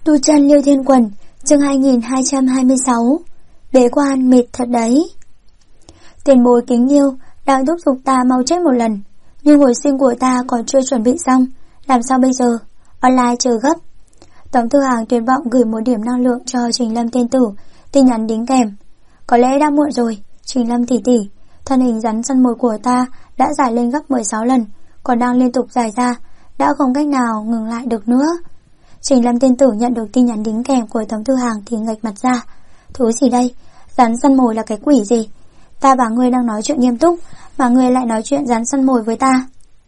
Tu chân Liêu Thiên Quần, chương 2226. Bế quan mệt thật đấy. Tiền bối kính yêu đang thúc giục ta mau chết một lần, nhưng hồi sinh của ta còn chưa chuẩn bị xong, làm sao bây giờ? Online chờ gấp. Tống Thư Hàng tuyệt vọng gửi một điểm năng lượng cho Trình Lâm tiên tử, tin nhắn đính kèm. Có lẽ đã muộn rồi, Trình Lâm tỷ tỷ, thân hình rắn săn mồi của ta đã dài lên gấp 16 lần, còn đang liên tục dài ra, đã không cách nào ngừng lại được nữa. Trình Lâm tiên tử nhận được tin nhắn đính kèm của Tống Thư Hàng thì nghệch mặt ra. Thứ gì đây? Rắn săn mồi là cái quỷ gì? Ta và ngươi đang nói chuyện nghiêm túc, mà ngươi lại nói chuyện rắn săn mồi với ta.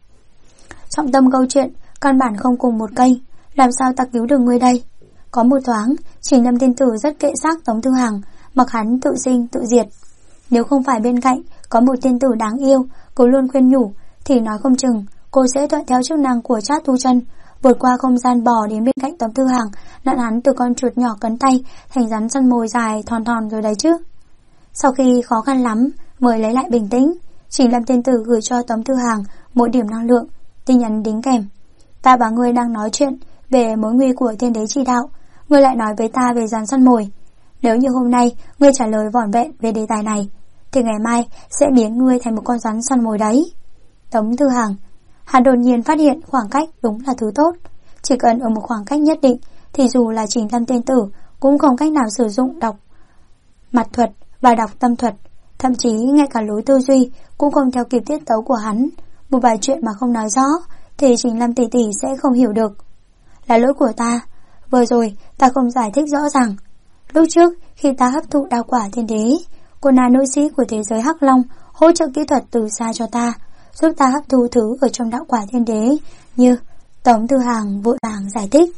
Trọng tâm câu chuyện căn bản không cùng một kênh, làm sao ta cứu được ngươi đây? Có một thoáng, Trình Lâm tiên tử rất kệ xác Tống Thư Hàng, mặc hắn tự sinh tự diệt. Nếu không phải bên cạnh có một tiên tử đáng yêu, cô luôn khuyên nhủ, thì nói không chừng cô sẽ thuận theo chức năng của Trác Tu Chân, vượt qua không gian bò đến bên cạnh Tống Thư Hàng, nặn hắn từ con chuột nhỏ cấn tay thành rắn săn mồi dài thòn thòn rồi đấy chứ. Sau khi khó khăn lắm mới lấy lại bình tĩnh, Trình Lâm tiên tử gửi cho Tống Thư Hàng một điểm năng lượng, tin nhắn đính kèm. Ta và ngươi đang nói chuyện về mối nguy của thiên đế chi đạo, ngươi lại nói với ta về rắn săn mồi. Nếu như hôm nay ngươi trả lời vỏn vẹn về đề tài này, thì ngày mai sẽ biến ngươi thành một con rắn săn mồi đấy. Tống Thư Hàng. Hắn đột nhiên phát hiện khoảng cách đúng là thứ tốt. Chỉ cần ở một khoảng cách nhất định thì dù là Trình Lâm tiên tử cũng không cách nào sử dụng đọc mặt thuật và đọc tâm thuật. Thậm chí ngay cả lối tư duy cũng không theo kịp tiết tấu của hắn. Một vài chuyện mà không nói rõ thì Trình Lâm tỷ tỷ sẽ không hiểu được. Là lỗi của ta. Vừa rồi ta không giải thích rõ ràng. Lúc trước khi ta hấp thụ đao quả thiên đế, cô là nữ sĩ của thế giới Hắc Long hỗ trợ kỹ thuật từ xa cho ta, giúp ta hấp thu thứ ở trong đạo quả thiên đế như... Tống Thư Hàng vội vàng giải thích.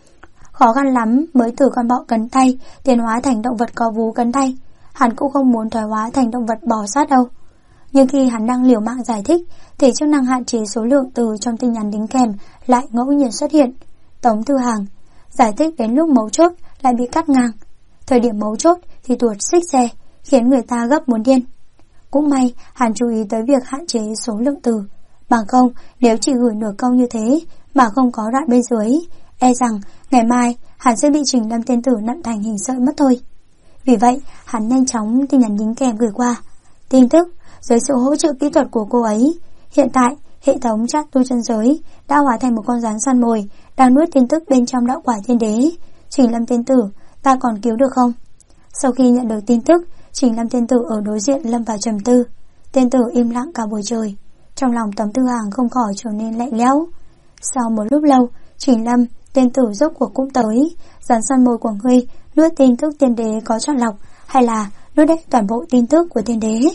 Khó khăn lắm mới từ con bọ cấn tay tiến hóa thành động vật có vú cấn tay. Hắn cũng không muốn thoái hóa thành động vật bò sát đâu. Nhưng khi hắn đang liều mạng giải thích thì chức năng hạn chế số lượng từ trong tin nhắn đính kèm lại ngẫu nhiên xuất hiện. Tống Thư Hàng giải thích đến lúc mấu chốt lại bị cắt ngang. Thời điểm mấu chốt thì tuột xích xe, khiến người ta gấp muốn điên. Cũng may hắn chú ý tới việc hạn chế số lượng từ. Bằng không, nếu chỉ gửi nửa câu như thế mà không có đoạn bên dưới, e rằng ngày mai hắn sẽ bị Trình Lâm tiên tử nặn thành hình sợi mất thôi. Vì vậy, hắn nhanh chóng tin nhắn đính kèm gửi qua. Tin tức, dưới sự hỗ trợ kỹ thuật của cô ấy, hiện tại hệ thống Trác Tu Chân giới đã hóa thành một con rắn săn mồi đang nuốt tin tức bên trong đạo quả thiên đế. Trình Lâm tiên tử, ta còn cứu được không? Sau khi nhận được tin tức, Trình Lâm tiên tử ở đối diện lâm vào trầm tư. Tiên tử im lặng cả buổi trời. Trong lòng Tống Thư Hàng không khỏi trở nên lạnh lẽo. Sau một lúc lâu, Trình Lâm tiên tử rốt cuộc cũng tới. Rắn săn mồi của ngươi nuốt tin tức tiên đế có chọn lọc, hay là nuốt hết toàn bộ tin tức của tiên đế?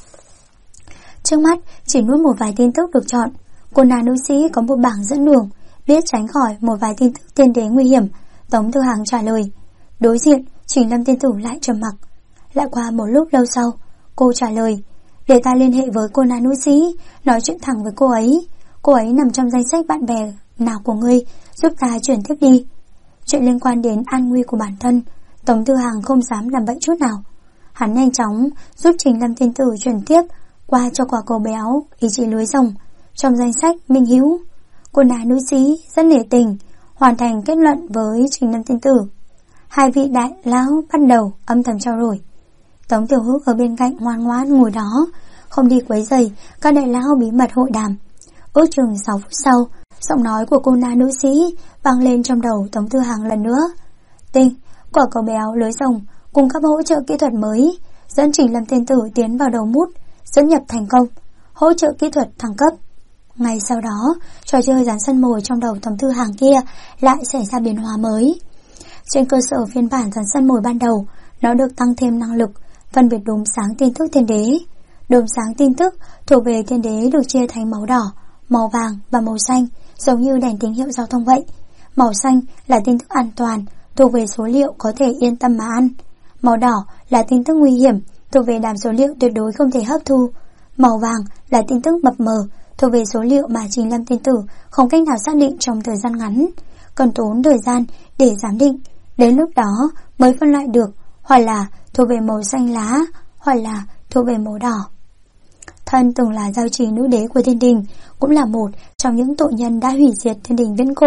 Trước mắt chỉ nuốt một vài tin tức được chọn. Cô nàng nữ sĩ có một bảng dẫn đường, biết tránh khỏi một vài tin tức tiên đế nguy hiểm. Tống Thư Hàng trả lời. Đối diện, Trình Lâm tiên tử lại trầm mặc. Lại qua một lúc lâu sau, cô trả lời. Để ta liên hệ với cô nàng nữ sĩ, nói chuyện thẳng với cô ấy. Cô ấy nằm trong danh sách bạn bè nào của ngươi, giúp ta chuyển tiếp đi. Chuyện liên quan đến an nguy của bản thân, Tống Thư Hàng không dám làm bậy chút nào. Hắn nhanh chóng giúp Trình Lâm tiên tử chuyển tiếp qua cho quả cầu béo ý chí lưới rồng trong danh sách minh hữu. Cô nàng nữ sĩ rất nể tình, hoàn thành kết luận với Trình Lâm tiên tử. Hai vị đại lão bắt đầu âm thầm trao đổi. Tống Tiểu Húc ở bên cạnh ngoan ngoãn ngồi đó, không đi quấy rầy các đại lão bí mật hội đàm. Ước chừng 6 phút sau, giọng nói của cô nàng nữ sĩ vang lên trong đầu Tống Thư Hàng lần nữa. Tinh, quả cầu béo lưới rồng cung cấp hỗ trợ kỹ thuật mới, dẫn Trình Lâm tiên tử tiến vào đầu mút, dẫn nhập thành công, hỗ trợ kỹ thuật thăng cấp. Ngay sau đó, trò chơi rắn săn mồi trong đầu Tống Thư Hàng kia lại xảy ra biến hóa mới. Trên cơ sở phiên bản rắn săn mồi ban đầu, nó được tăng thêm năng lực phân biệt đốm sáng tin tức thiên đế. Đốm sáng tin tức thuộc về thiên đế được chia thành màu đỏ, màu vàng và màu xanh, giống như đèn tín hiệu giao thông vậy. Màu xanh là tin tức an toàn, thuộc về số liệu có thể yên tâm mà ăn. Màu đỏ là tin tức nguy hiểm, thuộc về đám số liệu tuyệt đối không thể hấp thu. Màu vàng là tin tức mập mờ, thuộc về số liệu mà Trình Lâm tiên tử không cách nào xác định trong thời gian ngắn, cần tốn thời gian để giám định. Đến lúc đó mới phân loại được, hoặc là thuộc về màu xanh lá, hoặc là thuộc về màu đỏ. Thân từng là giao trì nữ đế của thiên đình, cũng là một trong những tội nhân đã hủy diệt thiên đình viễn cổ,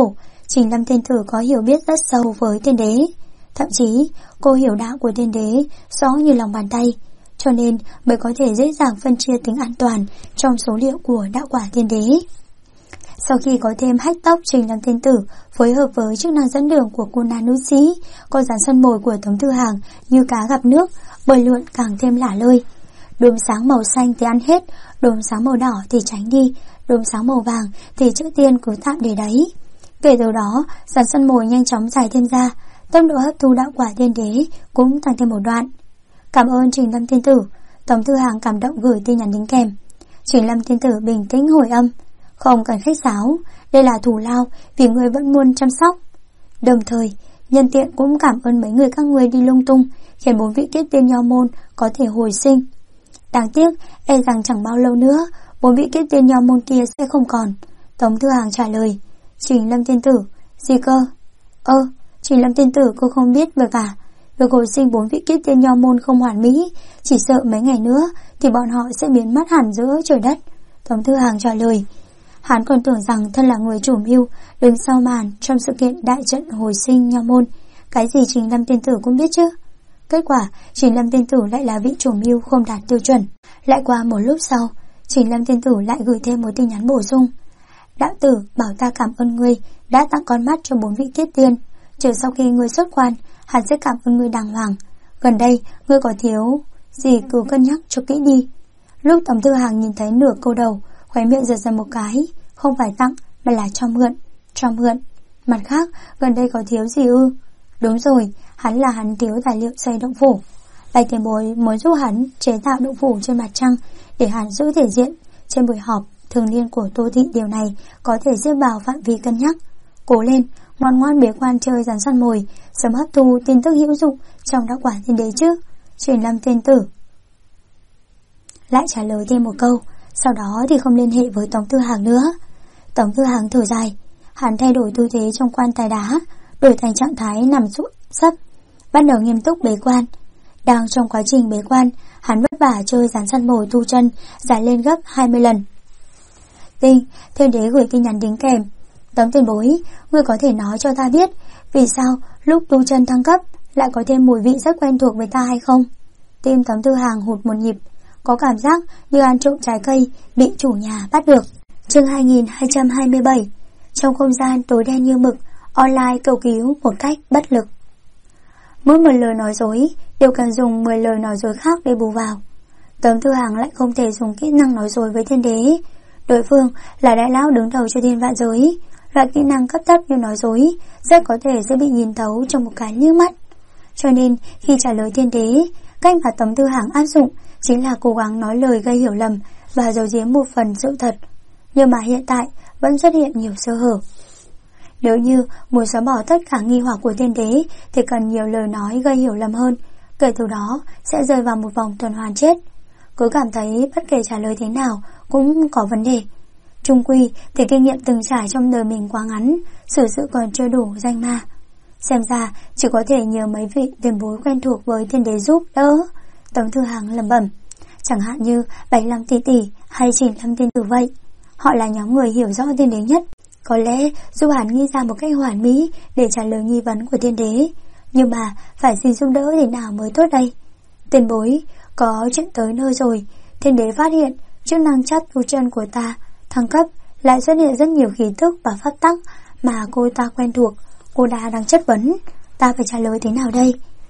Trình Lâm tiên tử có hiểu biết rất sâu với tiên đế. Thậm chí cô hiểu đạo của tiên đế rõ như lòng bàn tay, cho nên mới có thể dễ dàng phân chia tính an toàn trong số liệu của đạo quả tiên đế. Sau khi có thêm hách tóc Trình Lâm tiên tử phối hợp với chức năng dẫn đường của cô nan nữ sĩ, con rắn săn mồi của Tống Thư Hàng như cá gặp nước, bơi lượn càng thêm lả lơi. Đốm sáng màu xanh thì ăn hết, đốm sáng màu đỏ thì tránh đi, đốm sáng màu vàng thì chữ tiên cứ tạm để đấy. Kể từ đó, rắn săn mồi nhanh chóng dài thêm ra, tốc độ hấp thu đạo quả tiên đế cũng tăng thêm một đoạn. Cảm ơn Trình Lâm tiên tử. Tống Thư Hàng cảm động gửi tin nhắn đính kèm. Trình Lâm tiên tử bình tĩnh hồi âm. Không cần khách sáo, đây là thù lao vì người vẫn luôn chăm sóc. Đồng thời, nhân tiện cũng cảm ơn mấy người các ngươi đi lung tung, khiến 4 vị kiếp tiên nho môn có thể hồi sinh. Đáng tiếc, e rằng chẳng bao lâu nữa 4 vị kiếp tiên nho môn kia sẽ không còn. Tống Thư Hàng trả lời. Trình Lâm tiên tử, gì cơ? Trình Lâm tiên tử, cô không biết việc à? Việc hồi sinh 4 vị kiếp tiên nho môn không hoàn mỹ, chỉ sợ mấy ngày nữa thì bọn họ sẽ biến mất hẳn giữa trời đất. Tống Thư Hàng trả lời. Hắn còn tưởng rằng thân là người chủ mưu đứng sau màn trong sự kiện đại trận hồi sinh nho môn, cái gì Trình Lâm tiên tử cũng biết chứ. Kết quả Trình Lâm tiên tử lại là vị chủ mưu không đạt tiêu chuẩn. Lại qua một lúc sau, Trình Lâm tiên tử lại gửi thêm một tin nhắn bổ sung. Đạo tử bảo ta cảm ơn ngươi đã tặng con mắt cho 4 vị kiếp tiên, chờ sau khi ngươi xuất quan, hắn sẽ cảm ơn ngươi đàng hoàng. Gần đây ngươi có thiếu gì cứ cân nhắc cho kỹ đi. Lúc Tống Thư Hàng nhìn thấy nửa câu đầu, khóe miệng giật giật một cái. Không phải tặng mà là cho mượn. Mặt khác, gần đây có thiếu gì ư? Đúng rồi, hắn thiếu tài liệu xây động phủ. Bạch tiền bối muốn giúp hắn chế tạo động phủ trên mặt trăng để hắn giữ thể diện. Trên buổi họp thường niên của Tô Thị, điều này có thể xếp vào phạm vi cân nhắc. Cố lên, ngoan ngoan bế quan chơi rắn săn mồi, sớm hấp thu tin tức hữu dụng trong đạo quả tiên đế chứ. Trình Lâm tiên tử lại trả lời thêm một câu, sau đó thì không liên hệ với Tống Thư Hàng nữa. Tống Thư Hàng thở dài, hắn thay đổi tư thế trong quan tài đá, đổi thành trạng thái nằm sấp, bắt đầu nghiêm túc bế quan. Đang trong quá trình bế quan, hắn vất vả chơi rắn săn mồi tu chân, dài lên gấp 20 lần. Tinh, thiên đế gửi tin nhắn đính kèm. Tống tiền bối, ngươi có thể nói cho ta biết vì sao lúc tu chân thăng cấp lại có thêm mùi vị rất quen thuộc với ta hay không? Tim Tống Thư Hàng hụt một nhịp, có cảm giác như ăn trộm trái cây bị chủ nhà bắt được. Chương 2227. Trong không gian tối đen như mực, online cầu cứu một cách bất lực. Mỗi một lời nói dối đều cần dùng 10 lời nói dối khác để bù vào. Tống Thư Hàng lại không thể dùng kỹ năng nói dối với thiên đế. Đối phương là đại lão đứng đầu cho thiên vạn giới. Loại kỹ năng cấp thấp như nói dối rất có thể sẽ bị nhìn thấu trong một cái liếc mắt. Cho nên khi trả lời thiên đế, cách mà Tống Thư Hàng áp dụng chính là cố gắng nói lời gây hiểu lầm và giấu giếm một phần sự thật. Nhưng mà hiện tại vẫn xuất hiện nhiều sơ hở. Nếu như muốn xóa bỏ tất cả nghi hoặc của thiên đế thì cần nhiều lời nói gây hiểu lầm hơn. Kể từ đó sẽ rơi vào một vòng tuần hoàn chết. Cứ cảm thấy bất kể trả lời thế nào cũng có vấn đề. Chung quy thì kinh nghiệm từng trải trong đời mình quá ngắn, xử sự còn chưa đủ danh ma. Xem ra chỉ có thể nhờ mấy vị tiền bối quen thuộc với thiên đế giúp đỡ. Tống Thư Hàng lẩm bẩm. Chẳng hạn như Bạch Lâm tỷ tỷ hay Trình Lâm tiên tử vậy. Họ là nhóm người hiểu rõ thiên đế nhất, có lẽ giúp hắn nghĩ ra một cách hoàn mỹ để trả lời nghi vấn của thiên đế. Nhưng mà phải xin giúp đỡ thế nào mới tốt đây? Tiền bối, có chuyện tới nơi rồi. Thiên đế phát hiện chức năng chắt tu chân của ta thăng cấp, lại xuất hiện rất nhiều khí thức và pháp tắc mà cô ta quen thuộc. Cô đã đang chất vấn, ta phải trả lời thế nào đây?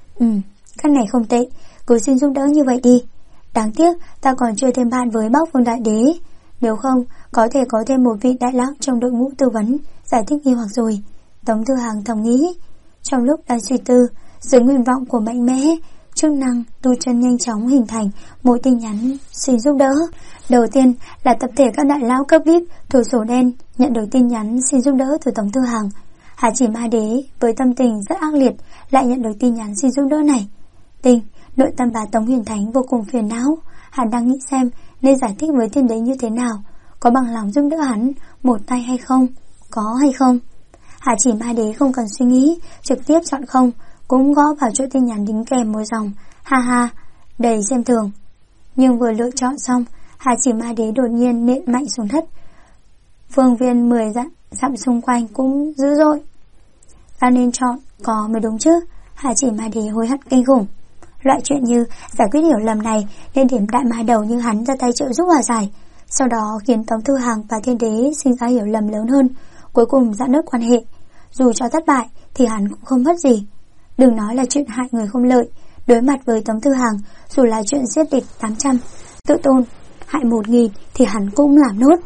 Cách này không tệ, cứ xin giúp đỡ như vậy đi. Đáng tiếc ta còn chưa thêm bạn với Bắc Phương Đại Đế. Nếu không, có thể có thêm một vị đại lão trong đội ngũ tư vấn giải thích nghi hoặc rồi. Tống Thư Hàng thầm nghĩ. Trong lúc đang suy tư, dưới nguyện vọng của mạnh mẽ, chức năng tu chân nhanh chóng hình thành một tin nhắn xin giúp đỡ. Đầu tiên là tập thể các đại lão cấp VIP thuộc sổ đen nhận được tin nhắn xin giúp đỡ từ Tống Thư Hàng. Hà Chỉ Ma Đế với tâm tình rất ác liệt lại nhận được tin nhắn xin giúp đỡ này. Tình, nội tâm bà Tống Huyền Thánh vô cùng phiền não. Hắn đang nghĩ xem nên giải thích với thiên đế như thế nào, có bằng lòng giúp đỡ hắn một tay hay không, có hay không. Hà Chỉ Ma Đế không cần suy nghĩ, trực tiếp chọn không, cũng gõ vào chỗ tin nhắn đính kèm một dòng ha ha, đầy xem thường. Nhưng vừa lựa chọn xong, Hà Chỉ Ma Đế đột nhiên nện mạnh xuống đất. Phương viên 10 dặm xung quanh cũng dữ dội. Ta nên chọn có mới đúng chứ. Hà Chỉ Ma Đế hối hận kinh khủng. Loại chuyện như giải quyết hiểu lầm này nên điểm đại ma đầu như hắn ra tay trợ giúp hòa giải, sau đó khiến Tống Thư Hằng và Thiên Đế sinh ra hiểu lầm lớn hơn, cuối cùng rạn nứt quan hệ. Dù cho thất bại thì hắn cũng không mất gì. Đừng nói là chuyện hại người không lợi, đối mặt với Tống Thư Hằng, dù là chuyện giết địch 800, tự tôn hại 1000 thì hắn cũng làm nốt.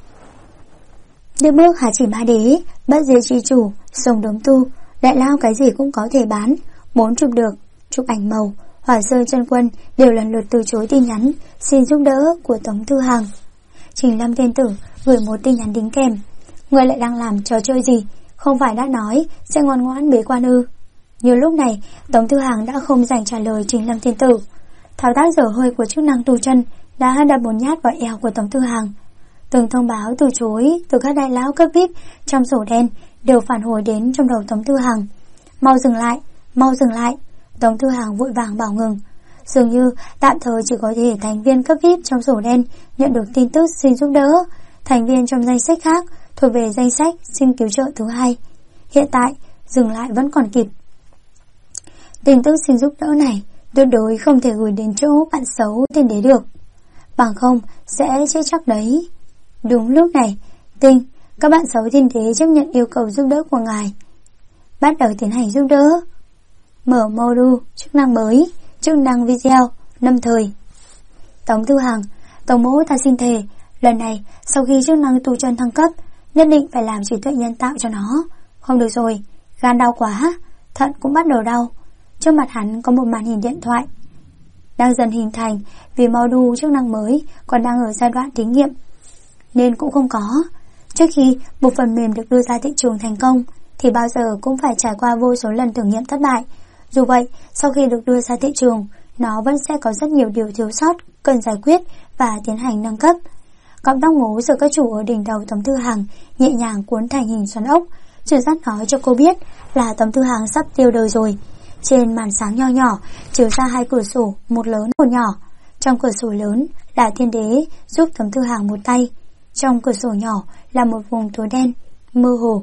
Đưa bước Hà Chỉ Ma Đế, bất diệt chi chủ, sông đốm tu, đại lao cái gì cũng có thể bán, muốn chụp được, chụp ảnh màu, Hỏa Sơn chân quân đều lần lượt từ chối tin nhắn xin giúp đỡ của Tống Thư Hằng. Trình Lâm tiên tử gửi một tin nhắn đính kèm: người lại đang làm trò chơi gì? Không phải đã nói sẽ ngoan ngoãn bế quan ư? Nhiều lúc này Tống Thư Hằng đã không dành trả lời Trình Lâm tiên tử. Thao tác dở hơi của chức năng tu chân đã đập một nhát vào eo của Tống Thư Hằng. Từng thông báo từ chối từ các đại lão cấp VIP trong sổ đen đều phản hồi đến trong đầu Tống Thư Hằng. Mau dừng lại, mau dừng lại. Tống Thư Hằng vội vàng bảo ngừng. Dường như tạm thời chỉ có thể thành viên cấp VIP trong sổ đen nhận được tin tức xin giúp đỡ. Thành viên trong danh sách khác thuộc về danh sách xin cứu trợ thứ 2. Hiện tại dừng lại vẫn còn kịp. Tin tức xin giúp đỡ này tuyệt đối không thể gửi đến chỗ bạn xấu Thiên Đế được, bằng không sẽ chết chắc đấy. Đúng lúc này, Tinh, các bạn xấu Thiên Đế chấp nhận yêu cầu giúp đỡ của ngài, bắt đầu tiến hành giúp đỡ. Mở module chức năng mới, chức năng video lâm thời. Tống Thư Hằng, Tổng mẫu ta xin thề, lần này sau khi chức năng tu chân thăng cấp, nhất định phải làm trí tuệ nhân tạo cho nó. Không được rồi, gan đau quá, thận cũng bắt đầu đau. Trước mặt hắn có một màn hình điện thoại đang dần hình thành, vì module chức năng mới còn đang ở giai đoạn thí nghiệm nên cũng không có. Trước khi một phần mềm được đưa ra thị trường thành công thì bao giờ cũng phải trải qua vô số lần thử nghiệm thất bại. Dù vậy, sau khi được đưa ra thị trường, nó vẫn sẽ có rất nhiều điều thiếu sót cần giải quyết và tiến hành nâng cấp. Cọng tóc ngố giữa các chủ ở đỉnh đầu Tống Thư Hằng nhẹ nhàng cuốn thành hình xoắn ốc, Trừ Dắt nói cho cô biết là Tống Thư Hằng sắp tiêu đời rồi. Trên màn sáng nho nhỏ chiếu ra 2 cửa sổ, một lớn một nhỏ. Trong cửa sổ lớn là Thiên Đế giúp Tống Thư Hằng một tay, trong cửa sổ nhỏ là một vùng tối đen mơ hồ,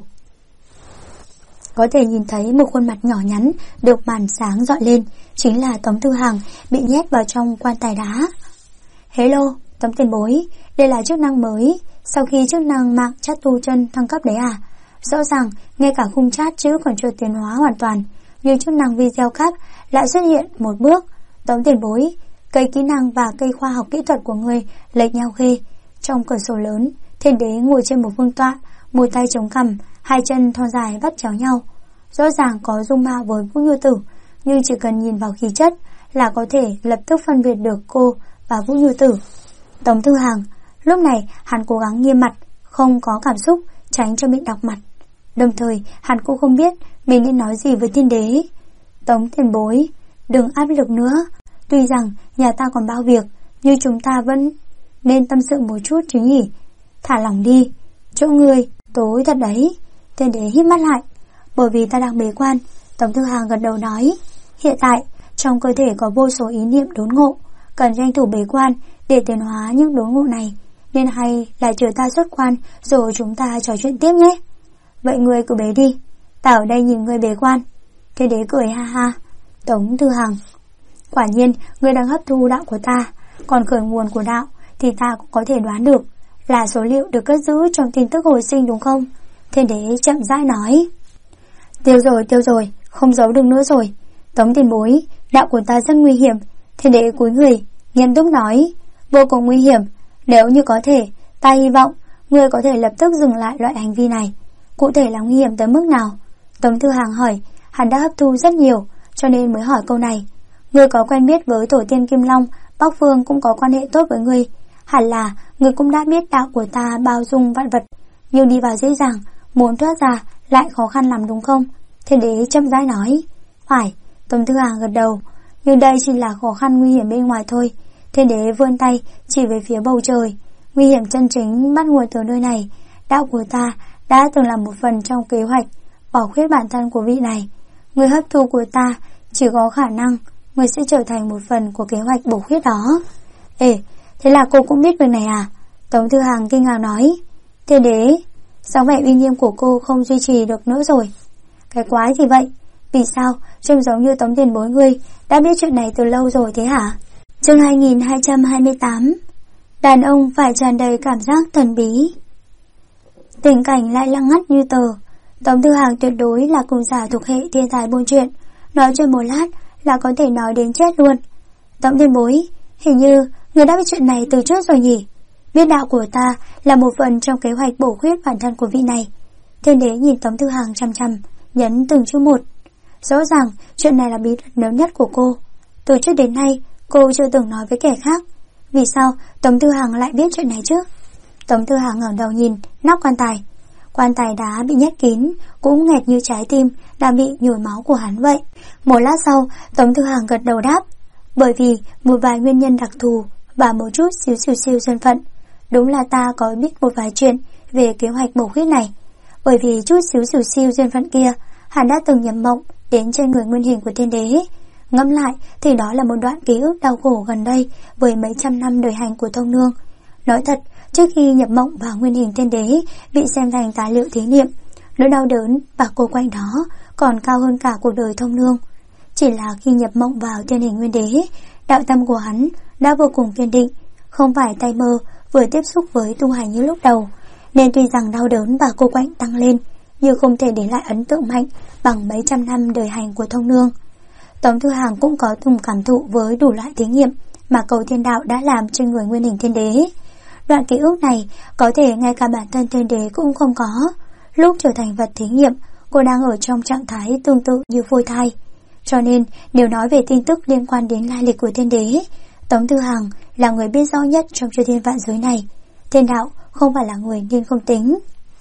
có thể nhìn thấy một khuôn mặt nhỏ nhắn được màn sáng dọi lên, chính là Tống Thư Hằng bị nhét vào trong quan tài đá. Hello, Tống tiền bối, đây là chức năng mới sau khi chức năng mạng chat tu chân thăng cấp đấy à? Rõ ràng ngay cả khung chat chứ còn chưa tiến hóa hoàn toàn, nhưng chức năng video cáp lại xuất hiện một bước. Tống tiền bối, cây kỹ năng và cây khoa học kỹ thuật của ngươi lệch nhau ghê. Trong cửa sổ lớn, Thiên Đế ngồi trên một vương tọa, một tay chống cằm, 2 chân thon dài vắt chéo nhau. Rõ ràng có dung mạo với Vũ Như Tử, nhưng chỉ cần nhìn vào khí chất là có thể lập tức phân biệt được cô và Vũ Như Tử. Tống Thư Hằng, lúc này hắn cố gắng nghiêm mặt, không có cảm xúc, tránh cho bị đọc mặt. Đồng thời hắn cũng không biết mình nên nói gì với Thiên Đế. Tống tiền bối, đừng áp lực nữa. Tuy rằng nhà ta còn bao việc, nhưng chúng ta vẫn nên tâm sự một chút chứ nhỉ. Thả lỏng đi, chỗ ngươi tối thật đấy. Thiên Đế híp mắt lại. Bởi vì ta đang bế quan, Tống Thư Hằng gật đầu nói. Hiện tại trong cơ thể có vô số ý niệm đốn ngộ, cần tranh thủ bế quan để tiến hóa những đốn ngộ này, nên hay là chờ ta xuất quan rồi chúng ta trò chuyện tiếp nhé. Vậy ngươi cứ bế đi, ta ở đây nhìn ngươi bế quan. Thiên Đế cười ha ha. Tống Thư Hằng, quả nhiên ngươi đang hấp thu đạo của ta, còn khởi nguồn của đạo thì ta cũng có thể đoán được là số liệu được cất giữ trong tin tức hồi sinh đúng không? Thiên Đế chậm rãi nói. Tiêu rồi, không giấu được nữa rồi. Tống tiền bối, đạo của ta rất nguy hiểm. Thiên Đế cúi người, nghiêm túc nói. Vô cùng nguy hiểm, nếu như có thể, ta hy vọng ngươi có thể lập tức dừng lại loại hành vi này. Cụ thể là nguy hiểm tới mức nào? Tống Thư Hằng hỏi, hắn đã hấp thu rất nhiều, cho nên mới hỏi câu này. Ngươi có quen biết với tổ tiên Kim Long, Bắc Phương cũng có quan hệ tốt với ngươi. Hẳn là ngươi cũng đã biết đạo của ta bao dung vạn vật, nhưng đi vào dễ dàng, muốn thoát ra lại khó khăn lắm đúng không? Thiên Đế chậm rãi nói. Phải, Tống Thư Hằng gật đầu, nhưng đây chỉ là khó khăn nguy hiểm bên ngoài thôi. Thiên Đế vươn tay chỉ về phía bầu trời. Nguy hiểm chân chính bắt nguồn từ nơi này. Đạo của ta đã từng là một phần trong kế hoạch bỏ khuyết bản thân của vị này. Người hấp thu của ta chỉ có khả năng người sẽ trở thành một phần của kế hoạch bổ khuyết đó. Ê, thế là cô cũng biết việc này à? Tống Thư Hằng kinh ngạc nói. Thiên Đế, dáng vẻ uy nghiêm của cô không duy trì được nữa rồi. Cái quái gì vậy? Vì sao trông giống như Tống tiền bối ngươi đã biết chuyện này từ lâu rồi thế hả? Chương 2228. Đàn ông phải tràn đầy cảm giác thần bí. Tình cảnh lại lặng ngắt như tờ. Tống Thư Hàng tuyệt đối là cùng giả thuộc hệ thiên tài buôn chuyện, nói cho một lát là có thể nói đến chết luôn. Tống tiền bối, hình như người đã biết chuyện này từ trước rồi nhỉ? Biết đạo của ta là một phần trong kế hoạch bổ khuyết bản thân của vị này. Thiên đế nhìn Tống Thư Hàng chăm chăm, nhấn từng chữ một. Rõ ràng chuyện này là bí mật lớn nhất của cô. Từ trước đến nay cô chưa từng nói với kẻ khác. Vì sao Tống Thư Hàng lại biết chuyện này chứ? Tống Thư Hàng ngẩng đầu nhìn nắp quan tài. Quan tài đá bị nhét kín, cũng nghẹt như trái tim đang bị nhồi máu của hắn vậy. Một lát sau, Tống Thư Hàng gật đầu đáp. Bởi vì một vài nguyên nhân đặc thù và một chút xíu duyên phận. Đúng là ta có biết một vài chuyện về kế hoạch bổ khuyết này. Bởi vì chút xíu duyên phận kia, hắn đã từng nhập mộng đến trên người nguyên hình của thiên đế. Ngẫm lại thì đó là một đoạn ký ức đau khổ gần đây với mấy trăm năm đời hành của Thông Nương. Nói thật, trước khi nhập mộng vào nguyên hình thiên đế bị xem thành tài liệu thí nghiệm, nỗi đau đớn và cô quạnh đó còn cao hơn cả cuộc đời Thông Nương. Chỉ là khi nhập mộng vào thiên hình nguyên đế, đạo tâm của hắn đã vô cùng kiên định, không phải tay mơ vừa tiếp xúc với tu hành như lúc đầu, nên tuy rằng đau đớn và cô quạnh tăng lên, nhưng không thể để lại ấn tượng mạnh bằng mấy trăm năm đời hành của Thông Nương. Tống Thư Hàng cũng có cùng cảm thụ với đủ loại thí nghiệm mà Cầu Thiên Đạo đã làm trên người nguyên hình thiên đế. Đoạn ký ức này có thể ngay cả bản thân thiên đế cũng không có. Lúc trở thành vật thí nghiệm, cô đang ở trong trạng thái tương tự như phôi thai. Cho nên nếu nói về tin tức liên quan đến lai lịch của thiên đế, Tống Thư Hàng là người biết rõ nhất trong chư thiên vạn giới này. Thiên đạo không phải là người nên không tính.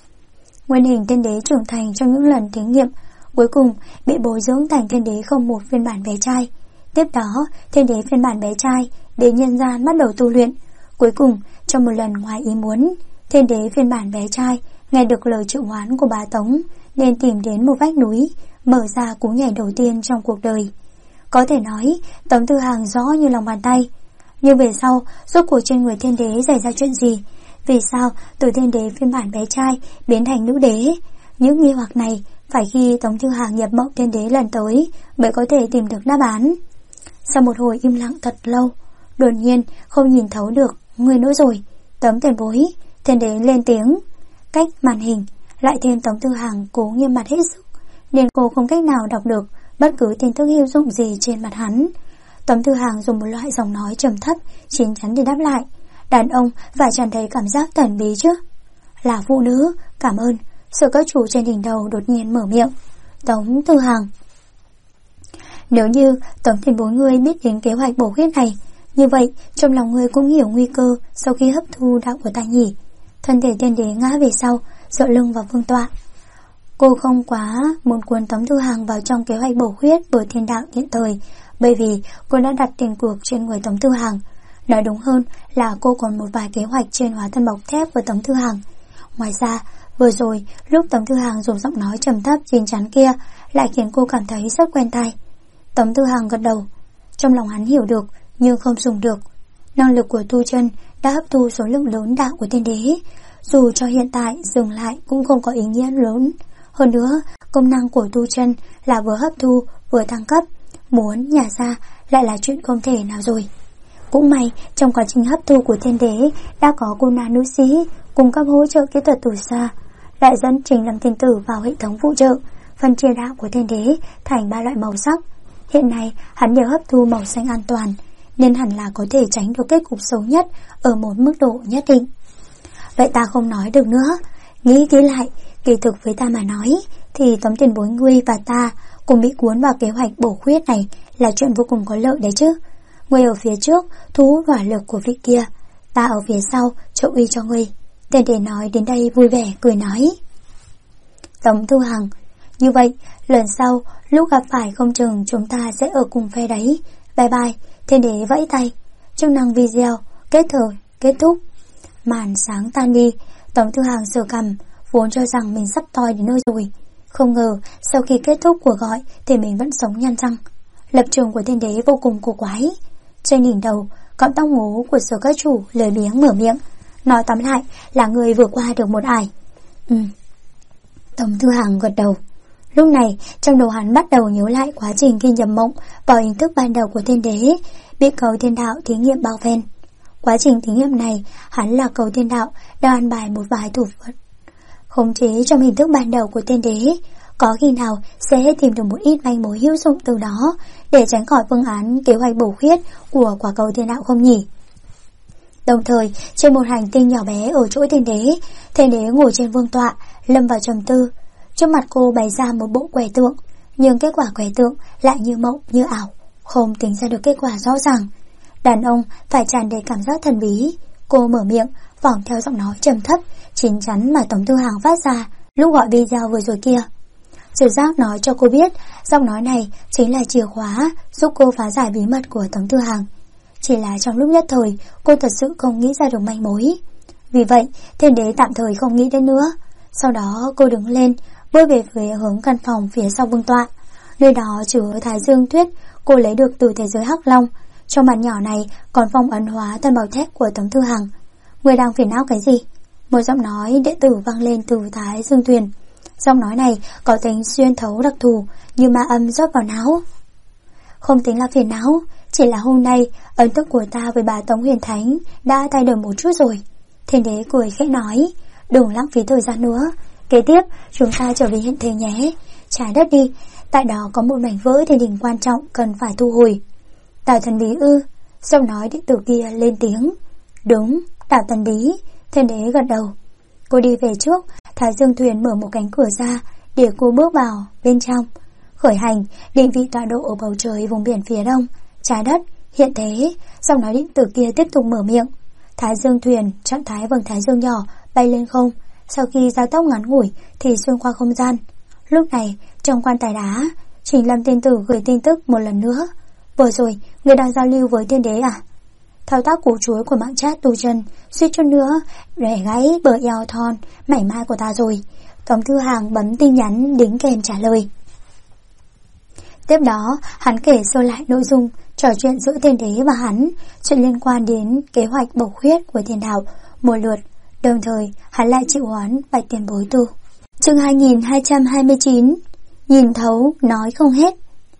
Nguyên hình thiên đế trưởng thành trong những lần thí nghiệm, cuối cùng bị bồi dưỡng thành thiên đế không một phiên bản bé trai. Tiếp đó, thiên đế phiên bản bé trai đến nhân gian bắt đầu tu luyện. Cuối cùng, trong một lần ngoài ý muốn, thiên đế phiên bản bé trai nghe được lời triệu hoán của bà Tống nên tìm đến một vách núi, mở ra cú nhảy đầu tiên trong cuộc đời. Có thể nói, Tống Thư Hàng rõ như lòng bàn tay. Nhưng về sau, rốt cuộc trên người thiên đế xảy ra chuyện gì? Vì sao từ thiên đế phiên bản bé trai biến thành nữ đế? Những nghi hoặc này phải khi Tống Thư Hàng nhập mộng thiên đế lần tới mới có thể tìm được đáp án. Sau một hồi im lặng thật lâu, đột nhiên không nhìn thấu được, người nữa rồi. Tống tiền bối, thiên đế lên tiếng. Cách màn hình lại thêm Tống Thư Hàng cố nghiêm mặt hết sức, nên cô không cách nào đọc được bất cứ tin tức hữu dụng gì trên mặt hắn. Tống Thư Hàng dùng một loại giọng nói trầm thấp chín chắn để đáp lại. Đàn ông phải tràn đầy cảm giác thần bí chứ. Là phụ nữ, cảm ơn. Sự các chủ trên đỉnh đầu đột nhiên mở miệng. Tống Thư Hàng, nếu như Tống tiền bối ngươi biết đến kế hoạch bổ khuyết này, như vậy trong lòng ngươi cũng hiểu nguy cơ sau khi hấp thu đạo của ta nhỉ? Thân thể thiên đế ngã về sau, dựa lưng vào vương tọa. Cô không quá muốn cuốn Tống Thư Hàng vào trong kế hoạch bổ khuyết bởi thiên đạo hiện thời, bởi vì cô đã đặt tiền cuộc trên người Tống Thư Hàng. Nói đúng hơn là cô còn một vài kế hoạch trên hóa thân bọc thép của Tống Thư Hàng. Ngoài ra, vừa rồi lúc Tống Thư Hàng dùng giọng nói trầm thấp chín chắn kia lại khiến cô cảm thấy rất quen tai. Tống Thư Hàng gật đầu. Trong lòng hắn hiểu được nhưng không dùng được. Năng lực của tu chân đã hấp thu số lượng lớn đạo của thiên đế, dù cho hiện tại dừng lại cũng không có ý nghĩa lớn. Hơn nữa, công năng của tu chân là vừa hấp thu vừa thăng cấp, muốn nhả ra lại là chuyện không thể nào rồi. Cũng may trong quá trình hấp thu của thiên đế đã có cô nàng nữ sĩ cung cấp hỗ trợ kỹ thuật từ xa, lại dẫn Trình Lâm Thiên Tử vào hệ thống phụ trợ, phân chia đạo của thiên đế thành 3 loại màu sắc. Hiện nay hắn đều hấp thu màu xanh an toàn, nên hẳn là có thể tránh được kết cục xấu nhất ở một mức độ nhất định. Vậy ta không nói được nữa. Nghĩ kỹ lại, kỳ thực với ta mà nói thì Tống tiền bối ngươi và ta cùng bị cuốn vào kế hoạch bổ khuyết này là chuyện vô cùng có lợi đấy chứ. Ngươi ở phía trước thu hút hỏa lực của vị kia, ta ở phía sau trợ uy cho ngươi. Tên để nói đến đây vui vẻ cười nói. Tống Thư Hàng, như vậy lần sau lúc gặp phải không chừng chúng ta sẽ ở cùng phe đấy. Bye bye. Thiên đế vẫy tay. Chức năng video kết thúc. Màn sáng tan đi. Tống Thư Hàng sờ cằm, vốn cho rằng mình sắp toi đến nơi rồi, không ngờ sau khi kết thúc cuộc gọi thì mình vẫn sống nhăn răng. Lập trường của thiên đế vô cùng cổ quái. Trên đỉnh đầu cọng tóc ngố của Sở Các Chủ lười biếng mở miệng, nói tóm lại là người vừa qua được một ải. Tống Thư Hằng gật đầu. Lúc này trong đầu hắn bắt đầu nhớ lại quá trình khi nhập mộng vào hình thức ban đầu của thiên đế, bị cầu thiên đạo thí nghiệm bao phen. Quá trình thí nghiệm này, hắn là cầu thiên đạo đang ăn bài một vài thủ thuật khống chế trong hình thức ban đầu của thiên đế. Có khi nào sẽ tìm được một ít manh mối hữu dụng từ đó để tránh khỏi phương án kế hoạch bổ khuyết của quả cầu thiên đạo không nhỉ? Đồng thời, trên một hành tinh nhỏ bé ở chỗ thiên đế ngồi trên vương tọa, lâm vào trầm tư. Trước mặt cô bày ra một bộ quẻ tượng, nhưng kết quả quẻ tượng lại như mộng như ảo, không tính ra được kết quả rõ ràng. Đàn ông phải tràn đầy cảm giác thần bí. Cô mở miệng, vòng theo giọng nói trầm thấp, chín chắn mà Tống Thư Hằng phát ra lúc gọi video vừa rồi kia. Trực giác nói cho cô biết, giọng nói này chính là chìa khóa giúp cô phá giải bí mật của Tống Thư Hằng. Chỉ là trong lúc nhất thời, cô thật sự không nghĩ ra được manh mối. Vì vậy, thiên đế tạm thời không nghĩ đến nữa. Sau đó cô đứng lên, bước về phía hướng căn phòng phía sau vương tọa. Nơi đó chứa Thái Dương Thuyết cô lấy được từ thế giới Hắc Long. Trong bản nhỏ này còn phong ấn hóa thân bảo thép của Tống Thư Hằng. Người đang phiền não cái gì? Một giọng nói đệ tử vang lên từ Thái Dương Thuyền. Giọng nói này có tính xuyên thấu đặc thù, như ma âm rót vào não. Không tính là phiền não, chỉ là hôm nay ấn tượng của ta với bà Tống Huyền Thánh đã thay đổi một chút rồi. Thiên đế cười khẽ nói, đừng lãng phí thời gian nữa. Kế tiếp chúng ta trở về hiện thế nhé. Trái đất đi, tại đó có một mảnh vỡ thiên đình quan trọng cần phải thu hồi. Tào thần bí ư? Giọng nói đệ tử kia lên tiếng. Đúng, Tào thần bí. Thiên đế gật đầu. Cô đi về trước. Thái Dương Thuyền mở một cánh cửa ra để cô bước vào bên trong. Khởi hành, định vị tọa độ ở bầu trời vùng biển phía đông, trái đất, hiện thế. Giọng nói điện tử kia tiếp tục mở miệng. Thái Dương Thuyền trạng thái vầng thái dương nhỏ bay lên không. Sau khi gia tốc ngắn ngủi thì xuyên qua không gian. Lúc này trong quan tài đá, Trình Lâm tiên tử gửi tin tức một lần nữa. Vừa rồi người đang giao lưu với thiên đế à? Thao tác củ chuối của mạng chat tu chân suýt chút nữa để gãy bờ eo thon mảnh mai của ta rồi. Tống Thư Hằng bấm tin nhắn đính kèm trả lời. Tiếp đó hắn kể sơ lại nội dung trò chuyện giữa thiên đế và hắn, chuyện liên quan đến kế hoạch bộc khuyết của thiên đạo một lượt. Đồng thời hắn lại triệu hoán Bạch Tiền Bối tu. Chương 2229. Nhìn thấu nói không hết.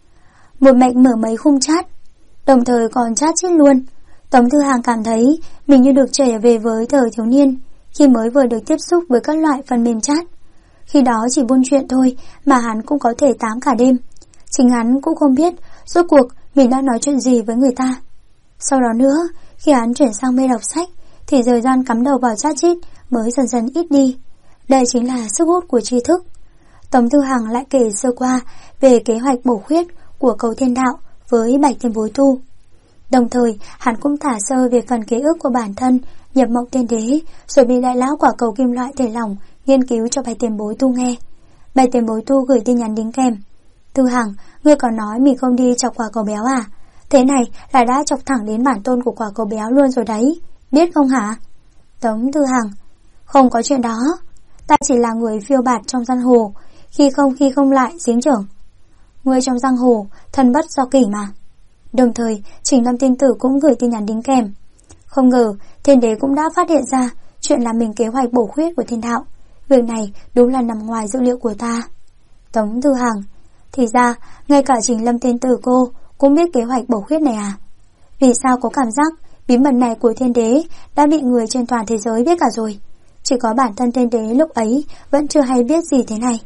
Một mạch mở mấy khung chat, đồng thời còn chat chết luôn. Tống Thư Hằng cảm thấy mình như được trở về với thời thiếu niên, khi mới vừa được tiếp xúc với các loại phần mềm chat. Khi đó chỉ buôn chuyện thôi mà hắn cũng có thể tám cả đêm. Chính hắn cũng không biết rốt cuộc mình đang nói chuyện gì với người ta. Sau đó nữa, khi hắn chuyển sang mê đọc sách thì thời gian cắm đầu vào chat chít mới dần dần ít đi. Đây chính là sức hút của tri thức. Tống Thư Hằng lại kể sơ qua về kế hoạch bổ khuyết của cầu thiên đạo với Bạch Tiền Bối tu. Đồng thời hắn cũng thả sơ về phần ký ức của bản thân nhập mộng tiên đế, rồi bị đại lão quả cầu kim loại thể lỏng nghiên cứu cho Bạch Tiền Bối tu nghe. Bạch Tiền Bối tu gửi tin nhắn đính kèm. Thư Hằng, ngươi còn nói mình không đi chọc quả cầu béo à? Thế này là đã chọc thẳng đến bản tôn của quả cầu béo luôn rồi đấy, biết không hả? Tống Thư Hằng, không có chuyện đó. Ta chỉ là người phiêu bạt trong giang hồ, khi không lại dính trưởng. Ngươi trong giang hồ, thân bất do kỷ mà. Đồng thời Trình Lâm tiên tử cũng gửi tin nhắn đính kèm. Không ngờ thiên đế cũng đã phát hiện ra chuyện làm mình kế hoạch bổ khuyết của thiên đạo. Việc này đúng là nằm ngoài dữ liệu của ta. Tống Thư Hằng, thì ra ngay cả Trình Lâm tiên tử cô cũng biết kế hoạch bổ khuyết này à? Vì sao có cảm giác bí mật này của thiên đế đã bị người trên toàn thế giới biết cả rồi? Chỉ có bản thân thiên đế lúc ấy vẫn chưa hay biết gì thế này.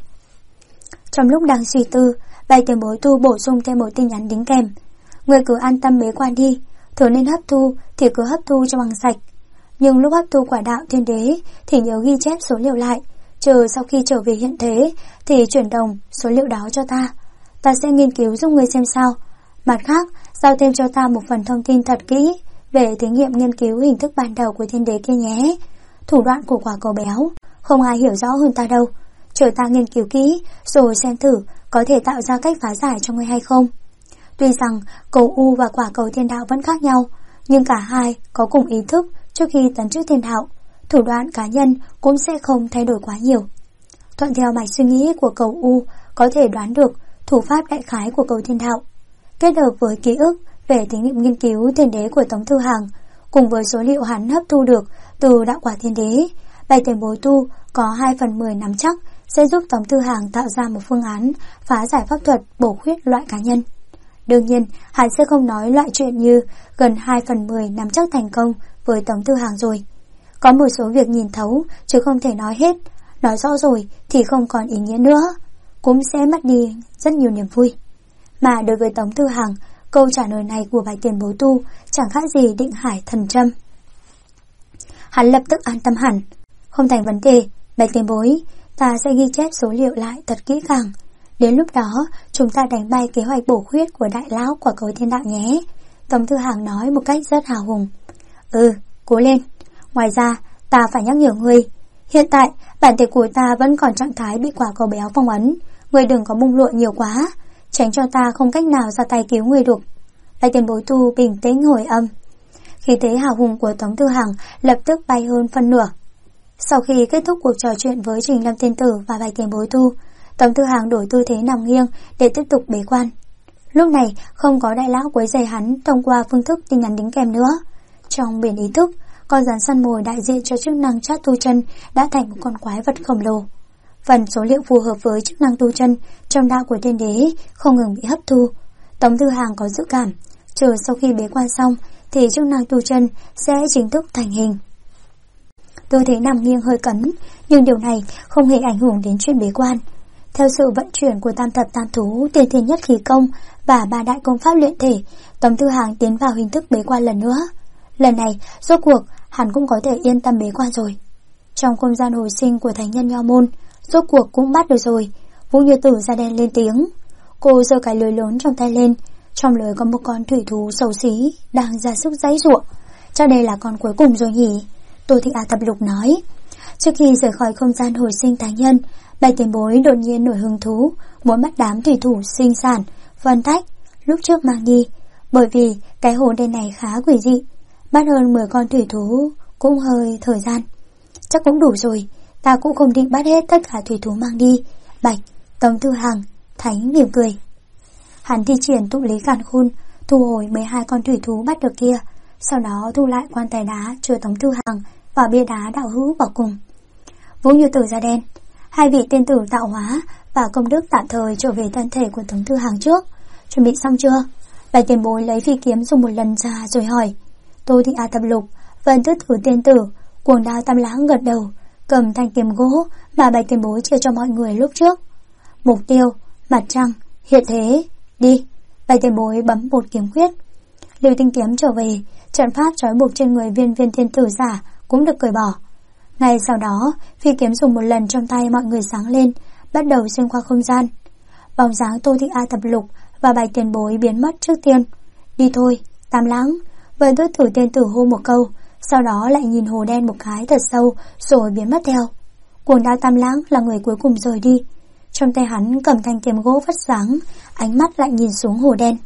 Trong lúc đang suy tư, Bạch Tiền Bối tu bổ sung thêm một tin nhắn đính kèm. Người cứ an tâm bế quan đi, thứ nên hấp thu thì cứ hấp thu cho bằng sạch. Nhưng lúc hấp thu quả đạo thiên đế thì nhớ ghi chép số liệu lại, chờ sau khi trở về hiện thế thì chuyển đồng số liệu đó cho ta. Ta sẽ nghiên cứu giúp người xem sao. Mặt khác, giao thêm cho ta một phần thông tin thật kỹ về thí nghiệm nghiên cứu hình thức ban đầu của thiên đế kia nhé. Thủ đoạn của quả cầu béo không ai hiểu rõ hơn ta đâu. Chờ ta nghiên cứu kỹ rồi xem thử có thể tạo ra cách phá giải cho ngươi hay không. Tuy rằng cầu U và quả cầu thiên đạo vẫn khác nhau, nhưng cả hai có cùng ý thức trước khi tấn chức thiên đạo. Thủ đoạn cá nhân cũng sẽ không thay đổi quá nhiều. Thuận theo mạch suy nghĩ của cầu U, có thể đoán được thủ pháp đại khái của cầu thiên đạo. Kết hợp với ký ức về thí nghiệm nghiên cứu thiên đế của Tống Thư Hằng, cùng với số liệu hắn hấp thu được từ đạo quả thiên đế, Bạch tiền bối tu có 2/10 nắm chắc sẽ giúp Tống Tư Hàng tạo ra một phương án phá giải pháp thuật bổ khuyết loại cá nhân. Đương nhiên, hắn sẽ không nói loại chuyện như gần 2/10 nắm chắc thành công với Tống Tư Hàng rồi. Có một số việc nhìn thấu chứ không thể nói hết, nói rõ rồi thì không còn ý nghĩa nữa, cũng sẽ mất đi rất nhiều niềm vui. Mà đối với Tống Tư Hàng, câu trả lời này của Bạch tiền bối tu chẳng khác gì định hải thần châm. Hắn lập tức an tâm hẳn. Không thành vấn đề, Bạch tiền bối, ta sẽ ghi chép số liệu lại thật kỹ càng. Đến lúc đó, chúng ta đánh bay kế hoạch bổ khuyết của đại lão quả cầu thiên đạo nhé. Tống Tư Hàng nói một cách rất hào hùng. Cố lên. Ngoài ra, ta phải nhắc nhở ngươi. Hiện tại, bản thể của ta vẫn còn trạng thái bị quả cầu béo phong ấn. Ngươi đừng có bung lụa nhiều quá, tránh cho ta không cách nào ra tay cứu ngươi được. Bạch tiền bối tu bình tĩnh hồi âm. Khí thế hào hùng của Tống Tư Hàng lập tức bay hơn phân nửa. Sau khi kết thúc cuộc trò chuyện với Trình Lâm tiên tử và Bạch tiền bối tu, Tống Tư Hàng đổi tư thế nằm nghiêng để tiếp tục bế quan. Lúc này không có đại lão quấy rầy hắn thông qua phương thức tin nhắn đính kèm nữa. Trong biển ý thức, con rắn săn mồi đại diện cho chức năng chat tu chân đã thành một con quái vật khổng lồ. Phần số liệu phù hợp với chức năng tu chân trong đạo của tiên đế không ngừng bị hấp thu. Tống Tư Hàng có dự cảm, chờ sau khi bế quan xong thì chức năng tu chân sẽ chính thức thành hình. Tư thế nằm nghiêng hơi cấn, nhưng điều này không hề ảnh hưởng đến chuyện bế quan. Theo sự vận chuyển của tam thập tam thú, tiên thiên nhất khí công và 3 đại công pháp luyện thể, Tống Tư Hàng tiến vào hình thức bế quan lần nữa. Lần này, rốt cuộc, hắn cũng có thể yên tâm bế quan rồi. Trong không gian hồi sinh của thánh nhân Nho Môn, rốt cuộc cũng bắt được rồi. Vũ Như Tử da đen lên tiếng. Cô giơ cái lưới lớn trong tay lên, trong lưới có một con thủy thú xấu xí đang ra sức giãy giụa. Chắc đây là con cuối cùng rồi nhỉ? Tô Thị A Thập Lục nói. Trước khi rời khỏi không gian hồi sinh thánh nhân, Bạch tiền bối đột nhiên nổi hứng thú, muốn bắt đám thủy thủ sinh sản, phân tách, lúc trước mang đi. Bởi vì cái hồ đen này khá quỷ dị, bắt hơn 10 con thủy thú cũng hơi thời gian. Chắc cũng đủ rồi, ta cũng không định bắt hết tất cả thủy thú mang đi. Bạch, Tống Tư Hàng, Thánh mỉm cười. Hắn thi triển tụ lý càn khôn, thu hồi 12 con thủy thú bắt được kia, sau đó thu lại quan tài đá chứa Tống Tư Hàng và bia đá đạo hữu vào cùng. Vũ Như Tử da đen, hai vị tiên tử tạo hóa và công đức tạm thời trở về thân thể của Tống Tư Hàng trước. Chuẩn bị xong chưa? Bạch tiền bối lấy phi kiếm dùng một lần ra rồi hỏi. Tô Thị A Thập Lục, Vân Tứ Tử tiên tử, Cuồng Đao Tam Lãng gật đầu, cầm thanh kiếm gỗ mà Bạch tiền bối chia cho mọi người lúc trước. Mục tiêu, mặt trăng, hiện thế, đi. Bạch tiền bối bấm một kiếm quyết. Lưu tinh kiếm trở về, trận pháp trói buộc trên người viên tiên tử giả cũng được cởi bỏ. Ngay sau đó, phi kiếm dùng một lần trong tay mọi người sáng lên, bắt đầu xuyên qua không gian. Bóng dáng Tô Thị A Thập Lục và Bạch tiền bối biến mất trước tiên. Đi thôi, Tam Lãng. Vân Tứ Tử tiên tử hô một câu, sau đó lại nhìn hồ đen một cái thật sâu rồi biến mất theo. Cuồng Đao Tam Lãng là người cuối cùng rời đi. Trong tay hắn cầm thanh kiếm gỗ phát sáng, ánh mắt lại nhìn xuống hồ đen.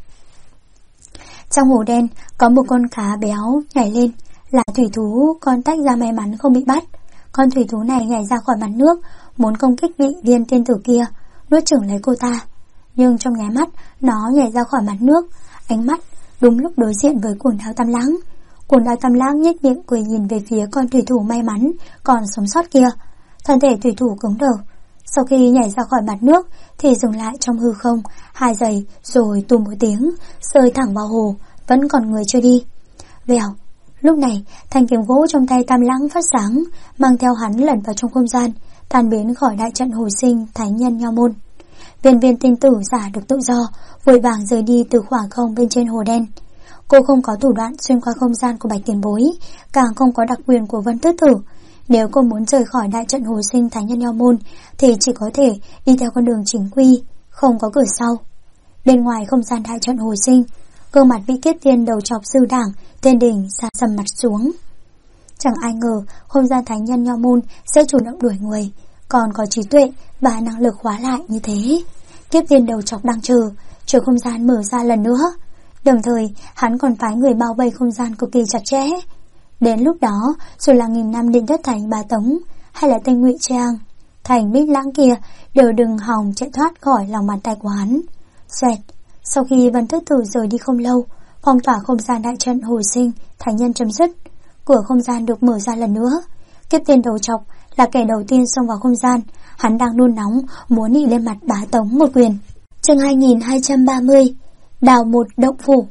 Trong hồ đen có một con cá béo nhảy lên, là thủy thú con tách ra may mắn không bị bắt. Con thủy thú này nhảy ra khỏi mặt nước, muốn công kích vị viên tiên tử kia, nuốt chửng lấy cô ta. Nhưng trong nháy mắt, nó nhảy ra khỏi mặt nước, ánh mắt đúng lúc đối diện với Cuồng Đao Tam Lãng. Cuồng Đao Tam Lãng nhếch miệng cười nhìn về phía con thủy thủ may mắn còn sống sót kia. Thân thể thủy thủ cứng đờ. Sau khi nhảy ra khỏi mặt nước thì dừng lại trong hư không 2 giây, rồi tùm một tiếng rơi thẳng vào hồ, vẫn còn người chưa đi. Vèo. Lúc này, thanh kiếm gỗ trong tay Tam Lãng phát sáng, mang theo hắn lẩn vào trong không gian, tan biến khỏi đại trận hồi sinh thánh nhân Nho Môn. Viên tiên tử giả được tự do, vội vàng rời đi từ khoảng không bên trên hồ đen. Cô không có thủ đoạn xuyên qua không gian của Bạch tiền bối, càng không có đặc quyền của Vân Tứ Tử. Nếu cô muốn rời khỏi đại trận hồi sinh thánh nhân Nho Môn thì chỉ có thể đi theo con đường chính quy, không có cửa sau. Bên ngoài không gian đại trận hồi sinh, gương mặt vị kết tiên đầu chọc sư đảng tên đỉnh xa sầm mặt xuống. Chẳng ai ngờ không gian thánh nhân Nho Môn sẽ chủ động đuổi người, còn có trí tuệ và năng lực khóa lại như thế. Kiếp tiên đầu chọc đang chờ không gian mở ra lần nữa. Đồng thời hắn còn phái người bao vây không gian cực kỳ chặt chẽ. Đến lúc đó, dù là 1000 năm Định Thất Thành Bá Tống hay là Tây Ngụy Trang, thành Bích Lãng kia đều đừng hòng chạy thoát khỏi lòng bàn tay của hắn. Xoẹt. Sau khi Vân Tứ Tử rời đi không lâu, phong tỏa không gian đại trận hồi sinh thánh nhân chấm dứt. Cửa không gian được mở ra lần nữa. Kiếp tiên đầu trọc là kẻ đầu tiên xông vào không gian. Hắn đang nôn nóng muốn nị lên mặt bá Tống một quyền. Chương 2230. Đào một động phủ.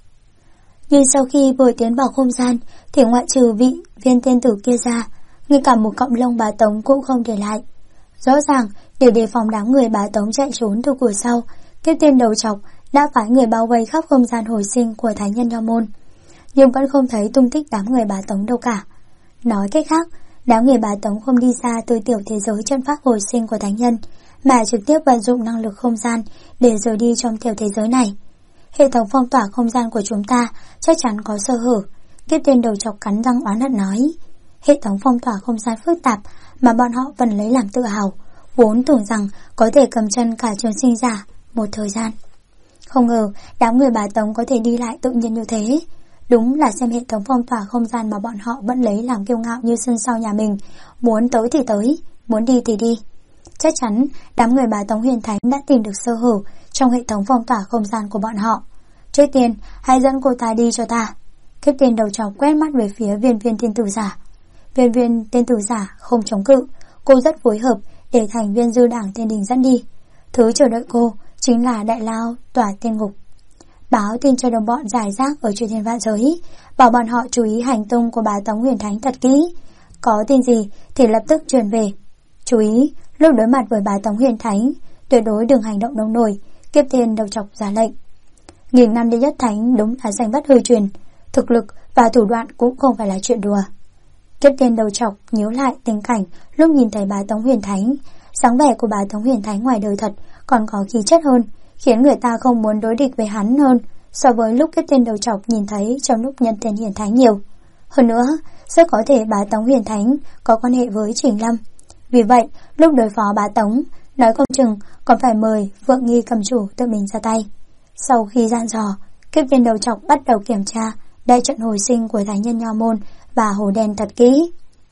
Nhưng sau khi vừa tiến vào không gian thì ngoại trừ vị viên tiên tử kia ra, ngay cả một cọng lông bá Tống cũng không để lại. Rõ ràng để đề phòng đám người bá Tống chạy trốn từ cửa sau, kiếp tiên đầu trọc đã phái người bao vây khắp không gian hồi sinh của Thánh Nhân Nho Môn, nhưng vẫn không thấy tung tích đám người bá Tống đâu cả. Nói cách khác, đám người bá Tống không đi ra từ tiểu thế giới chân pháp hồi sinh của Thánh Nhân, mà trực tiếp vận dụng năng lực không gian để rời đi trong tiểu thế giới này. Hệ thống phong tỏa không gian của chúng ta chắc chắn có sơ hở. Kiếp tiên đầu trọc cắn răng oán hận nói. Hệ thống phong tỏa không gian phức tạp mà bọn họ vẫn lấy làm tự hào, vốn tưởng rằng có thể cầm chân cả trường sinh giả một thời gian. Không ngờ đám người bá Tống có thể đi lại tự nhiên như thế. Đúng là xem hệ thống phong tỏa không gian mà bọn họ vẫn lấy làm kiêu ngạo như sân sau nhà mình, muốn tới thì tới, muốn đi thì đi. Chắc chắn đám người bá Tống Huyền Thánh đã tìm được sơ hở trong hệ thống phong tỏa không gian của bọn họ. Trước tiên, hãy dẫn cô ta đi cho ta. Kiếp tiên đầu trọc quét mắt về phía viên tiên tử giả. Viên tiên tử giả không chống cự, cô rất phối hợp để thành viên dư đảng tiên đình dẫn đi. Thứ chờ đợi cô chính là đại lao tỏa tiên ngục. Báo tin cho đồng bọn giải rác ở chư thiên vạn giới, bảo bọn họ chú ý hành tung của bá Tống Huyền Thánh thật kỹ. Có tin gì thì lập tức truyền về. Chú ý, lúc đối mặt với bá Tống Huyền Thánh, tuyệt đối đừng hành động nông nổi. Kiếp tiên đầu trọc ra lệnh. Nghìn năm đệ nhất thánh đúng là danh bất hư truyền, thực lực và thủ đoạn cũng không phải là chuyện đùa. Kiếp tiên đầu trọc nhớ lại tình cảnh lúc nhìn thấy bá Tống Huyền Thánh. Dáng vẻ của bá Tống Huyền Thánh ngoài đời thật còn có khí chất hơn, khiến người ta không muốn đối địch với hắn hơn so với lúc kiếp tiên đầu trọc nhìn thấy trong lúc nhân tiên Hiển Thánh nhiều. Hơn nữa, rất có thể bá Tống Huyền Thánh có quan hệ với Trình Lâm. Vì vậy, lúc đối phó bá Tống, nói không chừng còn phải mời Vượng Nghi cầm chủ tự mình ra tay. Sau khi dặn dò, kiếp tiên đầu trọc bắt đầu kiểm tra đại trận hồi sinh của Thánh Nhân Nho Môn và hồ đen thật kỹ.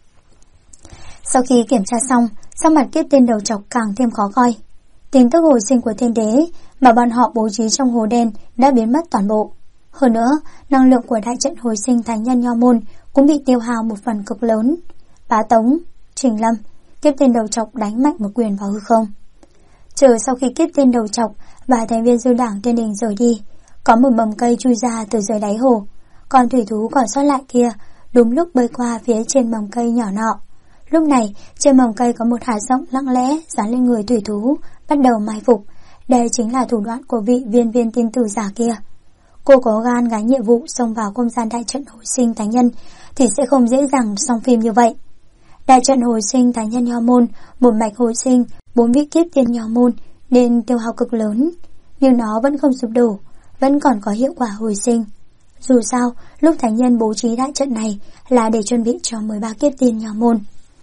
Sau khi kiểm tra xong, sắc mặt kiếp tiên đầu trọc càng thêm khó coi. Tin tức hồi sinh của thiên đế mà bọn họ bố trí trong hồ đen đã biến mất toàn bộ. Hơn nữa, năng lượng của đại trận hồi sinh Thánh Nhân Nho Môn cũng bị tiêu hao một phần cực lớn. Bá Tống, Trình Lâm, kiếp tiên đầu trọc đánh mạnh một quyền vào hư không. Chờ sau khi kiếp tiên đầu trọc và thành viên dư đảng tiên đình rời đi, có một mầm cây chui ra từ dưới đáy hồ. Còn thủy thú còn sót lại kia đúng lúc bơi qua phía trên mầm cây nhỏ nọ. Lúc này trên mầm cây có một hạt rộng lặng lẽ dán lên người thủy thú, bắt đầu mai phục. Đây chính là thủ đoạn của vị viên tiên tử giả kia. Cô có gan gánh nhiệm vụ xông vào không gian đại trận hồi sinh Thánh Nhân thì sẽ không dễ dàng xong phim như vậy. Đại trận hồi sinh Thánh Nhân Nho Môn, một mạch hồi sinh 4 vị kiếp tiên Nho Môn nên tiêu hao cực lớn, nhưng nó vẫn không sụp đổ, vẫn còn có hiệu quả hồi sinh. Dù sao, lúc Thánh Nhân bố trí đại trận này là để chuẩn bị cho 13 kiếp tiên Nho Môn.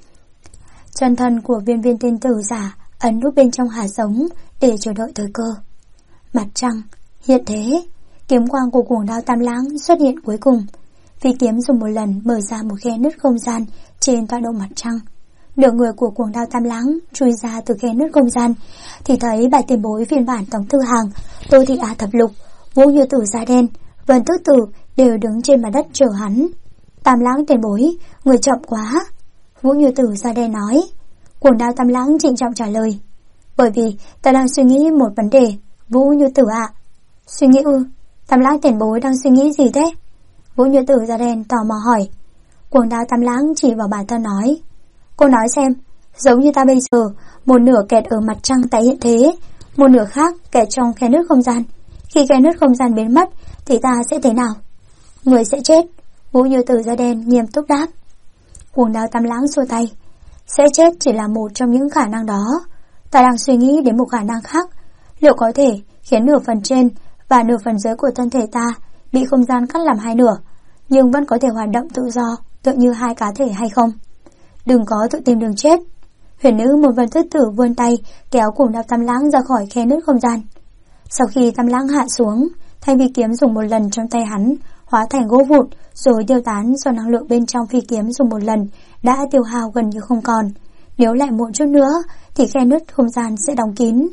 Chân thân của viên tiên tử giả ẩn núp bên trong hạt giống để chờ đợi thời cơ. Mặt trăng hiện thế, kiếm quang của cuồng đao Tam Lãng xuất hiện cuối cùng. Phi kiếm dùng một lần mở ra một khe nứt không gian trên tọa độ mặt trăng. Nửa người của cuồng đao Tam Lãng chui ra từ khe nứt không gian thì thấy bài tiền bối phiên bản Tống Thư Hàng, Tô Thị Á Thập Lục, Vũ Như Tử da đen, Vân Tước Tử đều đứng trên mặt đất chờ hắn. Tam Lãng tiền bối, người chậm quá. Vũ Như Tử da đen nói. Cuồng đao Tam Lãng trịnh trọng trả lời. Bởi vì ta đang suy nghĩ một vấn đề, Vũ Như Tử ạ. Suy nghĩ ư? Tam Lãng tiền bối đang suy nghĩ gì thế? Vũ Như Tử da đen tò mò hỏi. Cuồng đao Tam Lãng chỉ vào bản thân nói. Cô nói xem, giống như ta bây giờ, một nửa kẹt ở mặt trăng tại hiện thế, một nửa khác kẹt trong khe nứt không gian. Khi khe nứt không gian biến mất thì ta sẽ thế nào? Người sẽ chết. Vũ Như Tử da đen nghiêm túc đáp. Cuồng đao Tam Lãng xua tay. Sẽ chết chỉ là một trong những khả năng đó. Ta đang suy nghĩ đến một khả năng khác. Liệu có thể khiến nửa phần trên và nửa phần dưới của thân thể ta bị không gian cắt làm hai nửa, nhưng vẫn có thể hoạt động tự do, tựa như hai cá thể hay không? Đừng có tự tìm đường chết. Huyền nữ một Vân Tước Tử vươn tay kéo cuồng đao Tam Lãng ra khỏi khe nứt không gian. Sau khi Tam Lãng hạ xuống, thanh phi kiếm dùng một lần trong tay hắn hóa thành gỗ vụn rồi tiêu tán do năng lượng bên trong phi kiếm dùng một lần đã tiêu hao gần như không còn. Nếu lại muộn chút nữa thì khe nứt không gian sẽ đóng kín.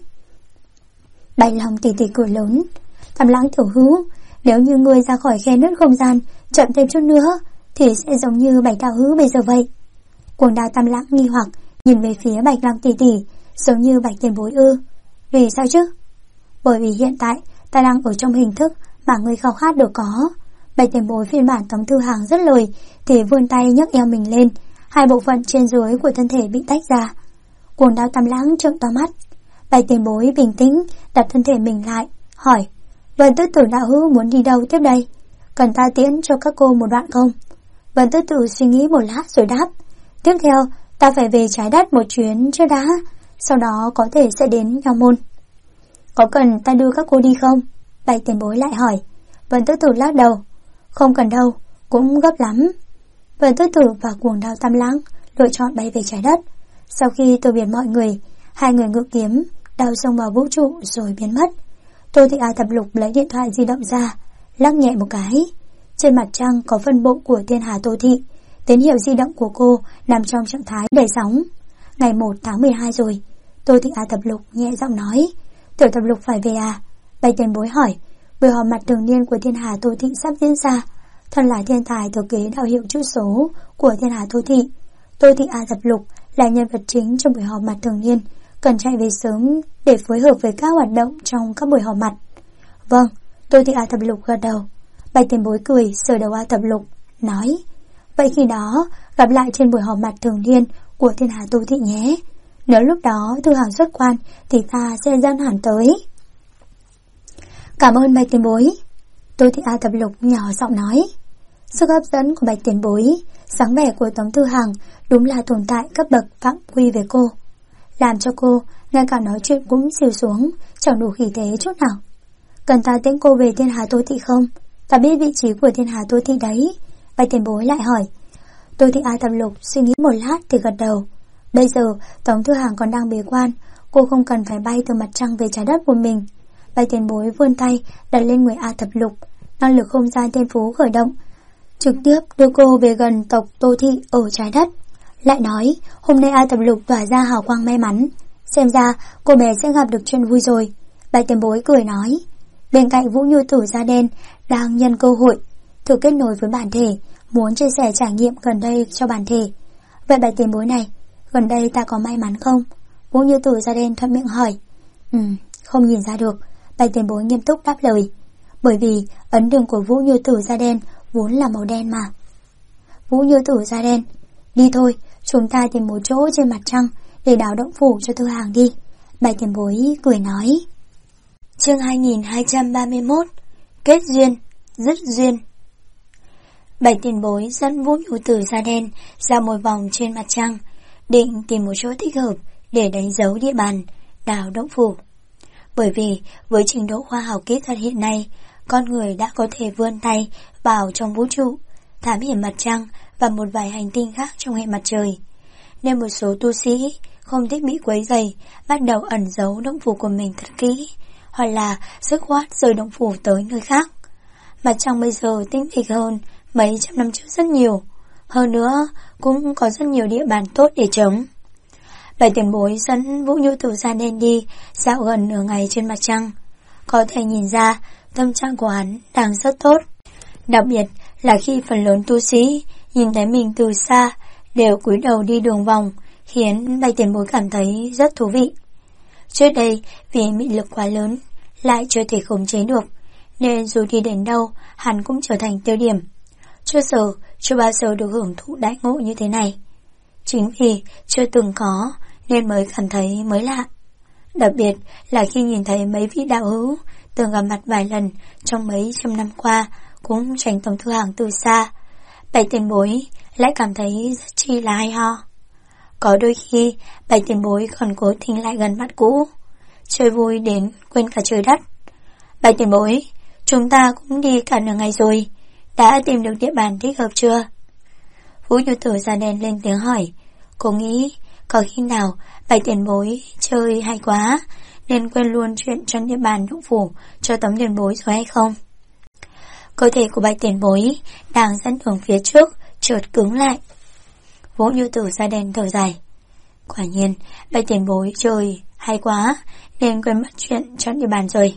Bạch Long tỉ tỉ cười lớn. Tam Lãng tiểu hữu, nếu như ngươi ra khỏi khe nứt không gian chậm thêm chút nữa thì sẽ giống như Bạch đạo hữu bây giờ vậy. Cuồng Đao Tam Lãng nghi hoặc nhìn về phía Bạch Long tỷ tỷ, giống như Bạch Tiền Bối ư? Vì sao chứ? Bởi vì hiện tại ta đang ở trong hình thức mà ngươi khao khát được có. Bạch Tiền Bối phiên bản Tống Thư Hàng rất lời thì vươn tay nhấc eo mình lên, hai bộ phận trên dưới của thân thể bị tách ra. Cuồng Đao Tam Lãng trợn to mắt. Bạch Tiền Bối bình tĩnh đặt thân thể mình lại, hỏi: Vân Tứ Tử đạo hữu muốn đi đâu tiếp đây? Cần ta tiễn cho các cô một đoạn không? Vân Tứ Tử suy nghĩ một lát rồi đáp: Tiếp theo ta phải về trái đất một chuyến trước đã, sau đó có thể sẽ đến Nho Môn. Có cần ta đưa các cô đi không? Bạch Tiền Bối lại hỏi. Vân Tứ Tử lắc đầu: Không cần đâu, cũng gấp lắm. Vân Tứ Tử và Cuồng Đao Tam Lãng lựa chọn bay về trái đất. Sau khi từ biệt mọi người, hai người ngự kiếm đao xông vào vũ trụ rồi biến mất. Tô Thị A Thập Lục lấy điện thoại di động ra, lắc nhẹ một cái. Trên mặt trăng có phân bộ của Thiên Hà Tô Thị. Tín hiệu di động của cô nằm trong trạng thái đầy sóng. Ngày 1 tháng 12 rồi. Tô Thị A Thập Lục nhẹ giọng nói: Tiểu Thập Lục phải về à? Bạch Tiền Bối hỏi. Buổi họp mặt thường niên của Thiên Hà Tô Thị sắp diễn ra. Thân là thiên tài thừa kế đạo hiệu chữ số của Thiên Hà Tô Thị, Tô Thị A Thập Lục là nhân vật chính trong buổi họp mặt thường niên, cần chạy về sớm để phối hợp với các hoạt động trong các buổi họp mặt. Vâng, Tô Thị A Thập Lục gật đầu. Bạch Tiền Bối cười sờ đầu A Thập Lục, nói: Vậy khi đó gặp lại trên buổi họp mặt thường niên của Thiên Hà Tô Thị nhé. Nếu lúc đó Thư Hàng xuất quan thì ta sẽ dẫn hẳn tới. Cảm ơn Bạch Tiền Bối. Tô Thị A Thập Lục nhỏ giọng nói. Sức hấp dẫn của Bạch Tiền Bối, dáng vẻ của Tống Thư Hàng đúng là tồn tại cấp bậc phạm quy về cô, làm cho cô ngay cả nói chuyện cũng xìu xuống, chẳng đủ khí thế chút nào. Cần ta tiễn cô về Thiên Hà Tô Thị không? Ta biết vị trí của Thiên Hà Tô Thị đấy. Bạch Tiền Bối lại hỏi. Tô Thị A Thập Lục suy nghĩ một lát thì gật đầu. Bây giờ Tống Thư Hàng còn đang bế quan, cô không cần phải bay từ mặt trăng về trái đất của mình. Bạch Tiền Bối vươn tay đặt lên người A Thập Lục, năng lực không gian thiên phú khởi động, trực tiếp đưa cô về gần tộc Tô Thị ở trái đất. Lại nói, hôm nay A Thập Lục tỏa ra hào quang may mắn, xem ra cô bé sẽ gặp được chuyện vui rồi. Bạch Tiền Bối cười nói. Bên cạnh Vũ Như Tử da đen đang nhân cơ hội thử kết nối với bản thể, muốn chia sẻ trải nghiệm gần đây cho bản thể. Vậy Bạch Tiền Bối này, gần đây ta có may mắn không? Vũ Như Tử da đen thuận miệng hỏi. Không nhìn ra được. Bạch Tiền Bối nghiêm túc đáp lời. Bởi vì ấn đường của Vũ Như Tử da đen vốn là màu đen mà. Vũ Như Tử da đen, đi thôi, chúng ta tìm một chỗ trên mặt trăng để đào động phủ cho Thư Hàng đi. Bạch Tiền Bối cười nói. Chương 2231. Kết duyên, dứt duyên. Bạch Tiền Bối dẫn Vũ Như Tử da đen ra một vòng trên mặt trăng, định tìm một chỗ thích hợp để đánh dấu địa bàn, đào động phủ. Bởi vì với trình độ khoa học kỹ thuật hiện nay, con người đã có thể vươn tay vào trong vũ trụ, thám hiểm mặt trăng và một vài hành tinh khác trong hệ mặt trời. Nên một số tu sĩ không thích bị quấy rầy, bắt đầu ẩn giấu động phủ của mình thật kỹ, hoặc là dứt khoát rời động phủ tới nơi khác. Mặt trăng bây giờ tinh nghịch hơn mấy trăm năm trước rất nhiều, hơn nữa cũng có rất nhiều địa bàn tốt để chống. Bạch Tiền Bối dẫn Vũ Như Tử da đen đi dạo gần nửa ngày trên mặt trăng. Có thể nhìn ra tâm trạng của hắn đang rất tốt. Đặc biệt là khi phần lớn tu sĩ nhìn thấy mình từ xa đều cúi đầu đi đường vòng, khiến Bạch Tiền Bối cảm thấy rất thú vị. Trước đây vì mị lực quá lớn, lại chưa thể khống chế được, nên dù đi đến đâu hắn cũng trở thành tiêu điểm. Chưa bao giờ được hưởng thụ đãi ngộ như thế này. Chính vì chưa từng có nên mới cảm thấy mới lạ. Đặc biệt là khi nhìn thấy mấy vị đạo hữu từng gặp mặt vài lần trong mấy trăm năm qua cũng tránh Tống Thư Hàng từ xa, Bạch Tiền Bối lại cảm thấy rất chi là hay ho. Có đôi khi Bạch Tiền Bối còn cố tình lại gần bạn cũ, chơi vui đến quên cả trời đất. Bạch Tiền Bối, chúng ta cũng đi cả nửa ngày rồi, đã tìm được địa bàn thích hợp chưa? Vũ Như Tử da đen lên tiếng hỏi. Cô nghĩ có khi nào Bạch Tiền Bối chơi hay quá nên quên luôn chuyện chọn địa bàn động phủ cho Tống Tiền Bối rồi hay không? Cơ thể của Bạch Tiền Bối đang dẫn đường phía trước chợt cứng lại. Vũ Như Tử da đen thở dài. Quả nhiên Bạch Tiền Bối chơi hay quá nên quên mất chuyện chọn địa bàn rồi.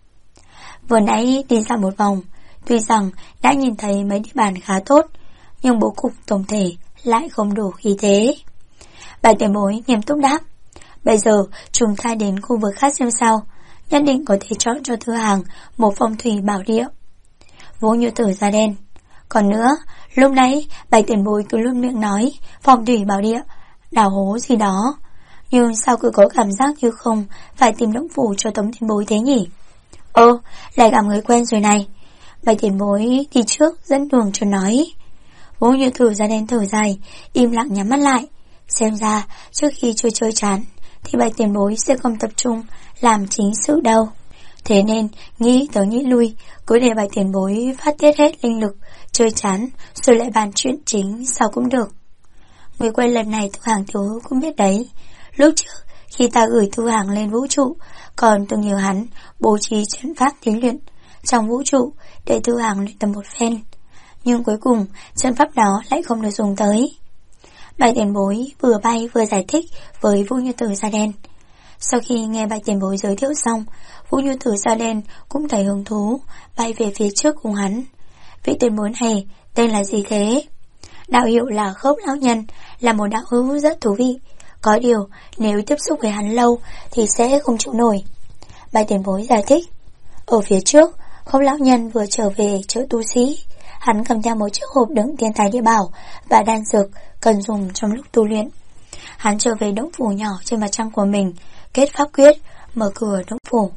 Vừa nãy đi dạo một vòng, tuy rằng đã nhìn thấy mấy địa bàn khá tốt, nhưng bố cục tổng thể lại không đủ khí thế. Bạch tiền bối nghiêm túc đáp: bây giờ chúng ta đến khu vực khác xem sao, nhất định có thể chọn cho Thư Hàng một phong thủy bảo địa. Vũ Như Tử da đen: còn nữa, lúc nãy Bạch tiền bối cứ luôn miệng nói phong thủy bảo địa, đào hố gì đó, nhưng sao cứ có cảm giác như không phải tìm động phủ cho Tống tiền bối thế nhỉ? Lại gặp người quen rồi này. Bạch tiền bối đi trước dẫn đường cho nói. Vũ Như Tử da đen thở dài, im lặng nhắm mắt lại. Xem ra trước khi chơi chán thì Bạch tiền bối sẽ không tập trung làm chính sự đâu. Thế nên nghĩ tới nghĩ lui, cứ để Bạch tiền bối phát tiết hết linh lực, chơi chán rồi lại bàn chuyện chính sao cũng được. Người quen lần này Thư Hàng thiếu cũng biết đấy. Lúc trước khi ta gửi Thư Hàng lên vũ trụ, còn từng nhờ hắn bố trí trận pháp thí luyện trong vũ trụ để Thư Hàng luyện tập một phen. Nhưng cuối cùng trận pháp đó lại không được dùng tới. Bạch tiền bối vừa bay vừa giải thích với Vũ Như Tử da đen. Sau khi nghe Bạch tiền bối giới thiệu xong, Vũ Như Tử da đen cũng thấy hứng thú, bay về phía trước cùng hắn. Vị tiền bối này tên là gì thế? Đạo hiệu là Khốc lão nhân, là một đạo hữu rất thú vị. Có điều nếu tiếp xúc với hắn lâu thì sẽ không chịu nổi. Bạch tiền bối giải thích. Ở phía trước, Khốc lão nhân vừa trở về chợ tu sĩ. Hắn cầm theo một chiếc hộp đựng thiên tài địa bảo và đan dược cần dùng trong lúc tu luyện. Hắn trở về động phủ nhỏ trên mặt trăng của mình, kết pháp quyết, mở cửa động phủ.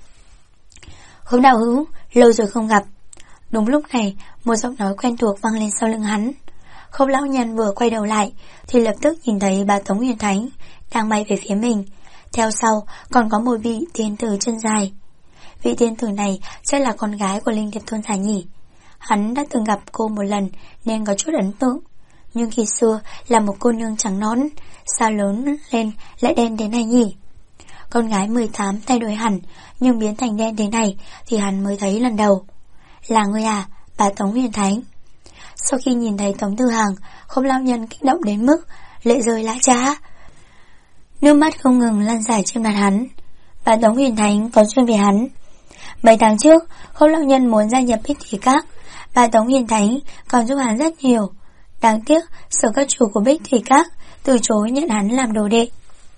Khốc đạo hữu, lâu rồi không gặp. Đúng lúc này, một giọng nói quen thuộc vang lên sau lưng hắn. Khốc lão nhân vừa quay đầu lại thì lập tức nhìn thấy bà Tống Huyền Thánh đang bay về phía mình. Theo sau còn có một vị tiên tử chân dài. Vị tiên tử này chắc là con gái của Linh Điệp thôn Giải nhỉ. Hắn đã từng gặp cô một lần nên có chút ấn tượng. Nhưng khi xưa là một cô nương trắng nón, sao lớn lên lại đen thế này nhỉ? Con gái 18 thay đổi hẳn, nhưng biến thành đen thế này thì hắn mới thấy lần đầu. Là người à, bà Tống Huyền Thánh? Sau khi nhìn thấy Tống Thư Hàng, Khốc lão nhân kích động đến mức lệ rơi lã chã, nước mắt không ngừng lăn dài trên mặt hắn. Bà Tống Huyền Thánh có duyên với hắn. 7 tháng trước, Khốc lão nhân muốn gia nhập Bích Thủy Các. Bà Tống Huyền Thánh còn giúp hắn rất nhiều. Đáng tiếc sở các chủ của Bích Thủy Các từ chối nhận hắn làm đồ đệ.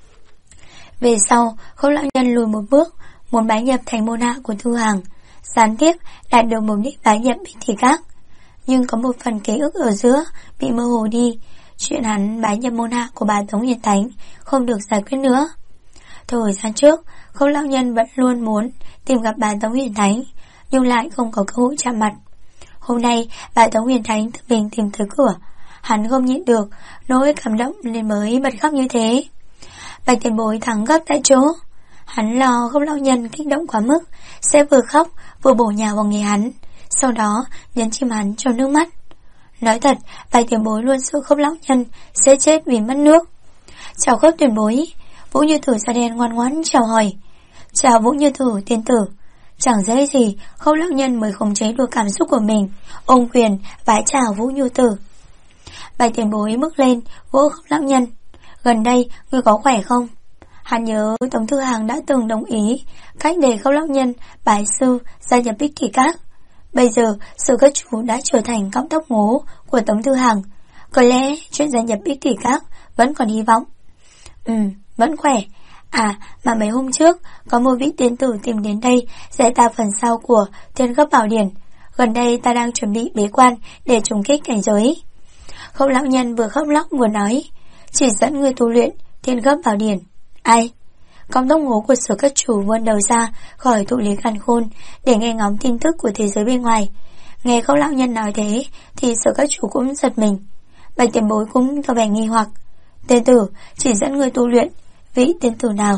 Về sau, Khốc lão nhân lùi một bước, muốn bái nhập thành môn hạ của Thư Hàng, gián tiếp đạt được mục đích bái nhập Bích Thủy Các. Nhưng có một phần ký ức ở giữa bị mơ hồ đi. Chuyện hắn bái nhập môn hạ của bà Tống Huyền Thánh không được giải quyết nữa. Thời gian trước, Khốc lão nhân vẫn luôn muốn tìm gặp bà Tống Huyền Thánh, nhưng lại không có cơ hội chạm mặt. Hôm nay bà Tống Huyền Thánh tự mình tìm tới cửa. Hắn không nhịn được, nỗi cảm động nên mới bật khóc như thế. Bạch tiền bối thắng gấp tại chỗ. Hắn lo Khốc lão nhân kích động quá mức sẽ vừa khóc vừa bổ nhào vào người hắn, sau đó nhấn chìm hắn cho nước mắt. Nói thật, Bạch tiền bối luôn sợ Khốc lão nhân sẽ chết vì mất nước. Chào Khốc tiền bối. Vũ Như Tử da đen ngoan ngoãn chào hỏi. Chào Vũ Như Tử tiên tử. Chẳng dễ gì, Khốc lão nhân mới khống chế được cảm xúc của mình, ôm quyền vái chào Vũ Như Tử. Bạch tiền bối bước lên vỗ Khốc lão nhân. Gần đây ngươi có khỏe không? Hắn nhớ Tống Thư Hàng đã từng đồng ý cách để Khốc lão nhân bái sư gia nhập Bích Thủy Các. Bây giờ sự các chủ đã trở thành cọng tóc ngố của Tống Thư Hàng. Có lẽ chuyện gia nhập Bích Thủy Các vẫn còn hy vọng. Vẫn khỏe. À, mà mấy hôm trước có một vị tiên tử tìm đến đây dạy ta phần sau của Thiên Gấp Bảo Điển. Gần đây ta đang chuẩn bị bế quan để trùng kích cảnh giới. Khốc lão nhân vừa khóc lóc vừa nói. Chỉ dẫn người tu luyện Thiên Gấp Bảo Điển. Ai? Cọng tóc ngố của sở các chủ vươn đầu ra khỏi thụ lý càn khôn để nghe ngóng tin tức của thế giới bên ngoài. Nghe Khốc lão nhân nói thế thì sở các chủ cũng giật mình. Bạch tiền bối cũng có vẻ nghi hoặc. Tiên tử, chỉ dẫn người tu luyện vị tiên tử nào?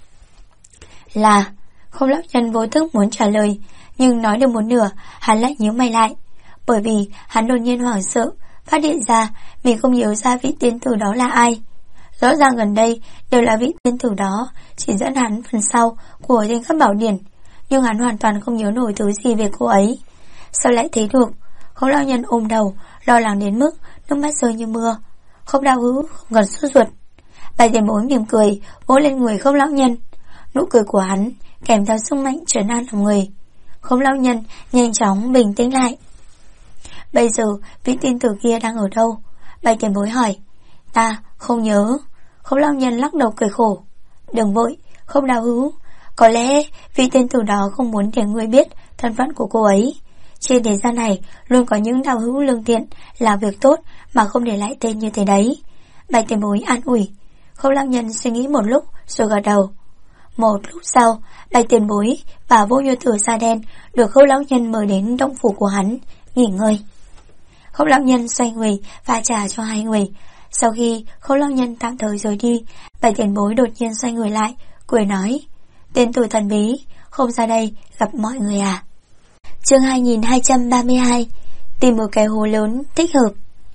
Là Khốc lão nhân vô thức muốn trả lời, nhưng nói được một nửa hắn lại nhíu mày lại, bởi vì hắn đột nhiên hoảng sợ, phát hiện ra mình không nhớ ra vị tiên tử đó là ai. Rõ ràng gần đây đều là vị tiên tử đó chỉ dẫn hắn phần sau của Thiên Gấp Bảo Điển, nhưng hắn hoàn toàn không nhớ nổi thứ gì về cô ấy. Sao lại thế được? Khốc lão nhân ôm đầu, lo lắng đến mức nước mắt rơi như mưa. Khốc đạo hữu không cần sốt ruột. Bạch tiền bối mỉm cười vỗ lên người Khốc lão nhân. Nụ cười của hắn kèm theo sức mạnh trấn an lòng người. Khốc lão nhân nhanh chóng bình tĩnh lại. Bây giờ vị tiên tử kia đang ở đâu? Bạch tiền bối hỏi. Ta không nhớ. Khâu lão nhân lắc đầu cười khổ. Đừng vội, không đào hữu. Có lẽ vị tên tử đó không muốn để ngươi biết thân phận của cô ấy. Trên thế gian này luôn có những đạo hữu lương thiện làm việc tốt mà không để lại tên như thế đấy. Bạch tiền bối an ủi. Khâu lão nhân suy nghĩ một lúc rồi gật đầu. Một lúc sau, Bạch tiền bối và Vô Như Tử da đen được Khâu lão nhân mời đến động phủ của hắn nghỉ ngơi. Khâu lão nhân xoay người pha trà cho hai người. Sau khi Khâu lão nhân tạm thời rời đi, Bạch tiền bối đột nhiên xoay người lại, cười nói. Tên tử thần bí, không ra đây gặp mọi người à? Chương 2232. Tìm một cái hố lớn thích hợp.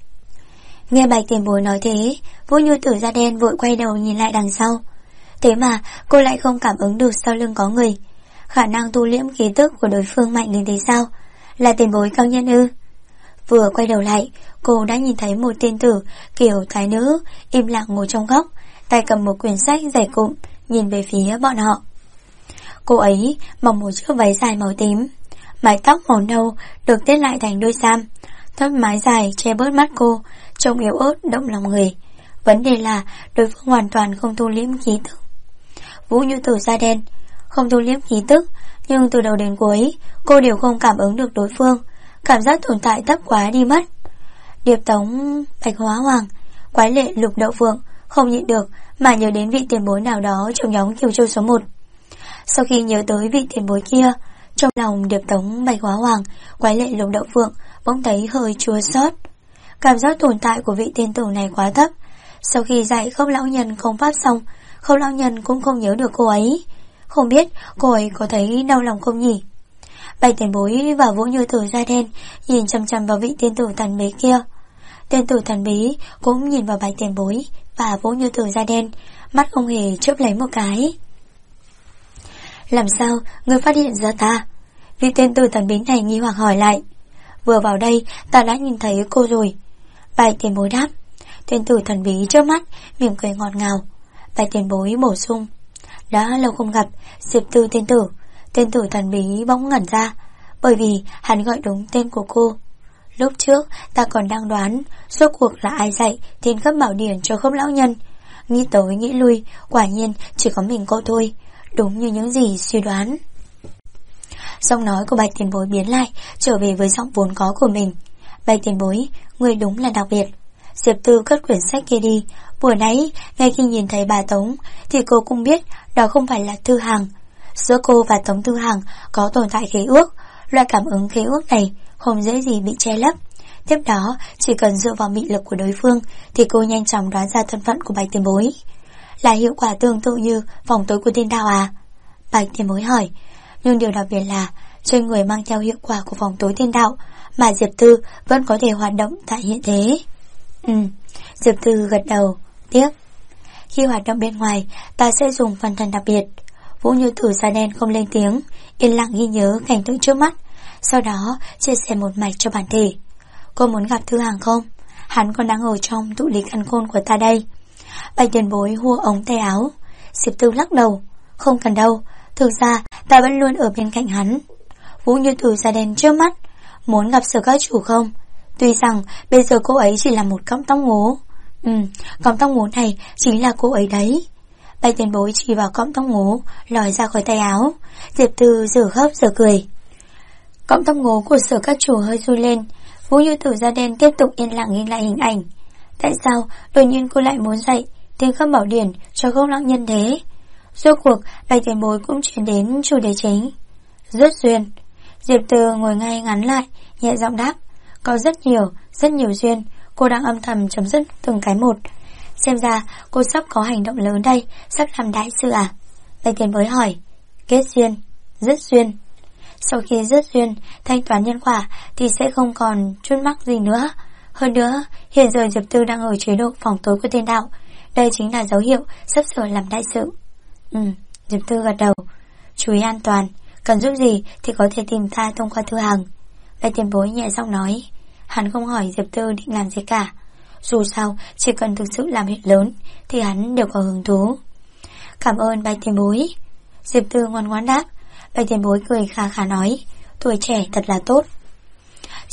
Nghe Bạch tiền bối nói thế, Vô Như Tử da đen vội quay đầu nhìn lại đằng sau. Thế mà cô lại không cảm ứng được sau lưng có người. Khả năng tu liễm khí tức của đối phương mạnh đến thế sao? Là tiền bối cao nhân ư? Vừa quay đầu lại, cô đã nhìn thấy một tên tử kiểu thái nữ im lặng ngồi trong góc, tay cầm một quyển sách dày cụm, nhìn về phía bọn họ. Cô ấy mặc một chiếc váy dài màu tím, mái tóc màu nâu được tết lại thành đuôi sam, tóc mái dài che bớt mắt cô, trông yếu ớt động lòng người. Vấn đề là đối phương hoàn toàn không thu liễm khí tức. Vũ Như Tử da đen không thu liễm khí tức, nhưng từ đầu đến cuối cô đều không cảm ứng được đối phương, cảm giác tồn tại thấp quá đi mất. Điệp tống Bạch Hóa Hoàng, quái lệ Lục Đậu Phượng không nhịn được mà nhớ đến vị tiền bối nào đó trong nhóm Kiều Châu số 1. Sau khi nhớ tới vị tiền bối kia, trong lòng Điệp tống Bạch Hóa Hoàng, quái lệ Lục Đậu Phượng bỗng thấy hơi chua xót. Cảm giác tồn tại của vị tiên tử này quá thấp. Sau khi dạy Khâu lão nhân công pháp xong, Khâu lão nhân cũng không nhớ được cô ấy. Không biết cô ấy có thấy đau lòng không nhỉ? Bạch tiền bối và Vũ Như Tử da đen nhìn chăm chăm vào vị tiên tử thần bí kia. Tiên tử thần bí cũng nhìn vào Bạch tiền bối và Vũ Như Tử da đen, mắt không hề chớp lấy một cái. Làm sao ngươi phát hiện ra ta? Vị tiên tử thần bí này nghi hoặc hỏi lại. Vừa vào đây ta đã nhìn thấy cô rồi. Bạch tiền bối đáp. Tiên tử thần bí trước mắt mỉm cười ngọt ngào. Bạch tiền bối bổ sung. Đã lâu không gặp Diệp Tư tiên tử. Tiên tử thần bí bỗng ngẩn ra, bởi vì hắn gọi đúng tên của cô. Lúc trước ta còn đang đoán rốt cuộc là ai dạy Thiên Cấp Bảo Điển cho Khâu lão nhân. Nghĩ tới nghĩ lui, quả nhiên chỉ có mình cô thôi, đúng như những gì suy đoán. Giọng nói của Bạch tiền bối biến lại, trở về với giọng vốn có của mình. Bạch tiền bối, người đúng là đặc biệt. Diệp Tư cất quyển sách kia đi. Vừa nãy, ngay khi nhìn thấy bà Tống thì cô cũng biết đó không phải là Thư Hằng. Giữa cô và Tống Thư Hằng có tồn tại khế ước. Loại cảm ứng khế ước này không dễ gì bị che lấp. Tiếp đó, chỉ cần dựa vào mị lực của đối phương thì cô nhanh chóng đoán ra thân phận của Bạch tiền bối. Là hiệu quả tương tự như vòng tối của tiên đạo à? Bạch tiền bối hỏi. Nhưng điều đặc biệt là trên người mang theo hiệu quả của vòng tối tiên đạo mà Diệp Tư vẫn có thể hoạt động tại hiện thế. Diệp Tư gật đầu. Tiếc. Khi hoạt động bên ngoài, ta sẽ dùng phần thần đặc biệt. Vũ Như Tử da đen không lên tiếng, yên lặng ghi nhớ cảnh tượng trước mắt, sau đó chia sẻ một mạch cho bản thể. Cô muốn gặp Thư Hằng không? Hắn còn đang ở trong tụ lý căn khôn của ta đây. Bạch tiền bối hua ống tay áo. Diệp Tư lắc đầu. Không cần đâu, thực ra ta vẫn luôn ở bên cạnh hắn. Vũ Như Tử da đen trước mắt. Muốn gặp Sở các chủ không? Tuy rằng bây giờ cô ấy chỉ là một cọng tóc ngố. Cọng tóc ngố này chính là cô ấy đấy. Bạch tiền bối chỉ vào cọng tóc ngố lòi ra khỏi tay áo. Diệp Tư giờ khóc giờ cười. Cọng tóc ngố của Sở các chủ hơi run lên. Vũ Như Tử da đen tiếp tục yên lặng nhìn lại hình ảnh. Tại sao đột nhiên cô lại muốn dạy Thiên Cấp Bảo Điển cho Khâu lão nhân thế? Rốt cuộc Bạch tiền bối cũng chuyển đến chủ đề chính. Rất duyên. Diệp Tư ngồi ngay ngắn lại, nhẹ giọng đáp. Có rất nhiều duyên. Cô đang âm thầm chấm dứt từng cái một. Xem ra cô sắp có hành động lớn đây, sắp làm đại sự à? Bạch tiền bối hỏi. Kết duyên. Rất duyên. Sau khi rất duyên, thanh toán nhân quả thì sẽ không còn chút mắc gì nữa. Hơn nữa, hiện giờ Diệp Tư đang ở chế độ phòng tối của tiên đạo. Đây chính là dấu hiệu sắp sửa làm đại sự. Diệp Tư gật đầu. Chú ý an toàn, cần giúp gì thì có thể tìm ta thông qua Thư Hằng. Bạch tiền bối nhẹ giọng nói. Hắn không hỏi Diệp Tư định làm gì cả. Dù sao, chỉ cần thực sự làm việc lớn thì hắn đều có hứng thú. Cảm ơn Bạch tiền bối. Diệp Tư ngoan ngoãn đáp. Bạch tiền bối cười khà khà nói. Tuổi trẻ thật là tốt.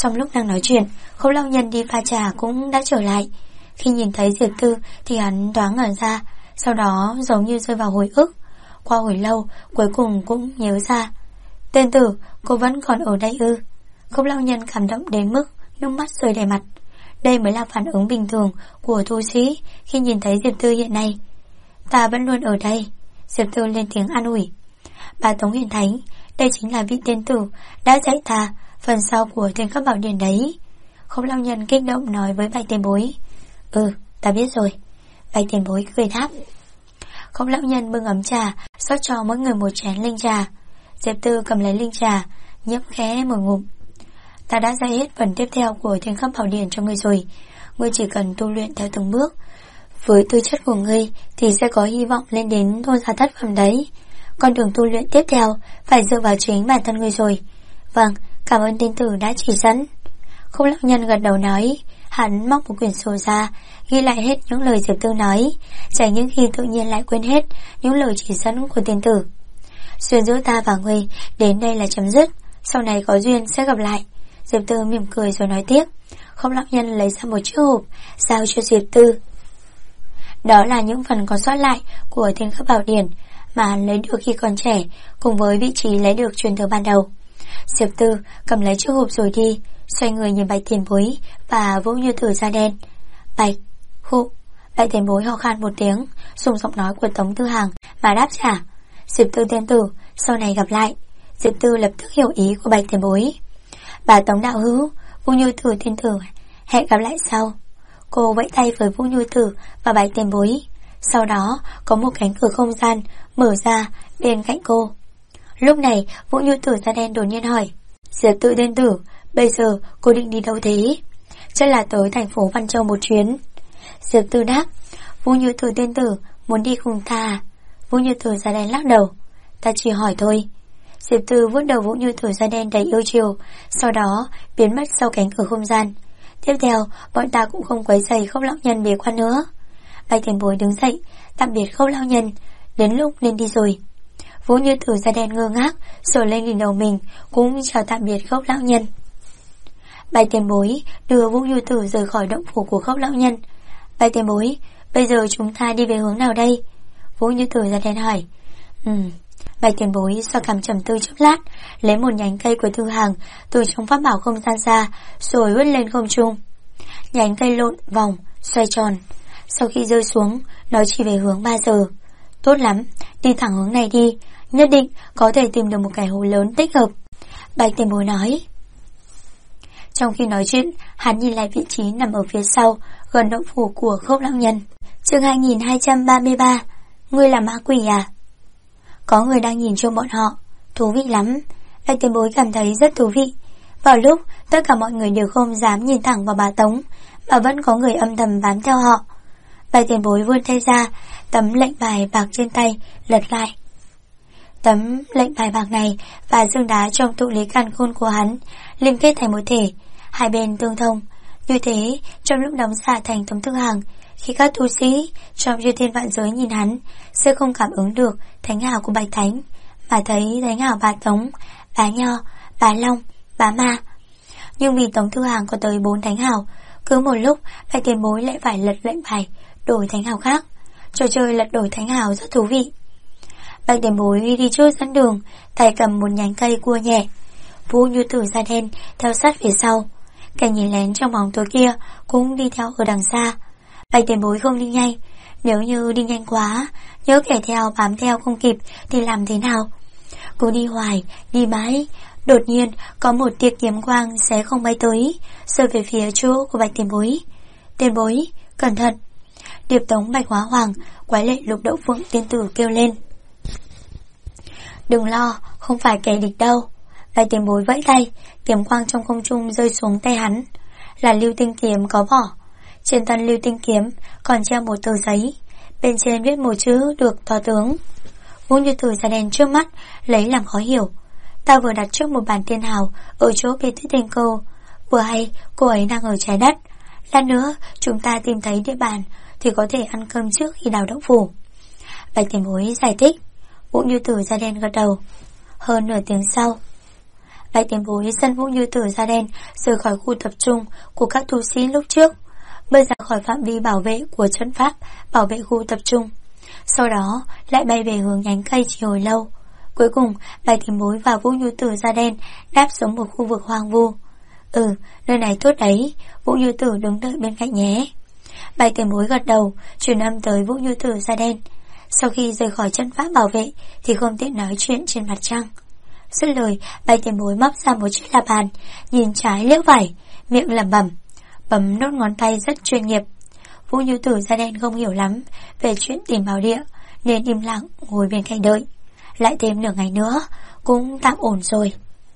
Trong lúc đang nói chuyện, Khâu lão nhân đi pha trà cũng đã trở lại. Khi nhìn thấy Diệp Tư thì hắn thoáng ngẩn ra, sau đó giống như rơi vào hồi ức. Qua hồi lâu, cuối cùng cũng nhớ ra. Tên tử, cô vẫn còn ở đây ư? Khâu lão nhân cảm động đến mức nước mắt rơi đầy mặt. Đây mới là phản ứng bình thường của tu sĩ khi nhìn thấy Diệp Tư hiện nay. Ta vẫn luôn ở đây. Diệp Tư lên tiếng an ủi. Bà Tống Huyền Thánh, đây chính là vị tên tử đã dạy ta phần sau của Thiên Cấp Bảo Điển đấy. Khâu lão nhân kích động nói với Bạch Tiền Bối. Ta biết rồi. Bạch Tiền Bối cười đáp. Khâu lão nhân bưng ấm trà, rót cho mỗi người một chén linh trà. Diệp Tư cầm lấy linh trà, nhấp khẽ một ngụm. Ta đã dạy hết phần tiếp theo của Thiên Cấp Bảo Điển cho ngươi rồi. Ngươi chỉ cần tu luyện theo từng bước. Với tư chất của ngươi thì sẽ có hy vọng lên đến thôn gia thất phẩm đấy. Con đường tu luyện tiếp theo phải dựa vào chính bản thân ngươi rồi. Vâng, cảm ơn tên tử đã chỉ dẫn. Khâu lão nhân gật đầu nói. Hắn móc một quyển sổ ra, ghi lại hết những lời Diệp Tư nói, tránh những khi tự nhiên lại quên hết những lời chỉ dẫn của tên tử. Duyên giữa ta và ngươi đến đây là chấm dứt, sau này có duyên sẽ gặp lại. Diệp Tư mỉm cười rồi nói tiếp. Khâu lão nhân lấy ra một chiếc hộp, giao cho Diệp Tư. Đó là những phần còn sót lại của Thiên Cấp Bảo Điển mà hắn lấy được khi còn trẻ, cùng với vị trí lấy được truyền thừa ban đầu. Diệp Tư cầm lấy chiếc hộp rồi đi, xoay người nhìn Bạch Tiền Bối và Vũ Như Tử da đen. Bạch Tiền Bối ho khan một tiếng, dùng giọng nói của Tống Tư Hàng mà đáp trả. Diệp Tư tên tử, sau này gặp lại. Diệp Tư lập tức hiểu ý của Bạch Tiền Bối. Bà Tống đạo hữu, Vũ Như Tử tên tử, hẹn gặp lại sau. Cô vẫy tay với Vũ Như Tử và Bạch Tiền Bối. Sau đó có một cánh cửa không gian mở ra bên cạnh cô. Lúc này Vũ Như Tử da đen đột nhiên hỏi. Diệp Tư tên tử, bây giờ cô định đi đâu thế? Chắc là tới thành phố Văn Châu một chuyến. Diệp Tư đáp. Vũ Như Tử tên tử muốn đi cùng ta à? Vũ Như Tử da đen lắc đầu. Ta chỉ hỏi thôi. Diệp Tư vuốt đầu Vũ Như Tử da đen đầy yêu chiều, sau đó biến mất sau cánh cửa không gian. Tiếp theo bọn ta cũng không quấy rầy Khâu lão nhân bế quan nữa. Bạch Tiền Bối đứng dậy tạm biệt Khâu lão nhân. Đến lúc nên đi rồi. Vũ Như Tử da đen ngơ ngác sờ lên đỉnh đầu mình, cũng chào tạm biệt Khâu lão nhân. Bạch Tiền Bối đưa Vũ Như Tử rời khỏi động phủ của Khâu lão nhân. Bạch Tiền Bối, bây giờ chúng ta đi về hướng nào đây? Vũ Như Tử da đen hỏi. Bạch Tiền Bối xoa cằm trầm tư chốc lát, lấy một nhánh cây của Tư Hàng từ trong pháp bảo không gian ra, rồi vứt lên không trung. Nhánh cây lộn vòng, xoay tròn. Sau khi rơi xuống, nó chỉ về hướng 3 giờ. Tốt lắm, đi thẳng hướng này đi, nhất định có thể tìm được một cái hố lớn thích hợp. Bạch Tiền Bối nói. Trong khi nói chuyện, hắn nhìn lại vị trí nằm ở phía sau, gần động phủ của Khâu lão nhân. Chương 2233. Ngươi là ma quỷ à? Có người đang nhìn trông bọn họ. Thú vị lắm. Bạch Tiền Bối cảm thấy rất thú vị. Vào lúc tất cả mọi người đều không dám nhìn thẳng vào bà Tống, mà vẫn có người âm thầm bám theo họ. Bạch Tiền Bối vươn tay ra, tấm lệnh bài bạc trên tay lật lại. Tấm lệnh bài bạc này và dương đá trong tụ lý càn khôn của hắn liên kết thành một thể, hai bên tương thông. Như thế, trong lúc đóng xạ thành Tống Tư Hàng, khi các tu sĩ trong chư thiên vạn giới nhìn hắn, sẽ không cảm ứng được thánh hào của Bạch Thánh, mà thấy thánh hào bà Tống, bà Nho, bà Long, bà Ma. Nhưng vì Tống Tư Hàng có tới 4 thánh hào, cứ một lúc Bạch Tiền Bối lại phải lật lệnh bài đổi thánh hào khác. Trò chơi lật đổi thánh hào rất thú vị. Bạch Tiền Bối đi trước dẫn đường, tay cầm một nhánh cây cua nhẹ. Vũ Như Tử da đen theo sát phía sau. Kẻ nhìn lén trong bóng tối kia cũng đi theo ở đằng xa. Bạch Tiền Bối không đi nhanh, nếu như đi nhanh quá, nhớ kẻ theo bám theo không kịp thì làm thế nào? Cứ đi hoài, đi mãi, đột nhiên có một tia kiếm quang xé không bay tới, rơi về phía chỗ của Bạch Tiền Bối. Tiền Bối, cẩn thận! Điệp Tống Bạch Hóa Hoàng, Quái Lệ Lục Đậu Phượng tiên tử kêu lên. Đừng lo, không phải kẻ địch đâu. Bạch Tiền Bối vẫy tay, kiếm quang trong không trung rơi xuống tay hắn. Là lưu tinh kiếm có vỏ. Trên thân lưu tinh kiếm còn treo một tờ giấy, bên trên viết một chữ được to tướng. Vũ Như Tử da đen trước mắt lấy làm khó hiểu. Ta vừa đặt trước một bàn tiên hào ở chỗ bên Tuyết Tinh Câu, vừa hay cô ấy đang ở trái đất. Lát nữa chúng ta tìm thấy địa bàn thì có thể ăn cơm trước khi đào động phủ. Bạch Tiền Bối giải thích. Vũ Như Tử da đen gật đầu. Hơn nửa tiếng sau, Bạch Tiền Bối dẫn Vũ Như Tử da đen rời khỏi khu tập trung của các tu sĩ lúc trước, bơi ra khỏi phạm vi bảo vệ của trận pháp bảo vệ khu tập trung. Sau đó lại bay về hướng nhánh cây chỉ hồi lâu. Cuối cùng Bạch Tiền Bối và Vũ Như Tử da đen đáp xuống một khu vực hoang vu. Nơi này tốt đấy, Vũ Như Tử đứng đợi bên cạnh nhé. Bạch Tiền Bối gật đầu, truyền âm tới Vũ Như Tử da đen. Sau khi rời khỏi trận pháp bảo vệ thì không tiện nói chuyện trên mặt trăng. Dứt lời, Bạch Tiền Bối móc ra một chiếc la bàn, nhìn trái liếc phải, miệng lẩm bẩm, bấm nốt ngón tay rất chuyên nghiệp. Vũ Như Tử da đen không hiểu lắm về chuyện tìm bảo địa, nên im lặng ngồi bên cạnh đợi. Lại thêm nửa ngày nữa cũng tạm ổn rồi.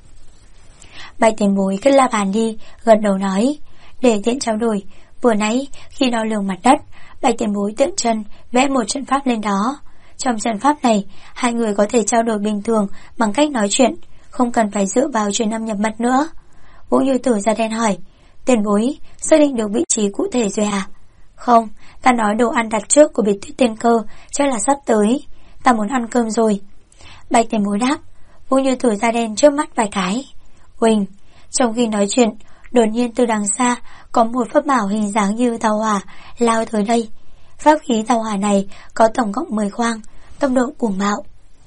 Bạch Tiền Bối cất la bàn đi, gật đầu nói, để tiện trao đổi, vừa nãy khi đo lường mặt đất, Bạch Tiền Bối tượng chân vẽ một trận pháp lên đó. Trong trận pháp này, hai người có thể trao đổi bình thường bằng cách nói chuyện, không cần phải dựa vào truyền âm nhập mật nữa. Vũ Như Tử da đen hỏi, Tiền Bối xác định được vị trí cụ thể rồi à? Không, ta nói đồ ăn đặt trước của Biệt Tuyết Tiên Cơ chắc là sắp tới, ta muốn ăn cơm rồi. Bạch Tiền Bối đáp. Vũ Như Tử da đen chớp mắt vài cái. Huỳnh. Trong khi nói chuyện, đột nhiên từ đằng xa có một pháp bảo hình dáng như tàu hỏa lao tới đây. Pháp khí tàu hỏa này có tổng cộng 10 khoang, tốc độ cuồng bạo.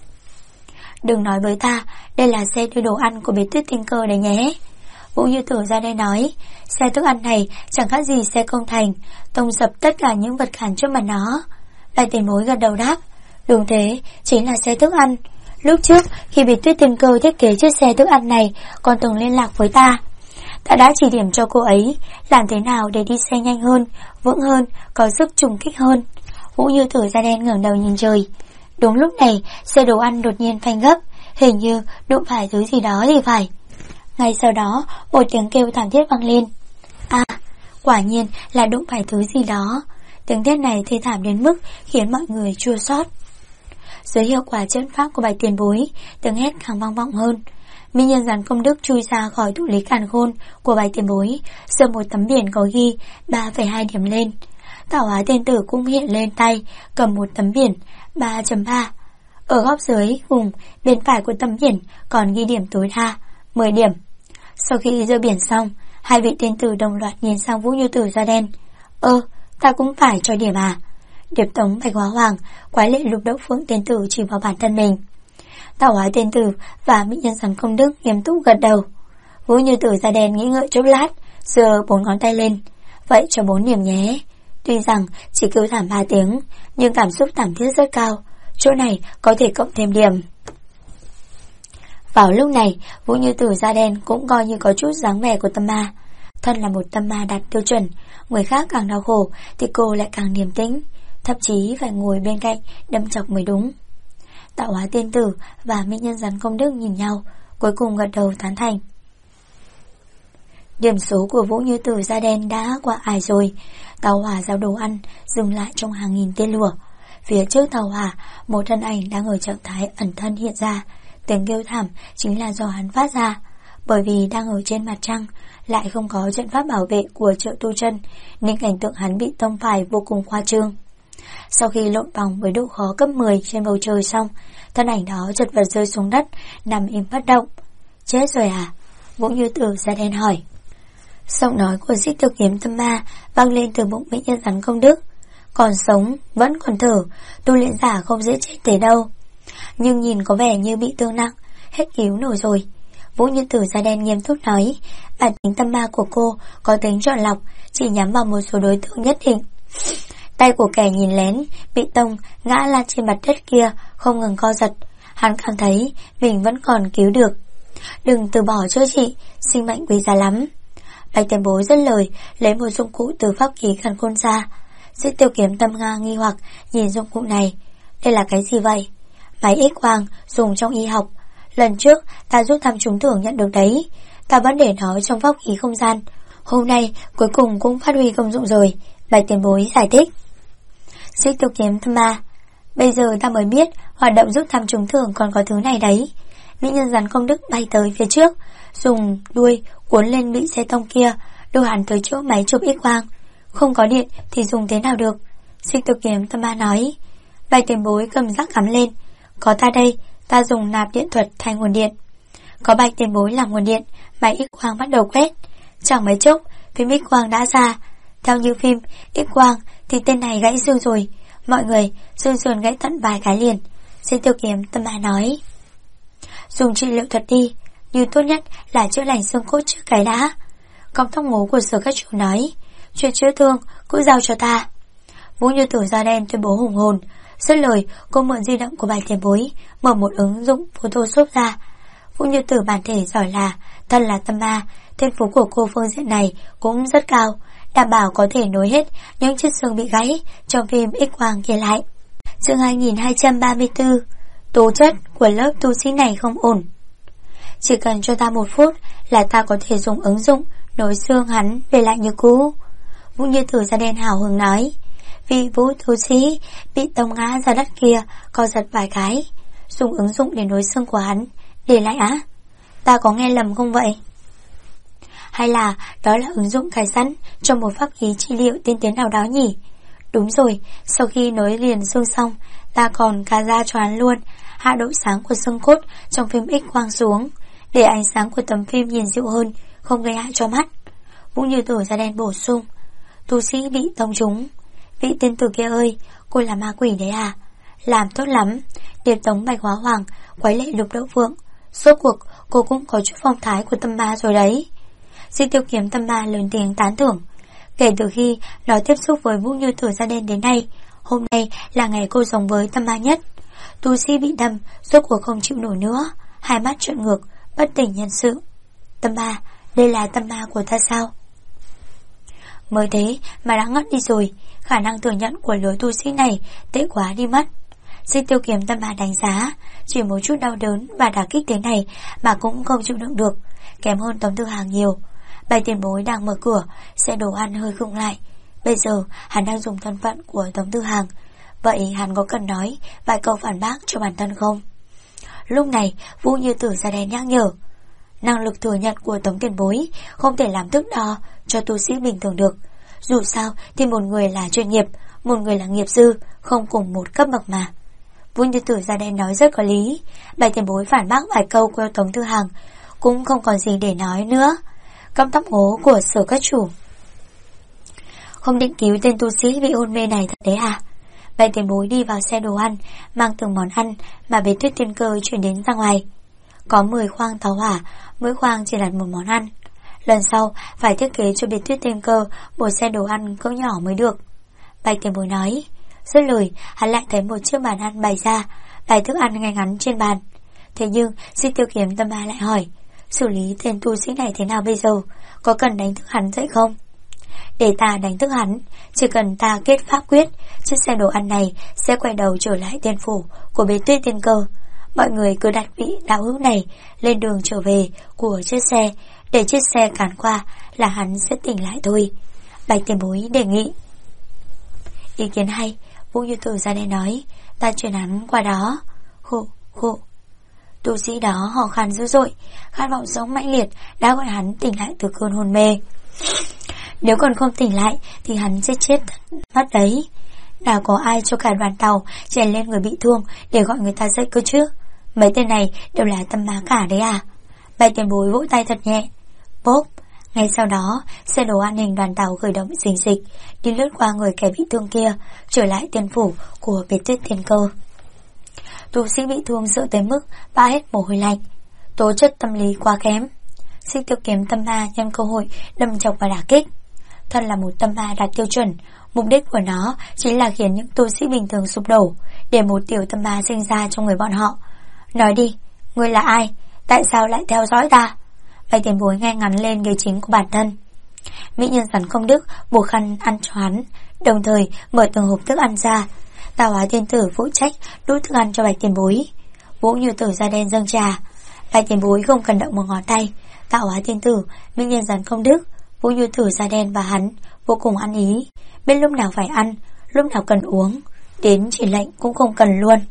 Đừng nói với ta, đây là xe đưa đồ ăn của Biệt Tuyết Tiên Cơ đấy nhé. Vũ Như Tử ra đây nói, xe thức ăn này chẳng khác gì xe công thành, tông dập tất cả những vật cản trước mặt nó. Bạch Tiền Bối gật đầu đáp, đúng thế, chính là xe thức ăn. Lúc trước khi Biệt Tuyết Tiên Cơ thiết kế chiếc xe thức ăn này còn từng liên lạc với ta. Ta đã chỉ điểm cho cô ấy làm thế nào để đi xe nhanh hơn, vững hơn, có sức trùng kích hơn. Vũ Như Tử da đen ngẩng đầu nhìn trời. Đúng lúc này, xe đồ ăn đột nhiên phanh gấp, hình như đụng phải thứ gì đó thì phải. Ngay sau đó, một tiếng kêu thảm thiết vang lên. À, quả nhiên là đụng phải thứ gì đó. Tiếng thét này thê thảm đến mức khiến mọi người chua xót. Dưới hiệu quả trận pháp của Bạch Tiền Bối, tiếng hét càng vang vọng hơn. Mỹ Nhân Gián Công Đức chui ra khỏi tụ lý càn khôn của Bạch Tiền Bối, giơ một tấm biển có ghi 3,2 điểm lên. Tạo Hóa Tiên Tử cũng hiện lên tay, cầm một tấm biển 3.3. Ở góc dưới vùng bên phải của tấm biển còn ghi điểm tối đa 10 điểm. Sau khi giơ biển xong, hai vị tiên tử đồng loạt nhìn sang Vũ Như Tử da đen. Ta cũng phải cho điểm à? Điệp Tống Bạch Hóa Hoàng, Quái Lệ Lục Đốc Phượng tiên tử chỉ vào bản thân mình. Tạo Hóa tiên tử và Mỹ Nhân Gián Công Đức nghiêm túc gật đầu. Vũ Như Tử da đen nghĩ ngợi chốc lát, giơ 4 ngón tay lên. Vậy cho 4 điểm nhé. Tuy rằng chỉ kêu thảm 3 tiếng, nhưng cảm xúc thảm thiết rất cao. Chỗ này có thể cộng thêm điểm. Vào lúc này, Vũ Như Tử da đen cũng coi như có chút dáng vẻ của tâm ma. Thân là một tâm ma đạt tiêu chuẩn, người khác càng đau khổ thì cô lại càng điềm tĩnh, thậm chí phải ngồi bên cạnh đâm chọc mới đúng. Tạo Hóa tiên tử và Mỹ Nhân Gián Công Đức nhìn nhau, cuối cùng gật đầu tán thành. Điểm số của Vũ Như Tử da đen đã qua ải rồi. Tàu hỏa giao đồ ăn dừng lại trong hàng nghìn tên lửa. Phía trước tàu hỏa, một thân ảnh đang ở trạng thái ẩn thân hiện ra. Tiếng kêu thảm chính là do hắn phát ra. Bởi vì đang ở trên mặt trăng, lại không có trận pháp bảo vệ của Trợ Tu Chân, nên cảnh tượng hắn bị tông phải vô cùng khoa trương. Sau khi lộn vòng với độ khó cấp 10 trên bầu trời xong, thân ảnh đó chật vật rơi xuống đất, nằm im bất động. Chết rồi à? Vũ Như Tử da đen hỏi. Giọng nói của Xích Tiêu Kiếm Tâm Ma vang lên từ bụng Mỹ Nhân Gián Công Đức. Còn sống, vẫn còn thở, tu luyện giả không dễ chết thế đâu. Nhưng nhìn có vẻ như bị thương nặng, hết cứu nổi rồi. Vũ Như Tử da đen nghiêm túc nói, bản tính tâm ma của cô có tính chọn lọc, chỉ nhắm vào một số đối tượng nhất định. Tay của kẻ nhìn lén bị tông ngã lan trên mặt đất kia không ngừng co giật. Hắn cảm thấy mình vẫn còn cứu được. Đừng từ bỏ chữa trị, sinh mệnh quý giá lắm. Bạch Tiền Bối dứt lời, lấy một dụng cụ từ pháp khí càn khôn ra. Xích Tiêu Kiếm Tâm Nga nghi hoặc nhìn dụng cụ này. Đây là cái gì vậy? Máy X-quang dùng trong y học. Lần trước ta rút thăm trúng thưởng nhận được đấy. Ta vẫn để nó trong pháp khí không gian. Hôm nay cuối cùng cũng phát huy công dụng rồi. Bạch Tiền Bối giải thích. Xích Tiêu Kiếm Tâm Ma, bây giờ ta mới biết hoạt động rút thăm trúng thưởng còn có thứ này đấy. Mỹ Nhân Gián Công Đức bay tới phía trước, dùng đuôi cuốn lên bị xe tông kia, đưa hắn tới chỗ máy chụp X-quang. Không có điện thì dùng thế nào được? Xích Tiêu Kiếm Tâm Ma nói. Bạch Tiền Bối cầm rắc cắm lên. Có ta đây, ta dùng nạp điện thuật thay nguồn điện. Có Bạch Tiền Bối làm nguồn điện, máy X quang bắt đầu quét. Chẳng mấy chốc, phim X quang đã ra. Theo như phim X quang thì tên này gãy xương rồi. Mọi người xương sườn gãy tận vài cái liền. Xin Tiêu Kiếm Tâm Ma nói, dùng trị liệu thuật đi, nhưng tốt nhất là chữa lành xương cốt trước cái đã. Cọng tóc ngố của Sở Các Chủ nói, chuyện chữa thương cũng giao cho ta. Vũ Như Tử da đen tuyên bố hùng hồn. Dứt lời, cô mượn di động của Bạch Tiền Bối, mở một ứng dụng Photoshop ra. Vũ Như Tử bản thể giỏi là, thân là tâm ma, thiên phú của cô phương diện này cũng rất cao, đảm bảo có thể nối hết những chiếc xương bị gãy trong phim X quang kia lại. Chương 2234, tố chất của lớp tu sĩ này không ổn. Chỉ cần cho ta 1 phút là ta có thể dùng ứng dụng nối xương hắn về lại như cũ. Vũ Như Tử da đen hào hứng nói. Vị Vũ tu sĩ bị tông ngã ra đất kia co giật vài cái, dùng ứng dụng để nối xương của hắn để lại á? Ta có nghe lầm không vậy? Hay là đó là ứng dụng cài sẵn trong một pháp khí trị liệu tiên tiến nào đó nhỉ? Đúng rồi, sau khi nối liền xương xong, ta còn cà ra cho hắn luôn, hạ độ sáng của xương cốt trong phim X quang xuống, để ánh sáng của tấm phim nhìn dịu hơn, không gây hại cho mắt. Vũ Như Tử da đen bổ sung. Tu sĩ bị tông trúng. Vị tiên tử kia ơi, cô là ma quỷ đấy à? Làm tốt lắm. Điệp tống Bạch Hóa Hoàng, quấy lệ Lục Đậu Phượng. Rốt cuộc cô cũng có chút phong thái của tâm ma rồi đấy. Xin Tiêu Kiếm Tâm Ma lớn tiếng tán thưởng. Kể từ khi nó tiếp xúc với Vũ Như Tử da đen đến nay, hôm nay là ngày cô giống với tâm ma nhất. Tu sĩ bị đâm, rốt cuộc không chịu nổi nữa, hai mắt trợn ngược, bất tỉnh nhân sự. Tâm ma, đây là tâm ma của ta sao? Mới thế mà đã ngất đi rồi, khả năng thừa nhận của lứa tu sĩ này tệ quá đi mất. Xin Tiêu Kiếm Tâm Ma đánh giá, chỉ một chút đau đớn và đả kích thế này mà cũng không chịu đựng được, kém hơn Tống Tư Hàng nhiều. Bạch Tiền Bối đang mở cửa, xe đồ ăn hơi khựng lại. Bây giờ hắn đang dùng thân phận của Tống Tư Hàng, vậy hắn có cần nói vài câu phản bác cho bản thân không? Lúc này Vũ Như Tử da đen nhắc nhở, năng lực thừa nhận của Tống Tiền Bối không thể làm thước đo cho tu sĩ bình thường được. Dù sao thì một người là chuyên nghiệp, một người là nghiệp dư, không cùng một cấp bậc mà. Vũ Như Tử da đen nói rất có lý. Bạch Tiền Bối phản bác vài câu của Tống Tư Hàng, cũng không còn gì để nói nữa. Cọng tóc ngố của Sở Các Chủ. Không định cứu tên tu sĩ bị hôn mê này thật đấy à? Bạch Tiền Bối đi vào xe đồ ăn, mang từng món ăn mà Bế Tuyết Tiên Cơ chuyển đến ra ngoài. Có 10 khoang tàu hỏa, mỗi khoang chỉ đặt một món ăn. Lần sau phải thiết kế cho Bế Tuyết Tiên Cơ một xe đồ ăn cỡ nhỏ mới được. Bạch Tiền Bối nói. Dứt lời, hắn lại thấy một chiếc bàn ăn bày ra, bày thức ăn ngay ngắn trên bàn. Thế nhưng Di Tiêu Kiếm Tâm Ma lại hỏi, xử lý tên tu sĩ này thế nào bây giờ? Có cần đánh thức hắn dậy không? Để ta đánh thức hắn, chỉ cần ta kết pháp quyết, chiếc xe đồ ăn này sẽ quay đầu trở lại tiên phủ của Bế Tuyết Tiên Cơ. Mọi người cứ đặt vị đạo hữu này lên đường trở về của chiếc xe, để chiếc xe cản qua là hắn sẽ tỉnh lại thôi. Bạch Tiền Bối đề nghị. Ý kiến hay. Vũ Như Tử ra đây nói, ta chuyển hắn qua đó. Khụ. Tu sĩ đó hò khan dữ dội, khát vọng sống mãnh liệt đã gọi hắn tỉnh lại từ cơn hôn mê. Nếu còn không tỉnh lại thì hắn sẽ chết mất đấy. Nào có ai cho cả đoàn tàu chèn lên người bị thương để gọi người ta dậy cơ chứ? Mấy tên này đều là tâm ma cả đấy à? Bạch Tiền Bối vỗ tay thật nhẹ. Bốp. Ngay sau đó, xe đồ an ninh đoàn tàu khởi động xình xịch, đi lướt qua người kẻ bị thương kia, trở lại tiên phủ của Bế Tuyết Tiên Cơ. Tu sĩ bị thương sợ tới mức ba hết mồ hôi lạnh, tố chất tâm lý quá kém. Xin Tiêu Kiếm Tâm Ma nhân cơ hội đâm chọc và đả kích. Thân là một tâm ma đạt tiêu chuẩn, mục đích của nó chính là khiến những tu sĩ bình thường sụp đổ, để một tiểu tâm ma sinh ra trong người bọn họ. Nói đi, ngươi là ai? Tại sao lại theo dõi ta? Bạch Tiền Bối ngay ngắn lên ghế chính của bản thân. Mỹ nhân rắn công đức buộc khăn ăn cho hắn, đồng thời mở từng hộp thức ăn ra. Tạo Hóa Tiên Tử phụ trách đút thức ăn cho Bạch Tiền Bối. Vũ Như Tử da đen dâng trà. Bạch Tiền Bối không cần động một ngón tay. Tạo Hóa Tiên Tử, Mỹ nhân rắn công đức, Vũ Như Tử da đen và hắn vô cùng ăn ý, biết lúc nào phải ăn, lúc nào cần uống, đến chỉ lệnh cũng không cần luôn.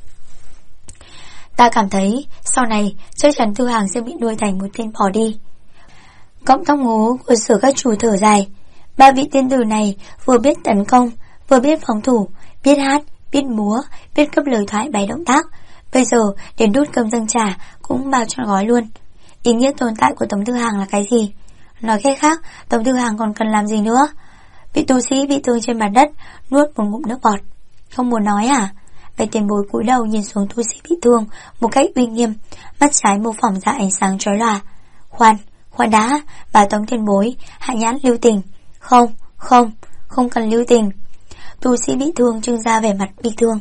Ta cảm thấy sau này chắc chắn Tư Hàng sẽ bị nuôi thành một tên bỏ đi. Cọng tóc ngố của Sở Các Chủ thở dài. Ba vị tiên tử này vừa biết tấn công, vừa biết phòng thủ, biết hát, biết múa, biết cấp lời thoại bày động tác. Bây giờ đến đút cơm dâng trà cũng bao trọn gói luôn. Ý nghĩa tồn tại của Tống Thư Hàng là cái gì? Nói cách khác, Tống Thư Hàng còn cần làm gì nữa? Vị tu sĩ bị thương trên mặt đất nuốt một ngụm nước bọt. Không muốn nói à? Bạch tiền bối cúi đầu nhìn xuống tu sĩ bị thương một cách uy nghiêm, mắt trái mô phỏng ra ánh sáng chói lòa. Khoan đã, bà Tống tiền bối, hạ nhãn lưu tình. Không cần lưu tình. Tu sĩ bị thương trưng ra vẻ mặt bi thương.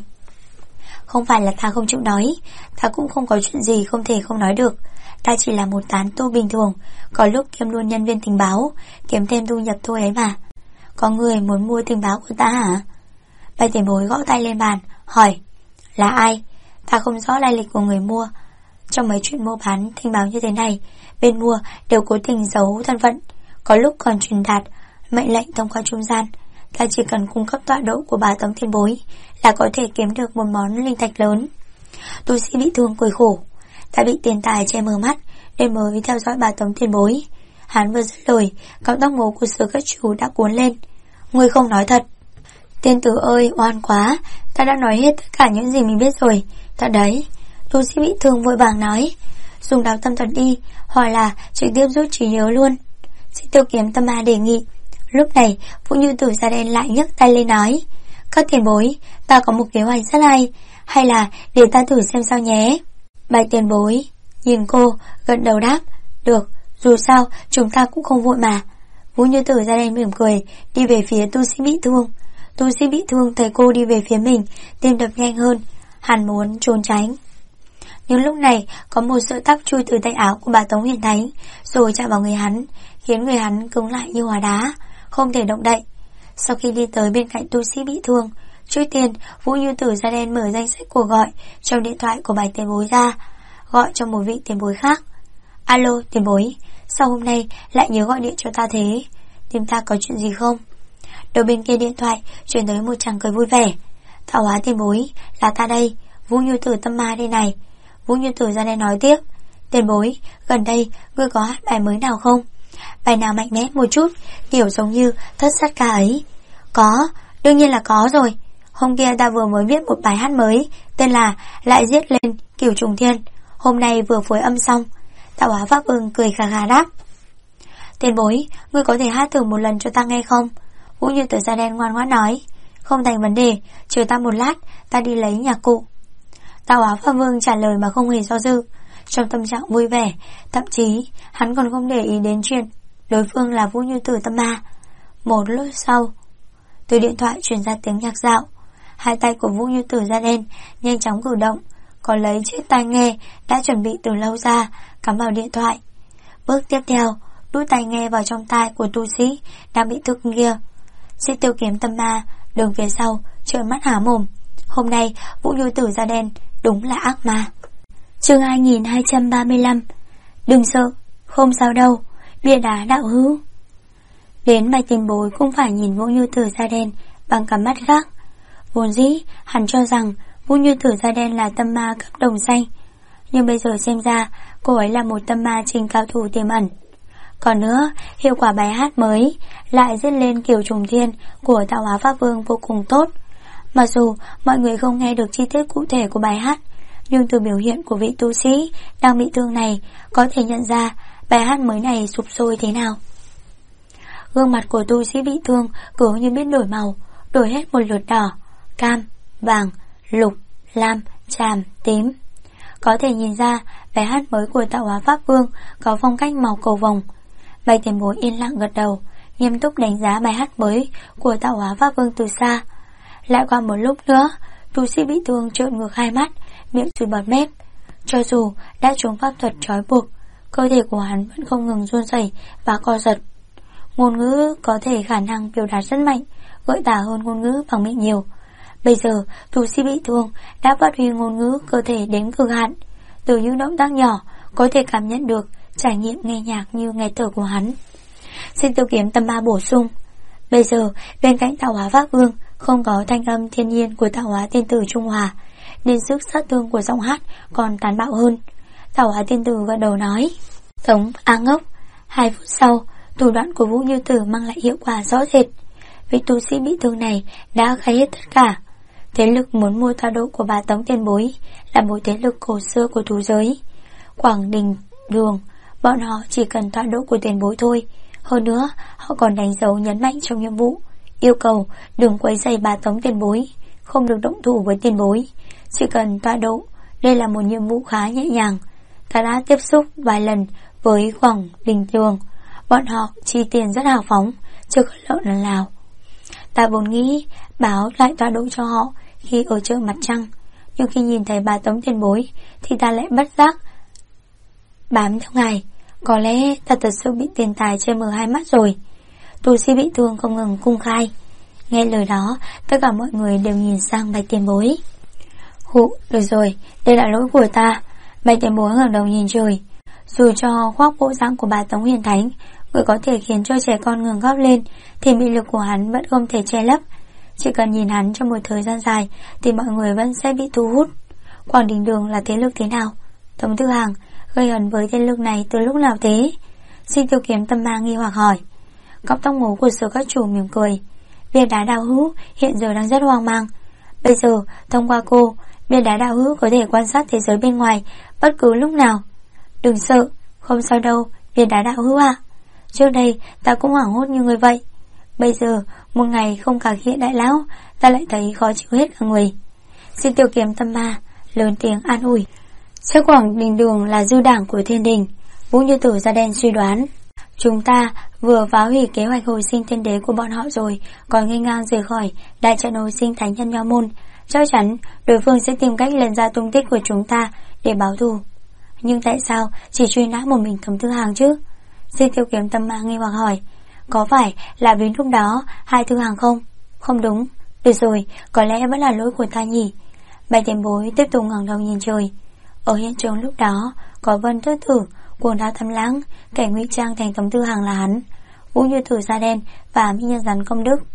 Không phải là ta không chịu nói, ta cũng không có chuyện gì không thể không nói được. Ta chỉ là một tán tu bình thường, có lúc kiêm luôn nhân viên tình báo, kiếm thêm thu nhập thôi ấy mà. Có người muốn mua tình báo của ta hả? Bạch tiền bối gõ tay lên bàn, hỏi. Là ai? Ta không rõ lai lịch của người mua. Trong mấy chuyện mua bán tình báo như thế này, bên mua đều cố tình giấu thân phận, có lúc còn truyền đạt mệnh lệnh thông qua trung gian. Ta chỉ cần cung cấp tọa độ của bà Tống tiền bối là có thể kiếm được một món linh thạch lớn. Tu sĩ bị thương cười khổ. Ta bị tiền tài che mờ mắt nên mới theo dõi bà Tống tiền bối. Hắn vừa dứt lời, cọng tóc ngố của Sử Các Chủ đã cuốn lên. Ngươi không nói thật. Tiên tử ơi, oan quá, ta đã nói hết tất cả những gì mình biết rồi. Thật đấy. Tu sĩ bị thương vội vàng nói. Dùng đáo tâm thuật đi, hoặc là trực tiếp rút trí nhớ luôn. Sĩ Tiêu Kiếm Tâm Ma đề nghị. Lúc này Vũ Như Tử da đen lại nhấc tay lên nói. Các tiền bối, ta có một kế hoạch rất hay là để ta thử xem sao nhé. Bạch tiền bối nhìn cô, gật đầu đáp. Được, dù sao chúng ta cũng không vội mà. Vũ Như Tử da đen mỉm cười, đi về phía tu sĩ bị thương. Tu sĩ bị thương thấy cô đi về phía mình, tim đập nhanh hơn. Hắn muốn trốn tránh. Nhưng lúc này có một sợi tóc chui từ tay áo của bà Tống Huyền Thánh rồi chạm vào người hắn, khiến người hắn cứng lại như hóa đá, không thể động đậy. Sau khi đi tới bên cạnh tu sĩ bị thương, trước tiên Vũ Như Tử da đen mở danh sách cuộc gọi trong điện thoại của Bạch tiền bối ra, gọi cho một vị tiền bối khác. Alo tiền bối, sao hôm nay lại nhớ gọi điện cho ta thế? Tìm ta có chuyện gì không? Đầu bên kia điện thoại truyền tới một chàng cười vui vẻ. Tạo hóa tiền bối, là ta đây, Vũ Như Tử Tâm Ma đây này. Vũ Như Tử ra đây nói tiếp. Tiền bối, gần đây ngươi có hát bài mới nào không? Bài nào mạnh mẽ một chút, kiểu giống như Thất Sát Ca ấy? Có, đương nhiên là có rồi. Hôm kia ta vừa mới viết một bài hát mới, tên là Lại Giết Lên Cửu Trùng Thiên. Hôm nay vừa phối âm xong. Tạo hóa Pháp Ưng cười khà khà đáp. Tiền bối, ngươi có thể hát thử một lần cho ta nghe không? Vũ Như Tử da đen ngoan ngoãn nói. Không thành vấn đề, chờ ta một lát, ta đi lấy nhạc cụ. Tạo hóa Pháp Vương trả lời mà không hề do dự, trong tâm trạng vui vẻ, thậm chí hắn còn không để ý đến chuyện đối phương là Vũ Như Tử Tâm Ma. Một lúc sau, từ điện thoại truyền ra tiếng nhạc dạo. Hai tay của Vũ Như Tử da đen nhanh chóng cử động, có lấy chiếc tai nghe đã chuẩn bị từ lâu ra, cắm vào điện thoại. Bước tiếp theo, đút tai nghe vào trong tai của tu sĩ đang bị thức kia. Sĩ Tiêu Kiếm Tâm Ma đứng phía sau trợn mắt há mồm. Hôm nay Vũ Như Tử da đen đúng là ác ma. Chương 2235. Đừng sợ, không sao đâu, bia đá đạo hữu. Đến Bạch tiền bối cũng phải nhìn Vũ Như Tử da đen bằng cặp mắt khác. Vốn dĩ hắn cho rằng Vũ Như Tử da đen là tâm ma cấp đồng xanh, nhưng bây giờ xem ra cô ấy là một tâm ma trình cao thủ tiềm ẩn. Còn nữa, hiệu quả bài hát mới Lại Giết Lên Cửu Trùng Thiên của Tạo Hóa Pháp Vương vô cùng tốt. Mặc dù mọi người không nghe được chi tiết cụ thể của bài hát, nhưng từ biểu hiện của vị tu sĩ đang bị thương này có thể nhận ra bài hát mới này sụp sôi thế nào. Gương mặt của tu sĩ bị thương cứ như biết đổi màu, đổi hết một lượt đỏ, cam, vàng, lục, lam, tràm, tím. Có thể nhìn ra bài hát mới của Tạo Hóa Pháp Vương có phong cách màu cầu vồng. Bạch tiền bối yên lặng gật đầu, nghiêm túc đánh giá bài hát mới của Tạo Hóa Pháp Vương từ xa. Lại qua một lúc nữa, tu sĩ bị thương trợn ngược hai mắt, miệng sùi bọt mép. Cho dù đã trúng pháp thuật trói buộc, cơ thể của hắn vẫn không ngừng run rẩy và co giật. Ngôn ngữ có thể khả năng biểu đạt rất mạnh, gợi tả hơn ngôn ngữ bằng miệng nhiều. Bây giờ, tu sĩ bị thương đã phát huy ngôn ngữ cơ thể đến cực hạn. Từ những động tác nhỏ, có thể cảm nhận được trải nghiệm nghe nhạc như nghe thở của hắn. Xin Tiêu Kiếm Tâm Ma bổ sung. Bây giờ, bên cạnh Tạo Hóa Pháp Vương không có thanh âm thiên nhiên của Tạo Hóa Tiên Tử Trung Hòa, nên sức sát thương của giọng hát còn tàn bạo hơn. Tạo Hóa Tiên Tử gật đầu nói. Tống A ngốc. 2 phút sau, thủ đoạn của Vũ Như Tử mang lại hiệu quả rõ rệt. Vị tu sĩ bị thương này đã khai hết tất cả. Thế lực muốn mua tọa độ của bà Tống tiền bối là một thế lực cổ xưa của thú giới. Quảng Đình Đường, Bọn họ chỉ cần tọa độ của tiền bối thôi. Hơn nữa họ còn đánh dấu nhấn mạnh trong nhiệm vụ, yêu cầu đừng quấy rầy bà Tống tiền bối, không được động thủ với tiền bối, chỉ cần tọa độ. Đây là một nhiệm vụ khá nhẹ nhàng. Ta đã tiếp xúc vài lần với Quảng Đình Đường, bọn họ chi tiền rất hào phóng, chưa có lợn lần nào. Ta vốn nghĩ báo lại tọa độ cho họ khi ở chợ Mặt Trăng, nhưng khi nhìn thấy bà Tống tiền bối thì ta lại bất giác bám theo ngài. Có lẽ ta thật sự bị tiền tài che mờ hai mắt rồi. Tu sĩ bị thương không ngừng cung khai. Nghe lời đó, tất cả mọi người đều nhìn sang Bạch tiền bối. Được rồi, đây là lỗi của ta. Bạch tiền bối ngẩng đầu nhìn trời. Dù cho khoác bộ dáng của bà Tống Huyền Thánh, người có thể khiến cho trẻ con ngừng khóc lên, thì mị lực của hắn vẫn không thể che lấp. Chỉ cần nhìn hắn trong một thời gian dài thì mọi người vẫn sẽ bị thu hút. Quảng Đình Đường là thế lực thế nào? Tống Tư Hàng gây hấn với thế lực này từ lúc nào thế? Xin Tiêu Kiếm tâm ma nghi hoặc hỏi. Cọng tóc ngố của Sở Các Chủ mỉm cười. Viên đá đạo hữu hiện giờ đang rất hoang mang. Bây giờ thông qua cô, viên đá đạo hữu có thể quan sát thế giới bên ngoài bất cứ lúc nào. Đừng sợ, không sao đâu viên đá đạo hữu ạ. Trước đây ta cũng hoảng hốt như người vậy. Bây giờ một ngày không cà khịa đại lão, ta lại thấy khó chịu hết cả người. Xin Tiêu Kiếm tâm ma lớn tiếng an ủi. Chắc Quảng Đình Đường là dư đảng của thiên đình. Vũ Như Tử da đen suy đoán, chúng ta vừa phá hủy kế hoạch hồi sinh thiên đế của bọn họ rồi, còn nghênh ngang rời khỏi đại trận hồi sinh thánh nhân Nho Môn. Chắc chắn đối phương sẽ tìm cách lần ra tung tích của chúng ta để báo thù. Nhưng tại sao chỉ truy nã một mình Tống Tư Hàng chứ? Xin Tiêu Kiếm tâm ma nghi hoặc hỏi. Có phải là vì lúc đó hai Tư Hàng không? Không đúng. Được rồi, có lẽ vẫn là lỗi của ta nhỉ. Bạch tiền bối tiếp tục ngẩng đầu nhìn trời. Ở hiện trường lúc đó có Vân Tước Tử, Cuồng Đao Thâm Lãng, kẻ ngụy trang thành Tống Tư Hàng là hắn, Vũ Như Tử da đen và Mỹ Nhân Rắn Công Đức.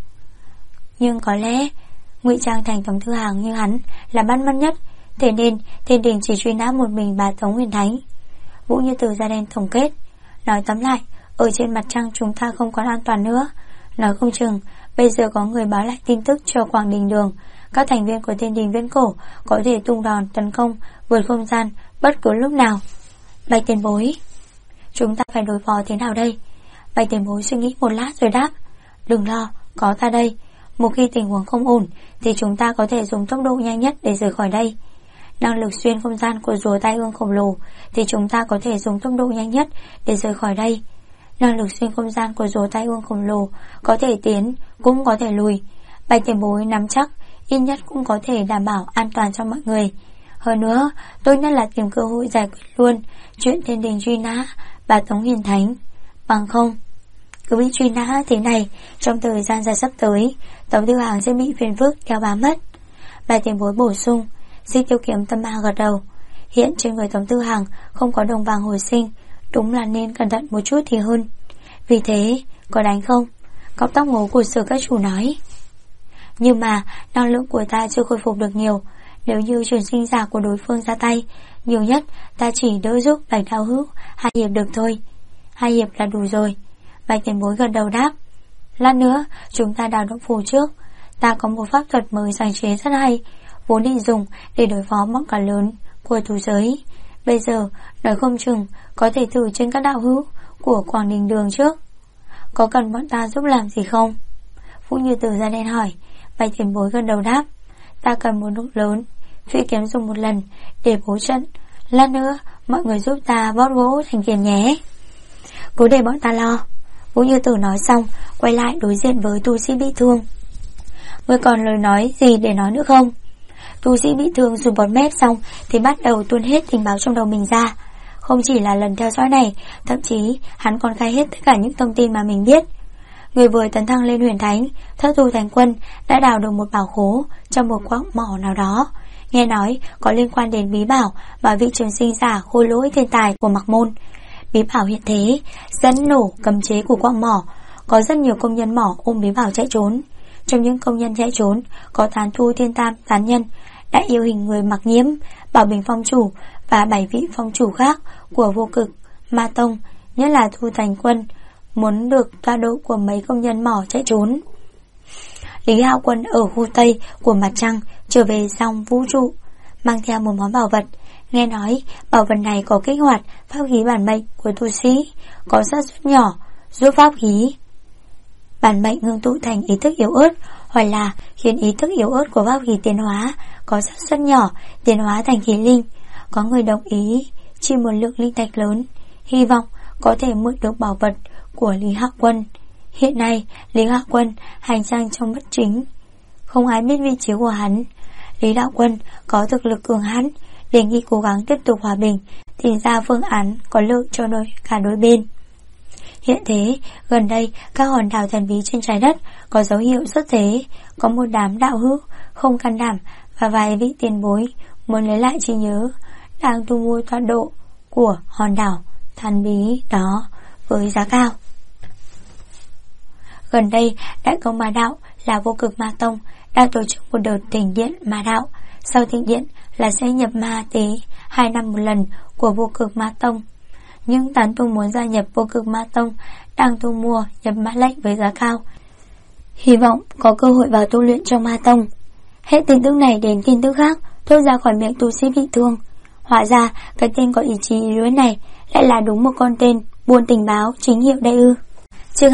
Nhưng có lẽ ngụy trang thành Tống Tư Hàng như hắn là bắt mắt nhất, thế nên thiên đình chỉ truy nã một mình bà Tống Huyền Thánh. Vũ Như Tử da đen tổng kết. Nói tóm lại, ở trên mặt trăng chúng ta không còn an toàn nữa. Nói không chừng bây giờ có người báo lại tin tức cho Quảng Đình Đường, các thành viên của thiên đình viễn cổ có thể tung đòn tấn công vượt không gian bất cứ lúc nào. Bạch tiền bối, chúng ta phải đối phó thế nào đây? Bạch tiền bối suy nghĩ một lát rồi đáp. Đừng lo, có ta đây. Một khi tình huống không ổn thì chúng ta có thể dùng tốc độ nhanh nhất để rời khỏi đây. Năng lực xuyên không gian của rùa tai ương khổng lồ thì chúng ta có thể dùng tốc độ nhanh nhất để rời khỏi đây. Năng lực xuyên không gian của rùa tai ương khổng lồ có thể tiến cũng có thể lùi. Bạch tiền bối nắm chắc ít nhất cũng có thể đảm bảo an toàn cho mọi người. Hơn nữa, tốt nhất là tìm cơ hội giải quyết luôn chuyện thiên đình truy nã bà Tống Huyền Thánh. Bằng không, cứ bị truy nã thế này, trong thời gian dài sắp tới, Tống Tư Hàng sẽ bị phiền phức kéo bám mất. Bạch tiền bối bổ sung. Xin Tiêu Kiếm tâm ma gật đầu. Hiện trên người Tống Tư Hàng không có đồng vàng hồi sinh, đúng là nên cẩn thận một chút thì hơn. Vì thế, có đánh không? Cọng tóc ngố của Sở Các Chủ nói. Nhưng mà năng lượng của ta chưa khôi phục được nhiều. Nếu như truyền sinh giả của đối phương ra tay, nhiều nhất ta chỉ đỡ giúp Bạch đạo hữu 2 hiệp được thôi. 2 hiệp là đủ rồi. Bạch tiền bối gật đầu đáp. Lát nữa chúng ta đào động phù trước. Ta có một pháp thuật mới sáng chế rất hay, vốn định dùng để đối phó bọn cả lớn của thú giới. Bây giờ nói không chừng có thể thử trên các đạo hữu của Quảng Đình Đường trước. Có cần bọn ta giúp làm gì không? Vũ Như Tử da đen hỏi. Bạch tiền bối gần đầu đáp. Ta cần một nút lớn, phi kiếm dùng một lần để bố trận. Lát nữa mọi người giúp ta bót gỗ thành kiền nhé. Cứ để bọn ta lo. Vũ Như Tử nói xong quay lại đối diện với tu sĩ bị thương. Ngươi còn lời nói gì để nói nữa không? Tu sĩ bị thương dùng bọt mép xong thì bắt đầu tuôn hết tình báo trong đầu mình ra. Không chỉ là lần theo dõi này, thậm chí hắn còn khai hết tất cả những thông tin mà mình biết. Người vừa tấn thăng lên huyền thánh, Thất Tu Thành Quân đã đào được một bảo khố trong một quặng mỏ nào đó. Nghe nói có liên quan đến bí bảo và vị trường sinh giả khôi lỗi thiên tài của Mạc Môn. Bí bảo hiện thế, dẫn nổ cấm chế của quặng mỏ. Có rất nhiều công nhân mỏ ôm bí bảo chạy trốn. Trong những công nhân chạy trốn có Tán Thu Thiên Tam Tán Nhân, Đại Yêu Hình Người Mặc Nhiễm, Bảo Bình Phong Chủ và 7 vị phong chủ khác của Vô Cực Ma Tông. Nhất là Thu Thành Quân muốn được tọa độ của mấy công nhân mỏ chạy trốn. Lý Hạo Quân ở khu Tây của mặt trăng trở về dòng vũ trụ, mang theo một món bảo vật. Nghe nói bảo vật này có kích hoạt pháp khí bản mệnh của tu sĩ, có xác suất nhỏ giúp pháp khí bản mệnh ngưng tụ thành ý thức yếu ớt, hoặc là khiến ý thức yếu ớt của pháp khí tiến hóa, có xác suất nhỏ tiến hóa thành khí linh. Có người đồng ý chi một lượng linh thạch lớn, hy vọng có thể mượn được bảo vật của Lý Hạo Quân. Hiện nay Lý Hạo Quân hành trang trong bất chính, không ai biết vị trí của hắn. Lý Đạo Quân có thực lực cường hãn, đề nghị cố gắng tiếp tục hòa bình, tìm ra phương án có lợi cho cả đôi bên. Hiện thế, gần đây các hòn đảo thần bí trên trái đất có dấu hiệu xuất thế, có một đám đạo hữu không can đảm và vài vị tiền bối muốn lấy lại trí nhớ, đang thu mua tọa độ của hòn đảo thần bí đó với giá cao. Gần đây, Đại Công Ma Đạo là Vô Cực Ma Tông đang tổ chức một đợt thỉnh điện ma đạo. Sau thỉnh điện là sẽ nhập ma tế 2 năm một lần của Vô Cực Ma Tông. Những tán tu muốn gia nhập Vô Cực Ma Tông đang thu mua nhập mã lệnh với giá cao, hy vọng có cơ hội vào tu luyện trong Ma Tông. Hết tin tức này đến tin tức khác thốt ra khỏi miệng tu sĩ bị thương. Hóa ra cái tên có ý chí lưới này lại là đúng một con tên buôn tình báo chính hiệu đây ư. Chương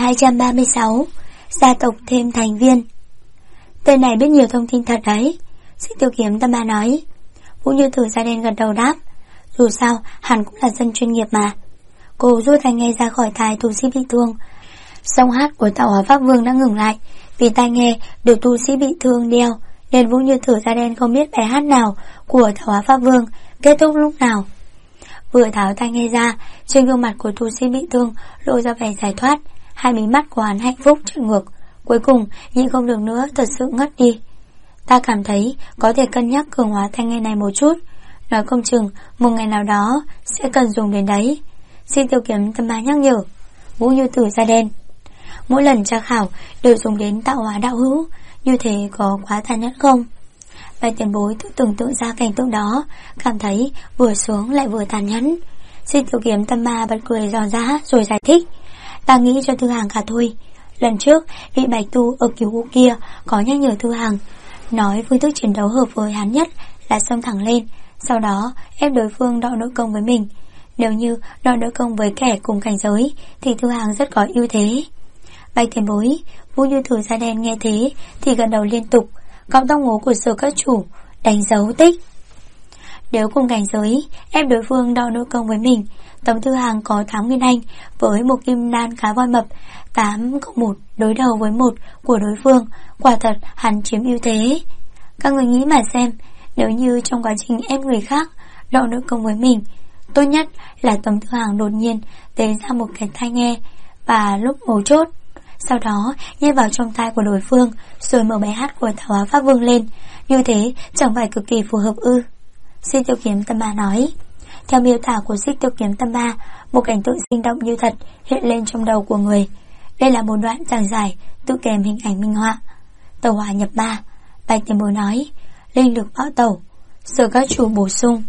2236, gia tộc thêm thành viên. Tên này biết nhiều thông tin thật đấy, Xích Tiêu Kiếm Tâm Ma nói. Vũ Như Thử da đen gật đầu đáp, dù sao hắn cũng là dân chuyên nghiệp mà. Cô rút tai nghe ra khỏi tai tu sĩ bị thương. Giọng hát của Tạo Hóa Pháp Vương đã ngừng lại, vì tai nghe được tu sĩ bị thương đeo nên Vũ Như Thử da đen không biết bài hát nào của Tạo Hóa Pháp Vương kết thúc lúc nào. Vừa tháo tai nghe ra, trên gương mặt của tu sĩ bị thương lộ ra vẻ giải thoát, hai mí mắt của hắn hạnh phúc trợn ngược, cuối cùng nhịn không được nữa thật sự ngất đi. Ta cảm thấy có thể cân nhắc cường hóa tai nghe này một chút, nói không chừng một ngày nào đó sẽ cần dùng đến đấy. Xin Tiêu Kiếm Tâm Ma nhắc nhở. Vũ Như Tử da đen, mỗi lần tra khảo đều dùng đến tạo hóa đạo hữu, như thế có quá tàn nhẫn không? Vài tiền bối tự tưởng tượng ra cảnh tượng đó, cảm thấy vừa sướng lại vừa tàn nhẫn. Xin Tiêu Kiếm Tâm Ma bật cười giòn giã rồi giải thích, ta nghĩ cho Thư Hàng cả thôi. Lần trước vị bạch tu ở cứu hộ kia có nhắc nhở Thư Hàng, nói phương thức chiến đấu hợp với hắn nhất là xông thẳng lên, sau đó ép đối phương đọ nội công với mình. Nếu như đọ nội công với kẻ cùng cảnh giới thì Thư Hàng rất có ưu thế. Bạch tiền bối, Vũ Như Thử da đen nghe thế thì gật đầu liên tục, cọng tóc ngố của Sở Các Chủ đánh dấu tích. Nếu cùng cảnh giới ép đối phương đọ nội công với mình, Tống Thư Hàng có 8 nguyên anh với một kim đan cá voi mập, 8 cộng 1 đối đầu với 1 của đối phương, quả thật hắn chiếm ưu thế. Các người nghĩ mà xem, nếu như trong quá trình ép người khác đọ nội công với mình, tốt nhất là Tống Thư Hàng đột nhiên tế ra một cái tai nghe và lúc mấu chốt, sau đó nhét vào trong tai của đối phương rồi mở bài hát của Tạo Hóa Pháp Vương lên, như thế chẳng phải cực kỳ phù hợp ư? Xích Tiêu Kiếm Tâm Ma nói. Theo miêu tả của Xích Tiêu Kiếm Tâm Ma, một cảnh tượng sinh động như thật hiện lên trong đầu của người. Đây là một đoạn giảng giải tự kèm hình ảnh minh họa. Tàu hỏa nhập ma. Bạch tiền bối nói, linh lực bão tẩu. Sở Các Chủ bổ sung,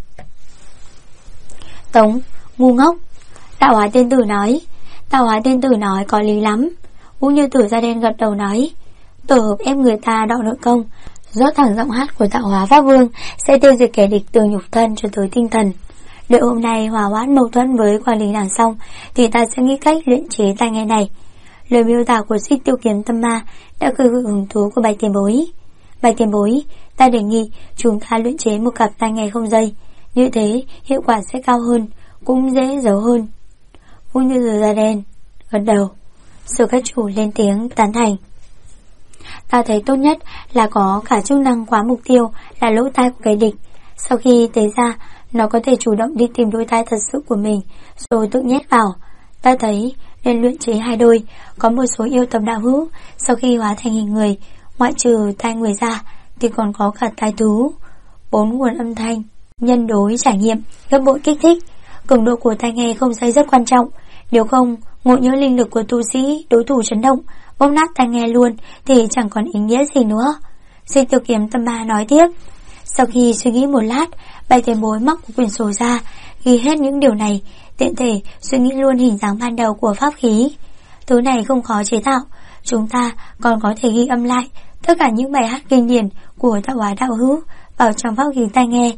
Tống, ngu ngốc. Tạo Hóa Tiên Tử nói. Tạo Hóa Tiên Tử nói có lý lắm. Vũ Như Tử da đen gật đầu nói, tổ hợp ép người ta đọ nội công, rót thẳng giọng hát của Tạo Hóa Pháp Vương sẽ tiêu diệt kẻ địch từ nhục thân cho tới tinh thần. Đợi hôm nay hòa hoãn mâu thuẫn với quản lý đảng xong thì ta sẽ nghĩ cách luyện chế tai nghe này. Lời miêu tả của Xích Tiêu Kiếm Tâm Ma đã khơi gợi hứng thú của Bạch tiền bối. Bạch tiền bối, ta đề nghị chúng ta luyện chế một cặp tai nghe không dây, như thế hiệu quả sẽ cao hơn, cũng dễ giấu hơn. Vũ Như Tử da đen gật đầu. Sở Các Chủ lên tiếng tán thành. Ta thấy tốt nhất là có cả chức năng khóa mục tiêu là lỗ tai của kẻ địch. Sau khi tế ra, nó có thể chủ động đi tìm đôi tai thật sự của mình rồi tự nhét vào. Ta thấy nên luyện chế 2 đôi. Có một số yêu tộc đạo hữu sau khi hóa thành hình người, ngoại trừ tai người ra thì còn có cả tai thú. 4 nguồn âm thanh nhân đối trải nghiệm gấp bội kích thích. Cường độ của tai nghe không dây rất quan trọng, nếu không ngộ nhớ linh lực của tu sĩ đối thủ chấn động, bóp nát tai nghe luôn thì chẳng còn ý nghĩa gì nữa. Xích Tiêu Kiếm Tâm Ma nói tiếp. Sau khi suy nghĩ một lát, Bạch tiền bối móc một quyển sổ ra, ghi hết những điều này, tiện thể suy nghĩ luôn hình dáng ban đầu của pháp khí. Thứ này không khó chế tạo, chúng ta còn có thể ghi âm lại tất cả những bài hát kinh điển của Tạo Hóa đạo hữu vào trong pháp khí tai nghe,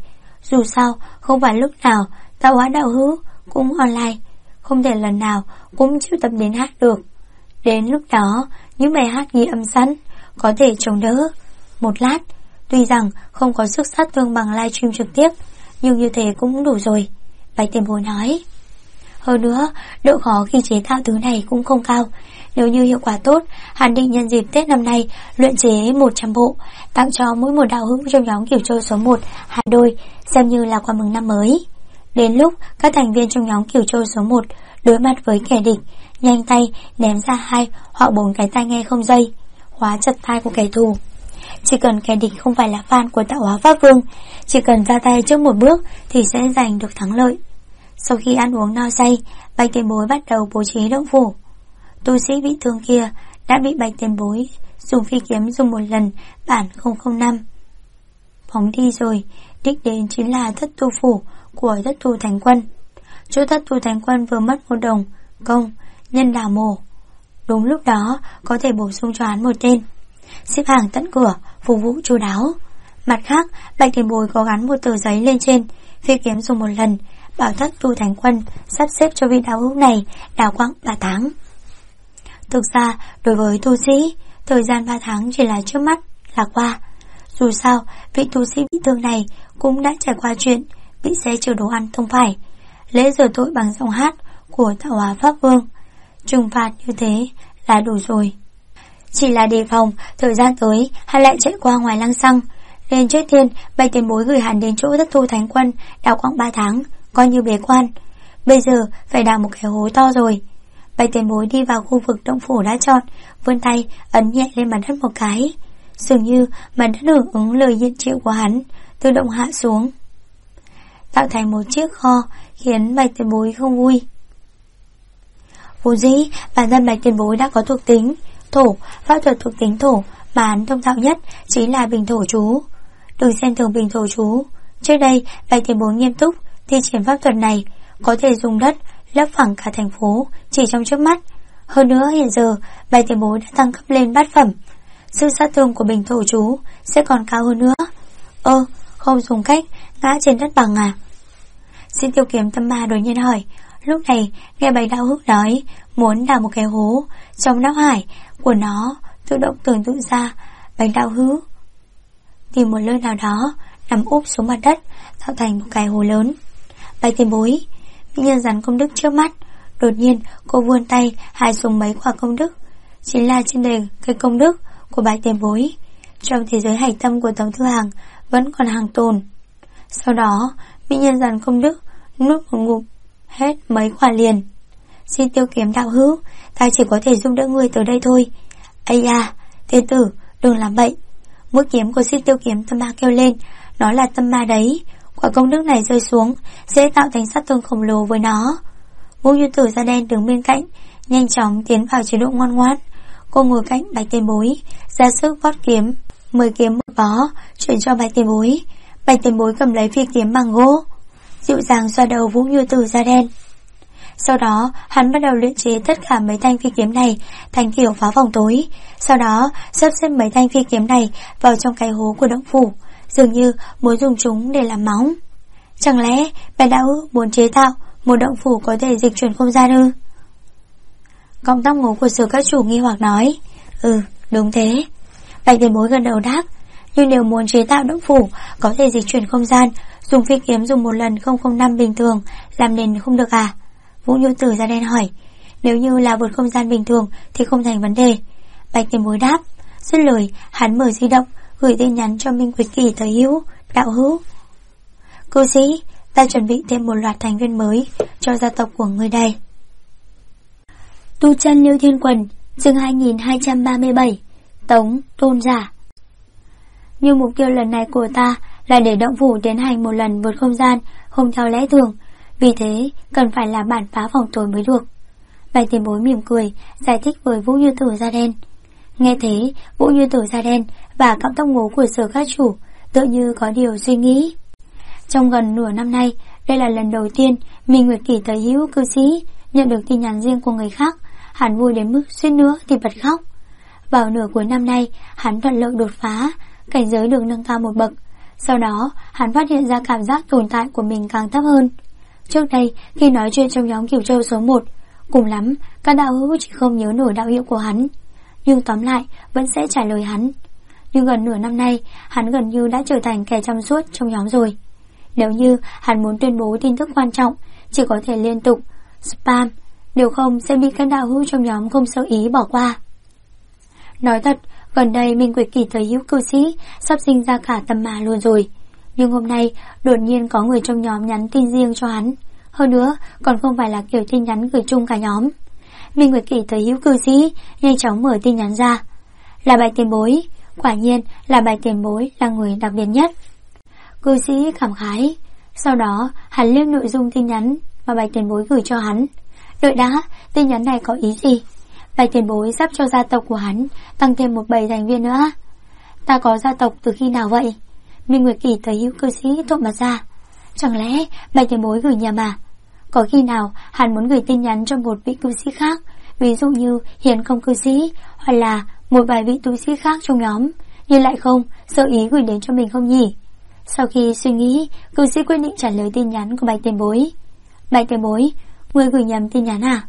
Dù sao, không phải lúc nào tạo hóa đạo hữu cũng online, không thể lần nào cũng chịu tập đến hát được. Đến lúc đó, những bài hát ghi âm sẵn có thể chống đỡ một lát. Tuy rằng không có sức sát thương bằng livestream trực tiếp, nhưng như thế cũng đủ rồi, Bạch Tiền Bối nói. Hơn nữa, độ khó khi chế tạo thứ này cũng không cao. Nếu như hiệu quả tốt, hắn định nhân dịp Tết năm nay luyện chế 100 bộ, tặng cho mỗi một đạo hữu trong nhóm Cửu Châu số 1 2 đôi, xem như là quà mừng năm mới. Đến lúc các thành viên trong nhóm Cửu Châu số 1 đối mặt với kẻ địch, nhanh tay ném ra 2 hoặc 4 cái tai nghe không dây, khóa chặt tai của kẻ thù. Chỉ cần kẻ địch không phải là fan của Tạo Hóa Pháp Vương, chỉ cần ra tay trước một bước thì sẽ giành được thắng lợi. Sau khi ăn uống no say, Bạch Tiền Bối bắt đầu bố trí động phủ. Tu sĩ bị thương kia đã bị Bạch Tiền Bối dùng phi kiếm dùng một lần bản 005 phóng đi rồi. Đích đến chính là Thất Tu Phủ của Thất Tu Thánh Quân. Chỗ Thất Tu Thánh Quân vừa mất một đồng công nhân đào mổ, đúng lúc đó có thể bổ sung cho hắn một tên, xếp hàng tận cửa, phục vụ chu đáo. Mặt khác, Bạch Tiền Bối có gắn một tờ giấy lên trên phi kiếm dùng một lần, bảo Thất Tu Thánh Quân sắp xếp cho vị đạo hữu này đào quãng 3 tháng. Thực ra, đối với tu sĩ, thời gian 3 tháng chỉ là trước mắt là qua. Dù sao, vị tu sĩ bị thương này cũng đã trải qua chuyện bị xe chở đồ ăn không phải. Lễ rửa tội bằng giọng hát của Tạo Hóa Pháp Vương, trừng phạt như thế là đủ rồi. Chỉ là đề phòng thời gian tới hắn lại chạy qua ngoài lăng xăng, nên trước tiên Bạch Tiền Bối gửi hắn đến chỗ Thất Tu Thánh Quân đào quãng 3 tháng, coi như bế quan. Bây giờ phải đào một cái hố to rồi. Bạch Tiền Bối đi vào khu vực động phủ đã chọn, vươn tay ấn nhẹ lên mặt đất một cái, dường như mặt đất hưởng ứng lời hiện triệu của hắn, tự động hạ xuống, tạo thành một chiếc kho, khiến Bạch Tiền Bối không vui. Vốn dĩ bản thân Bạch Tiền Bối đã có thuộc tính thổ, pháp thuật thuộc tính thổ mà hắn thông thạo nhất chính là bình thổ chú. Đừng xem thường bình thổ chú. Trước đây Bạch Tiền Bối nghiêm túc thi triển pháp thuật này, có thể dùng đất lấp phẳng cả thành phố chỉ trong chớp mắt. Hơn nữa hiện giờ Bạch Tiền Bối đã tăng cấp lên bát phẩm, sức sát thương của bình thổ chú sẽ còn cao hơn nữa. Không dùng cách ngã trên đất bằng à? Xin Tiêu Kiếm Tâm Ma đột nhiên hỏi. Lúc này nghe Bạch đạo hữu nói muốn đào một cái hố trong não hải của nó, tự động tưởng tượng ra Bạch đạo hữu tìm một nơi nào đó nằm úp xuống mặt đất, tạo thành một cái hố lớn. Bạch Tiền Bối, mỹ nhân rắn công đức trước mắt. Đột nhiên cô vươn tay hái xuống mấy quả công đức, chính là trên đề cây công đức của Bạch Tiền Bối. Trong thế giới hải tâm của Tống Thư Hàng vẫn còn hàng tồn. Sau đó mỹ nhân rắn công đức nuốt một ngụm hết mấy quả liền. Xin Tiêu Kiếm đạo hữu, ta chỉ có thể giúp đỡ ngươi tới đây thôi. Ây da, tiên tử, đừng làm bậy. Mũi kiếm của Xin Tiêu Kiếm Tâm Ma kêu lên. Nó là tâm ma đấy, quả công đức này rơi xuống sẽ tạo thành sát thương khổng lồ với nó. Vũ Như Tử da đen đứng bên cạnh, nhanh chóng tiến vào chế độ ngoan ngoãn. Cô ngồi cạnh Bạch Tiền Bối, ra sức vót kiếm, 10 kiếm một bó chuyển cho Bạch Tiền Bối. Bạch Tiền Bối cầm lấy phi kiếm bằng gỗ, dịu dàng xoa đầu Vũ Như Tử da đen. Sau đó hắn bắt đầu luyện chế tất cả mấy thanh phi kiếm này thành kiểu phá vòng tối. Sau đó sắp xếp mấy thanh phi kiếm này vào trong cái hố của động phủ, dường như muốn dùng chúng để làm móng. Chẳng lẽ Bạch đạo hữu muốn chế tạo một động phủ có thể dịch chuyển không gian ư? Cọng tóc ngố của Sở Các Chủ nghi hoặc nói. Đúng thế. Bạch Tiền Bối gần đầu đáp. Nhưng nếu muốn chế tạo động phủ có thể dịch chuyển không gian, dùng phi kiếm dùng một lần 005 bình thường làm nền không được à? Vũ Như Tử da đen hỏi. Nếu như là vượt không gian bình thường thì không thành vấn đề, Bạch Tiền Bối đáp. Dứt lời hắn mở di động, gửi tin nhắn cho Minh Quỷ Kỳ tới hữu. Đạo hữu, cư sĩ, ta chuẩn bị thêm một loạt thành viên mới cho gia tộc của người đây. Tu chân Liêu Thiên Quần, chương 2237, Tống Tôn Giả. Nhưng mục tiêu lần này của ta là để động phủ tiến hành một lần vượt không gian không theo lẽ thường, vì thế cần phải là bản phá vòng tối mới được. Bạch Tiền Bối mỉm cười giải thích với Vũ Như Tử da đen. Nghe thế, Vũ Như Tử da đen và cọng tóc ngố của Sở Các Chủ tự như có điều suy nghĩ. Trong gần nửa năm nay, đây là lần đầu tiên Minh Nguyệt Kỳ Tới Hữu cư sĩ nhận được tin nhắn riêng của người khác. Hắn vui đến mức suýt nữa thì bật khóc. Vào nửa cuối năm nay, hắn thuận lợi đột phá, cảnh giới được nâng cao một bậc. Sau đó hắn phát hiện ra cảm giác tồn tại của mình càng thấp hơn. Trước đây khi nói chuyện trong nhóm Cửu Châu số 1, cùng lắm các đạo hữu chỉ không nhớ nổi đạo hiệu của hắn, nhưng tóm lại vẫn sẽ trả lời hắn. Nhưng gần nửa năm nay hắn gần như đã trở thành kẻ trong suốt trong nhóm rồi. Nếu như hắn muốn tuyên bố tin tức quan trọng, chỉ có thể liên tục spam, nếu không sẽ bị các đạo hữu trong nhóm không sơ ý bỏ qua. Nói thật, gần đây Minh Nguyệt Kỳ thấy hữu cư sĩ sắp sinh ra cả tâm mà luôn rồi. Nhưng hôm nay đột nhiên có người trong nhóm nhắn tin riêng cho hắn, hơn nữa còn không phải là kiểu tin nhắn gửi chung cả nhóm. Minh Nguyệt Kỳ thấy hữu cư sĩ nhanh chóng mở tin nhắn ra. Là Bạch tiền bối, quả nhiên là Bạch tiền bối là người đặc biệt nhất. Cư sĩ cảm khái. Sau đó hắn liếc nội dung tin nhắn mà Bạch tiền bối gửi cho hắn. Đợi đã, tin nhắn này có ý gì? Bạch tiền bối sắp cho gia tộc của hắn tăng thêm một bầy thành viên nữa. Ta có gia tộc từ khi nào vậy? Minh Nguyệt Kỳ thấy hữu cư sĩ trộn mặt ra. Chẳng lẽ Bạch tiền bối gửi nhầm à? Có khi nào hắn muốn gửi tin nhắn cho một vị cư sĩ khác, ví dụ như Hiền Không cư sĩ, hoặc là một vài vị tu sĩ khác trong nhóm, nhưng lại không sơ ý gửi đến cho mình không nhỉ? Sau khi suy nghĩ, cư sĩ quyết định trả lời tin nhắn của Bạch tiền bối. Bạch tiền bối, ngươi gửi nhầm tin nhắn à?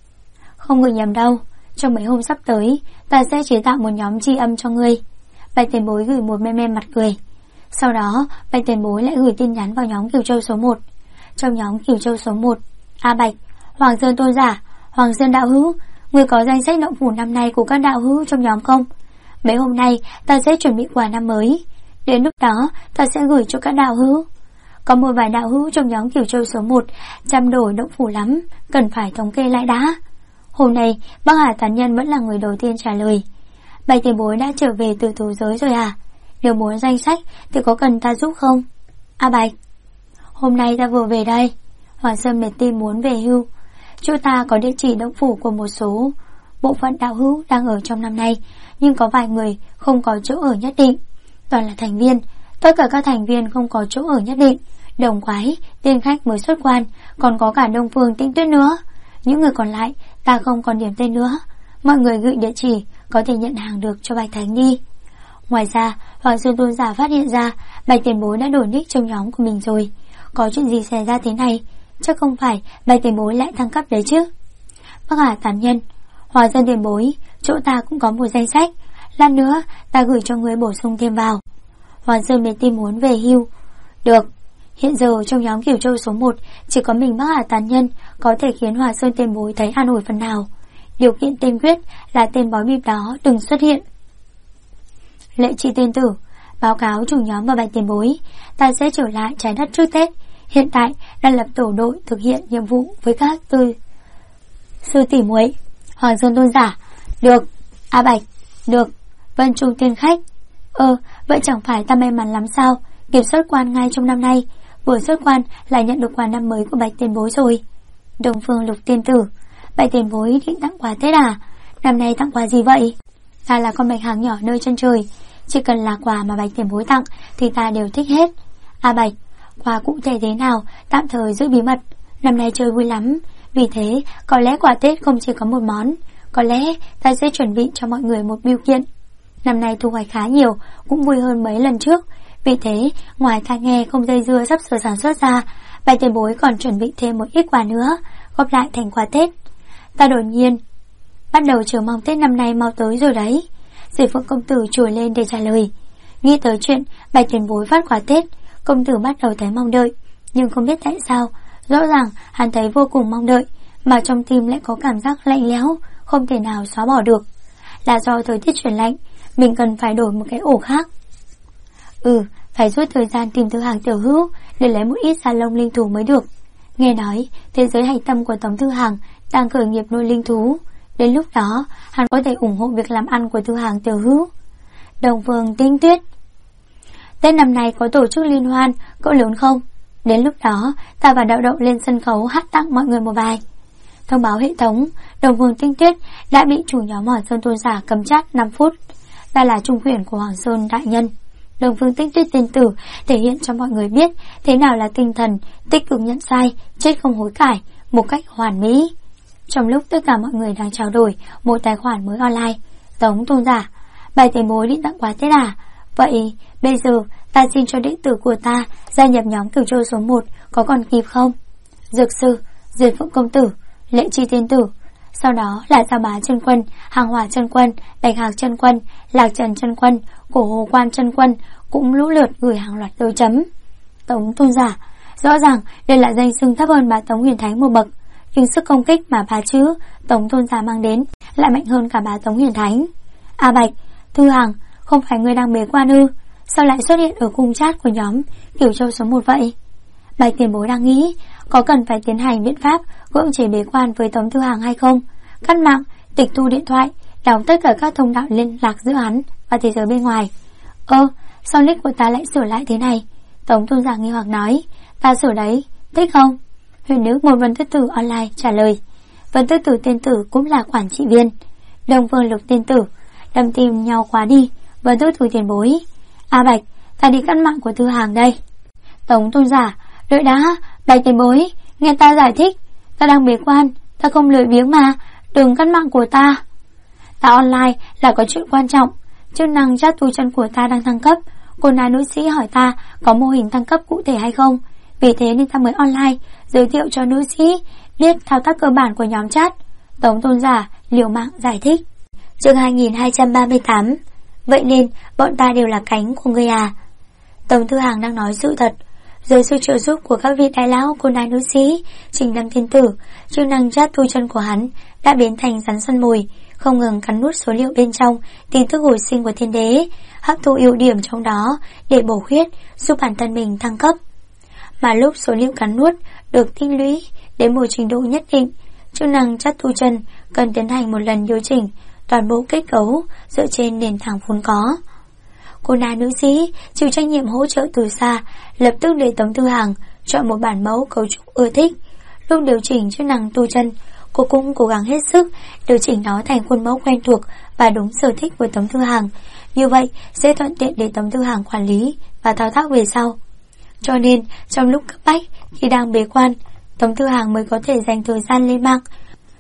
Không gửi nhầm đâu, trong mấy hôm sắp tới ta sẽ chế tạo một nhóm tri âm cho ngươi. Bạch tiền bối gửi một meme mặt cười. Sau đó Bạch tiền bối lại gửi tin nhắn vào nhóm Cửu Châu số 1. Trong nhóm Cửu Châu số 1, A Bạch, Hoàng Sơn tôn giả, Hoàng Sơn đạo hữu, ngươi có danh sách động phủ năm nay của các đạo hữu trong nhóm không? Mấy hôm nay ta sẽ chuẩn bị quà năm mới, đến lúc đó ta sẽ gửi cho các đạo hữu. Có một vài đạo hữu trong nhóm Cửu Châu số 1 chăm đổi động phủ lắm, cần phải thống kê lại đã. Hôm nay Bắc Hà Tán Nhân vẫn là người đầu tiên trả lời. Bạch tiền bối đã trở về từ thú giới rồi à? Nếu muốn danh sách thì có cần ta giúp không? A Bạch, hôm nay ta vừa về đây. Hoàng Sơn mệt tim muốn về hưu. Chỗ ta có địa chỉ động phủ của một số bộ phận đạo hữu đang ở trong năm nay, nhưng có vài người không có chỗ ở nhất định. Toàn là thành viên, tất cả các thành viên không có chỗ ở nhất định. Đồng Quái, Tiên Khách mới xuất quan, còn có cả Đông Phương Tĩnh Tuyết nữa. Những người còn lại ta không còn điểm tên nữa. Mọi người gửi địa chỉ có thể nhận hàng được cho Bạch Thánh đi. Ngoài ra, Hoàng Sơn tôn giả phát hiện ra Bạch tiền bối đã đổi nick trong nhóm của mình rồi. Có chuyện gì xảy ra thế này? Chắc không phải Bạch tiền bối lại thăng cấp đấy chứ? Bắc Hà Tán Nhân, Hoàng Sơn tiền bối, chỗ ta cũng có một danh sách, lát nữa ta gửi cho người bổ sung thêm vào. Hoàng Sơn mệt tim muốn về hưu. Được. Hiện giờ trong nhóm Cửu Châu số 1 chỉ có mình Bắc Hà Tán Nhân có thể khiến Hoàng Sơn tiền bối thấy an ủi phần nào. Điều kiện tiên quyết là tên bói bịp đó đừng xuất hiện. Lệ Chi tiên tử, báo cáo chủ nhóm và Bạch tiền bối, ta sẽ trở lại trái đất trước Tết. Hiện tại đang lập tổ đội thực hiện nhiệm vụ với các sư tỷ muội. Hoàng Sơn tôn giả, được. A Bạch, được. Vân Trung Tiên Khách, vậy chẳng phải ta may mắn lắm sao? Kịp xuất quan ngay trong năm nay, vừa xuất quan lại nhận được quà năm mới của Bạch tiền bối rồi. Đông Phương Lục tiên tử, Bạch tiền bối định tặng quà Tết à? Năm nay tặng quà gì vậy? Ta là con bạch hạc nhỏ nơi chân trời, chỉ cần là quà mà Bạch tiền bối tặng thì ta đều thích hết. A Bạch, quà cụ thể thế nào tạm thời giữ bí mật, năm nay chơi vui lắm. Vì thế có lẽ quà Tết không chỉ có một món, có lẽ ta sẽ chuẩn bị cho mọi người một bưu kiện. Năm nay thu hoạch khá nhiều, cũng vui hơn mấy lần trước. Vì thế ngoài tai nghe không dây dưa sắp sửa sản xuất ra, Bạch tiền bối còn chuẩn bị thêm một ít quà nữa, góp lại thành quà Tết. Ta đột nhiên bắt đầu chờ mong Tết năm nay mau tới rồi đấy. Diệp Phượng công tử trồi lên để trả lời. Nghĩ tới chuyện Bạch tiền bối phát quà Tết, công tử bắt đầu thấy mong đợi. Nhưng không biết tại sao, rõ ràng hắn thấy vô cùng mong đợi, mà trong tim lại có cảm giác lạnh lẽo, không thể nào xóa bỏ được. Là do thời tiết chuyển lạnh, mình cần phải đổi một cái ổ khác. Phải rút thời gian tìm Thư Hàng tiểu hữu để lấy một ít sa lông linh thú mới được. Nghe nói thế giới hạch tâm của Tống Thư Hàng đang khởi nghiệp nuôi linh thú, đến lúc đó hắn có thể ủng hộ việc làm ăn của Thư Hàng tiểu hữu. Đồng Phương Tĩnh Tuyết, Tết năm nay có tổ chức liên hoan cỡ lớn không? Đến lúc đó ta và Đạo Động lên sân khấu hát tặng mọi người một bài. Thông báo hệ thống, Đồng Phương Tĩnh Tuyết đã bị chủ nhóm Hoàng Sơn tôn giả cấm chat 5 phút. Ta là trung quyền của Hoàng Sơn đại nhân. Đồng Phương Tĩnh Tuyết tiên tử thể hiện cho mọi người biết thế nào là tinh thần tích cực nhận sai, chết không hối cải, một cách hoàn mỹ. Trong lúc tất cả mọi người đang trao đổi một tài khoản mới online, Tống tôn giả, Bạch tiền bối định tặng quà Tết à? Vậy bây giờ Ta xin cho đệ tử của ta gia nhập nhóm Cửu Châu số 1, có còn kịp không? Dược sư, Duyệt Phượng công tử, Lệ Chi tiên tử, sau đó là Gia Bá chân quân, Hàng Hỏa chân quân, Bạch Hạc chân quân, Lạc Trần chân quân, Cổ Hồ Quan chân quân cũng lũ lượt gửi hàng loạt dấu chấm. Tống tôn giả, rõ ràng đây là danh xưng thấp hơn bá Tống Huyền Thánh một bậc, nhưng sức công kích mà bá chữ Tống tôn giả mang đến lại mạnh hơn cả bá Tống Huyền Thánh. A Bạch, Thư Hàng, không phải ngươi đang bế quan ư? Sao lại xuất hiện ở cung chat của nhóm Cửu Châu số 1 vậy? Bạch tiền bối đang nghĩ có cần phải tiến hành biện pháp cưỡng chế bế quan với Tống Thư Hàng hay không, cắt mạng, tịch thu điện thoại, đóng tất cả các thông đạo liên lạc giữa hắn và thế giới bên ngoài. Sao nick của ta lại sửa lại thế này? Tống tôn giả nghi hoặc nói. Ta sửa đấy, thích không? Huyền nữ một Vân Tư Tử online trả lời. Vân Tư Tử tiên tử cũng là quản trị viên. Đông Phương Lục tiên tử, đâm tìm nhau quá đi. Vân Tư Tử tiền bối. A Bạch, ta đi cắt mạng của Thư Hàng đây. Tống tôn giả, đợi đã, Bạch tiền bối, nghe ta giải thích. Ta đang bế quan, ta không lười biếng mà, đừng cắt mạng của ta. Ta online là có chuyện quan trọng. Chức năng chat tu chân của ta đang thăng cấp. Cô nàng nữ sĩ hỏi ta có mô hình thăng cấp cụ thể hay không, vì thế nên ta mới online giới thiệu cho nữ sĩ biết thao tác cơ bản của nhóm chat. Tống tôn giả liều mạng giải thích. Chương 2238. Vậy nên bọn ta đều là cánh của ngươi à? Tống Thư Hàng đang nói sự thật. Dưới sự trợ giúp của các vị đại lão, cô nàng nữ sĩ, Trình Đăng tiên tử, chức năng chat tu chân của hắn đã biến thành rắn săn mồi, không ngừng cắn nuốt số liệu bên trong tin tức hồi sinh của thiên đế, hấp thụ ưu điểm trong đó để bổ khuyết, giúp bản thân mình thăng cấp. Mà lúc số liệu cắn nuốt được tinh lũy đến một trình độ nhất định, chức năng chat tu chân cần tiến hành một lần điều chỉnh toàn bộ kết cấu dựa trên nền tảng vốn có. Cô nàng nữ sĩ chịu trách nhiệm hỗ trợ từ xa, lập tức để Tống Thư Hàng chọn một bản mẫu cấu trúc ưa thích. Lúc điều chỉnh chức năng tu chân, cô cũng cố gắng hết sức điều chỉnh nó thành khuôn mẫu quen thuộc và đúng sở thích của Tống Thư Hàng. Như vậy sẽ thuận tiện để Tống Thư Hàng quản lý và thao tác về sau. Cho nên trong lúc cấp bách, khi đang bế quan, Tống Thư Hàng mới có thể dành thời gian lên mạng,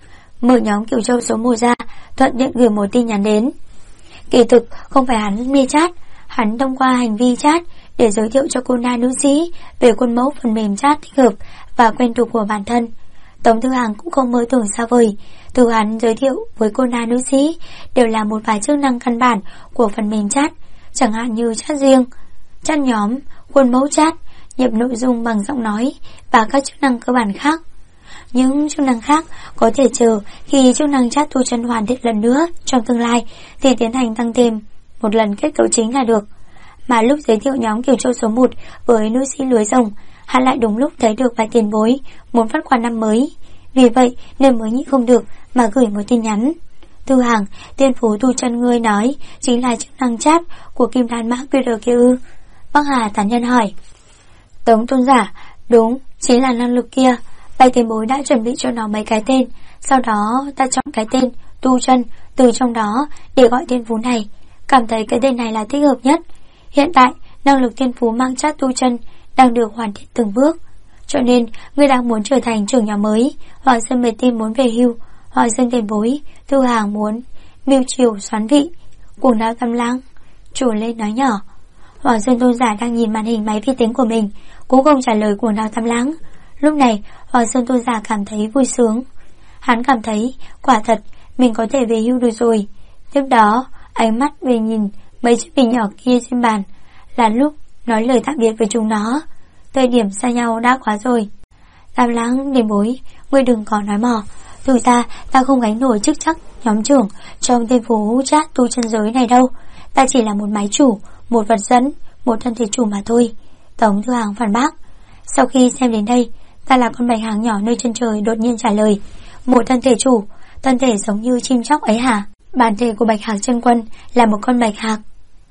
mở nhóm Cửu Châu số 1 ra, thuận tiện gửi một tin nhắn đến. Kỳ thực không phải hắn mê chat, hắn thông qua hành vi chat để giới thiệu cho cô nàng nữ sĩ về khuôn mẫu phần mềm chat thích hợp và quen thuộc của bản thân. Tống Thư Hàng cũng không mơ tưởng xa vời, từ hắn giới thiệu với cô nàng nữ sĩ đều là một vài chức năng căn bản của phần mềm chat, chẳng hạn như chat riêng, chat nhóm, khuôn mẫu chat, nhập nội dung bằng giọng nói và các chức năng cơ bản khác. Những chức năng khác có thể chờ khi chức năng chat tu chân hoàn thiện lần nữa trong tương lai thì tiến hành tăng thêm một lần kết cấu chính là được. Mà lúc giới thiệu nhóm Cửu Châu số 1 với nữ sĩ lưới rồng, hắn lại đúng lúc thấy được vài tiền bối muốn phát quà năm mới, vì vậy nên mới nhịn không được mà gửi một tin nhắn. Thư Hàng, tiên phú tu chân ngươi nói chính là chức năng chat của kim đan mã QR kia ư? Bắc Hà tán nhân hỏi. Tống tôn giả, đúng, chính là năng lực kia. Bạch tiền bối đã chuẩn bị cho nó mấy cái tên, sau đó ta chọn cái tên tu chân từ trong đó để gọi tiên phú này. Cảm thấy cái tên này là thích hợp nhất. Hiện tại năng lực tiên phú mang chat tu chân đang được hoàn thiện từng bước, cho nên ngươi đang muốn trở thành trưởng nhà mới. Hoàng Sơn Mệt Tim muốn về hưu, Hoàng Sơn tiền bối, Thư Hàng muốn mưu triều xoán vị. Cuồng Đao Tam Lang chủ lên nói nhỏ. Hoàng Sơn tôn giả đang nhìn màn hình máy vi tính của mình, cũng không trả lời Cuồng Đao Tam Lang. Lúc này Hoàng Sơn tôn giả cảm thấy vui sướng. Hắn cảm thấy quả thật mình có thể về hưu được rồi. Tiếp đó ánh mắt về nhìn mấy chiếc bình nhỏ kia trên bàn, là lúc nói lời tạm biệt với chúng nó. Thời điểm xa nhau đã quá rồi. Tam Lang tiền bối, ngươi đừng có nói mò. Từ ta không gánh nổi chức trách nhóm trưởng trong tên phố chat tu chân giới này đâu. Ta chỉ là một máy chủ, một vật dẫn, một thân thể chủ mà thôi. Tống Thư Hàng phản bác. Sau khi xem đến đây, ta là con bạch hạc nhỏ nơi chân trời đột nhiên trả lời. Một thân thể chủ, thân thể giống như chim chóc ấy hả? Bản thể của Bạch Hạc chân quân là một con bạch hạc,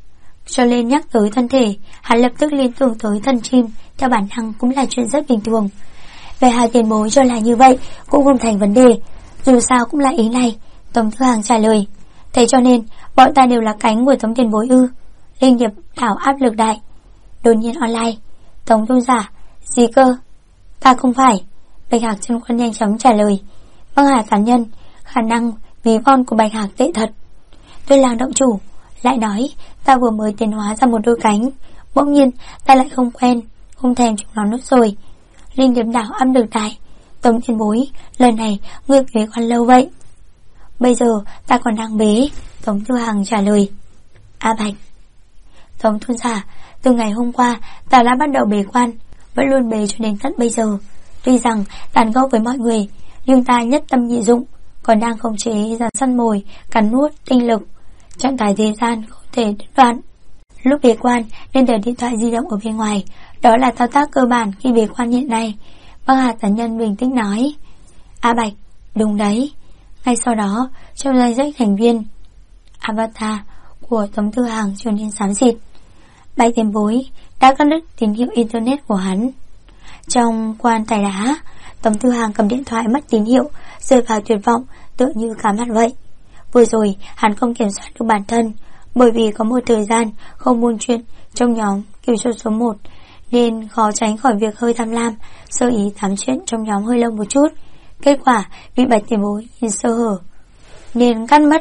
cho nên nhắc tới thân thể, hắn lập tức liên tưởng tới thân chim, theo bản năng cũng là chuyện rất bình thường. Về hai tiền bối cho là như vậy cũng không thành vấn đề, dù sao cũng là ý này. Tống Thư Hàng trả lời. Thế cho nên bọn ta đều là cánh của Tống tiền bối ư? Linh nghiệp đảo áp lực đại. Đột nhiên online. Tống tôn giả, gì cơ? Ta không phải. Bạch Hạc chân quân nhanh chóng trả lời. Bắc Hà tán nhân, khả năng ví von của Bạch Hạc tệ thật. Tuyết Lang động chủ lại nói, ta vừa mới tiến hóa ra một đôi cánh, Bỗng nhiên ta lại không quen, không thèm chúng nó nữa rồi. Linh Điệp Đảo âm được đại: Tống tiền bối, lần này ngươi bế quan lâu vậy? Bây giờ ta còn đang bế. Tống Tư Hằng trả lời. A Bạch. Tống Tôn giả, từ ngày hôm qua ta đã bắt đầu bế quan, vẫn luôn bế cho đến tận bây giờ. Tuy rằng tàn gẫu với mọi người, nhưng ta nhất tâm nhị dụng, còn đang khống chế ra săn mồi, cắn nuốt tinh lực. Trạng thái thế gian không thể đứt đoạn. Lúc bế quan nên để điện thoại di động ở bên ngoài, đó là thao tác cơ bản khi bế quan hiện nay. Bác Hà Tán Nhân bình tĩnh nói. A Bạch, đúng đấy. Ngay sau đó, trong danh sách thành viên, avatar của Tống Tư Hằng trở nên xám xịt. Bạch tiền bối đã cắt đứt tín hiệu internet của hắn. Trong quan tài đá, Tống Tư Hằng cầm điện thoại mất tín hiệu, rơi vào tuyệt vọng, tựa như cá mặt vậy. Vừa rồi hắn không kiểm soát được bản thân, bởi vì có một thời gian không buôn chuyện trong nhóm Kiều Châu số 1, nên khó tránh khỏi việc hơi tham lam, sơ ý tám chuyện trong nhóm hơi lâu một chút. Kết quả bị Bạch tiền bối nhìn sơ hở nên cắt mất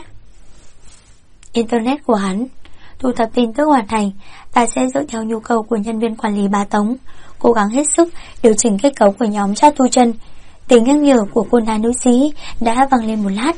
internet của hắn. Thu thập tin tức hoàn thành, ta sẽ dựa theo nhu cầu của nhân viên quản lý bá Tống, cố gắng hết sức điều chỉnh kết cấu của nhóm chat tu chân. Tiếng nhắc nhở của cô nàng nữ sĩ đã vang lên một lát.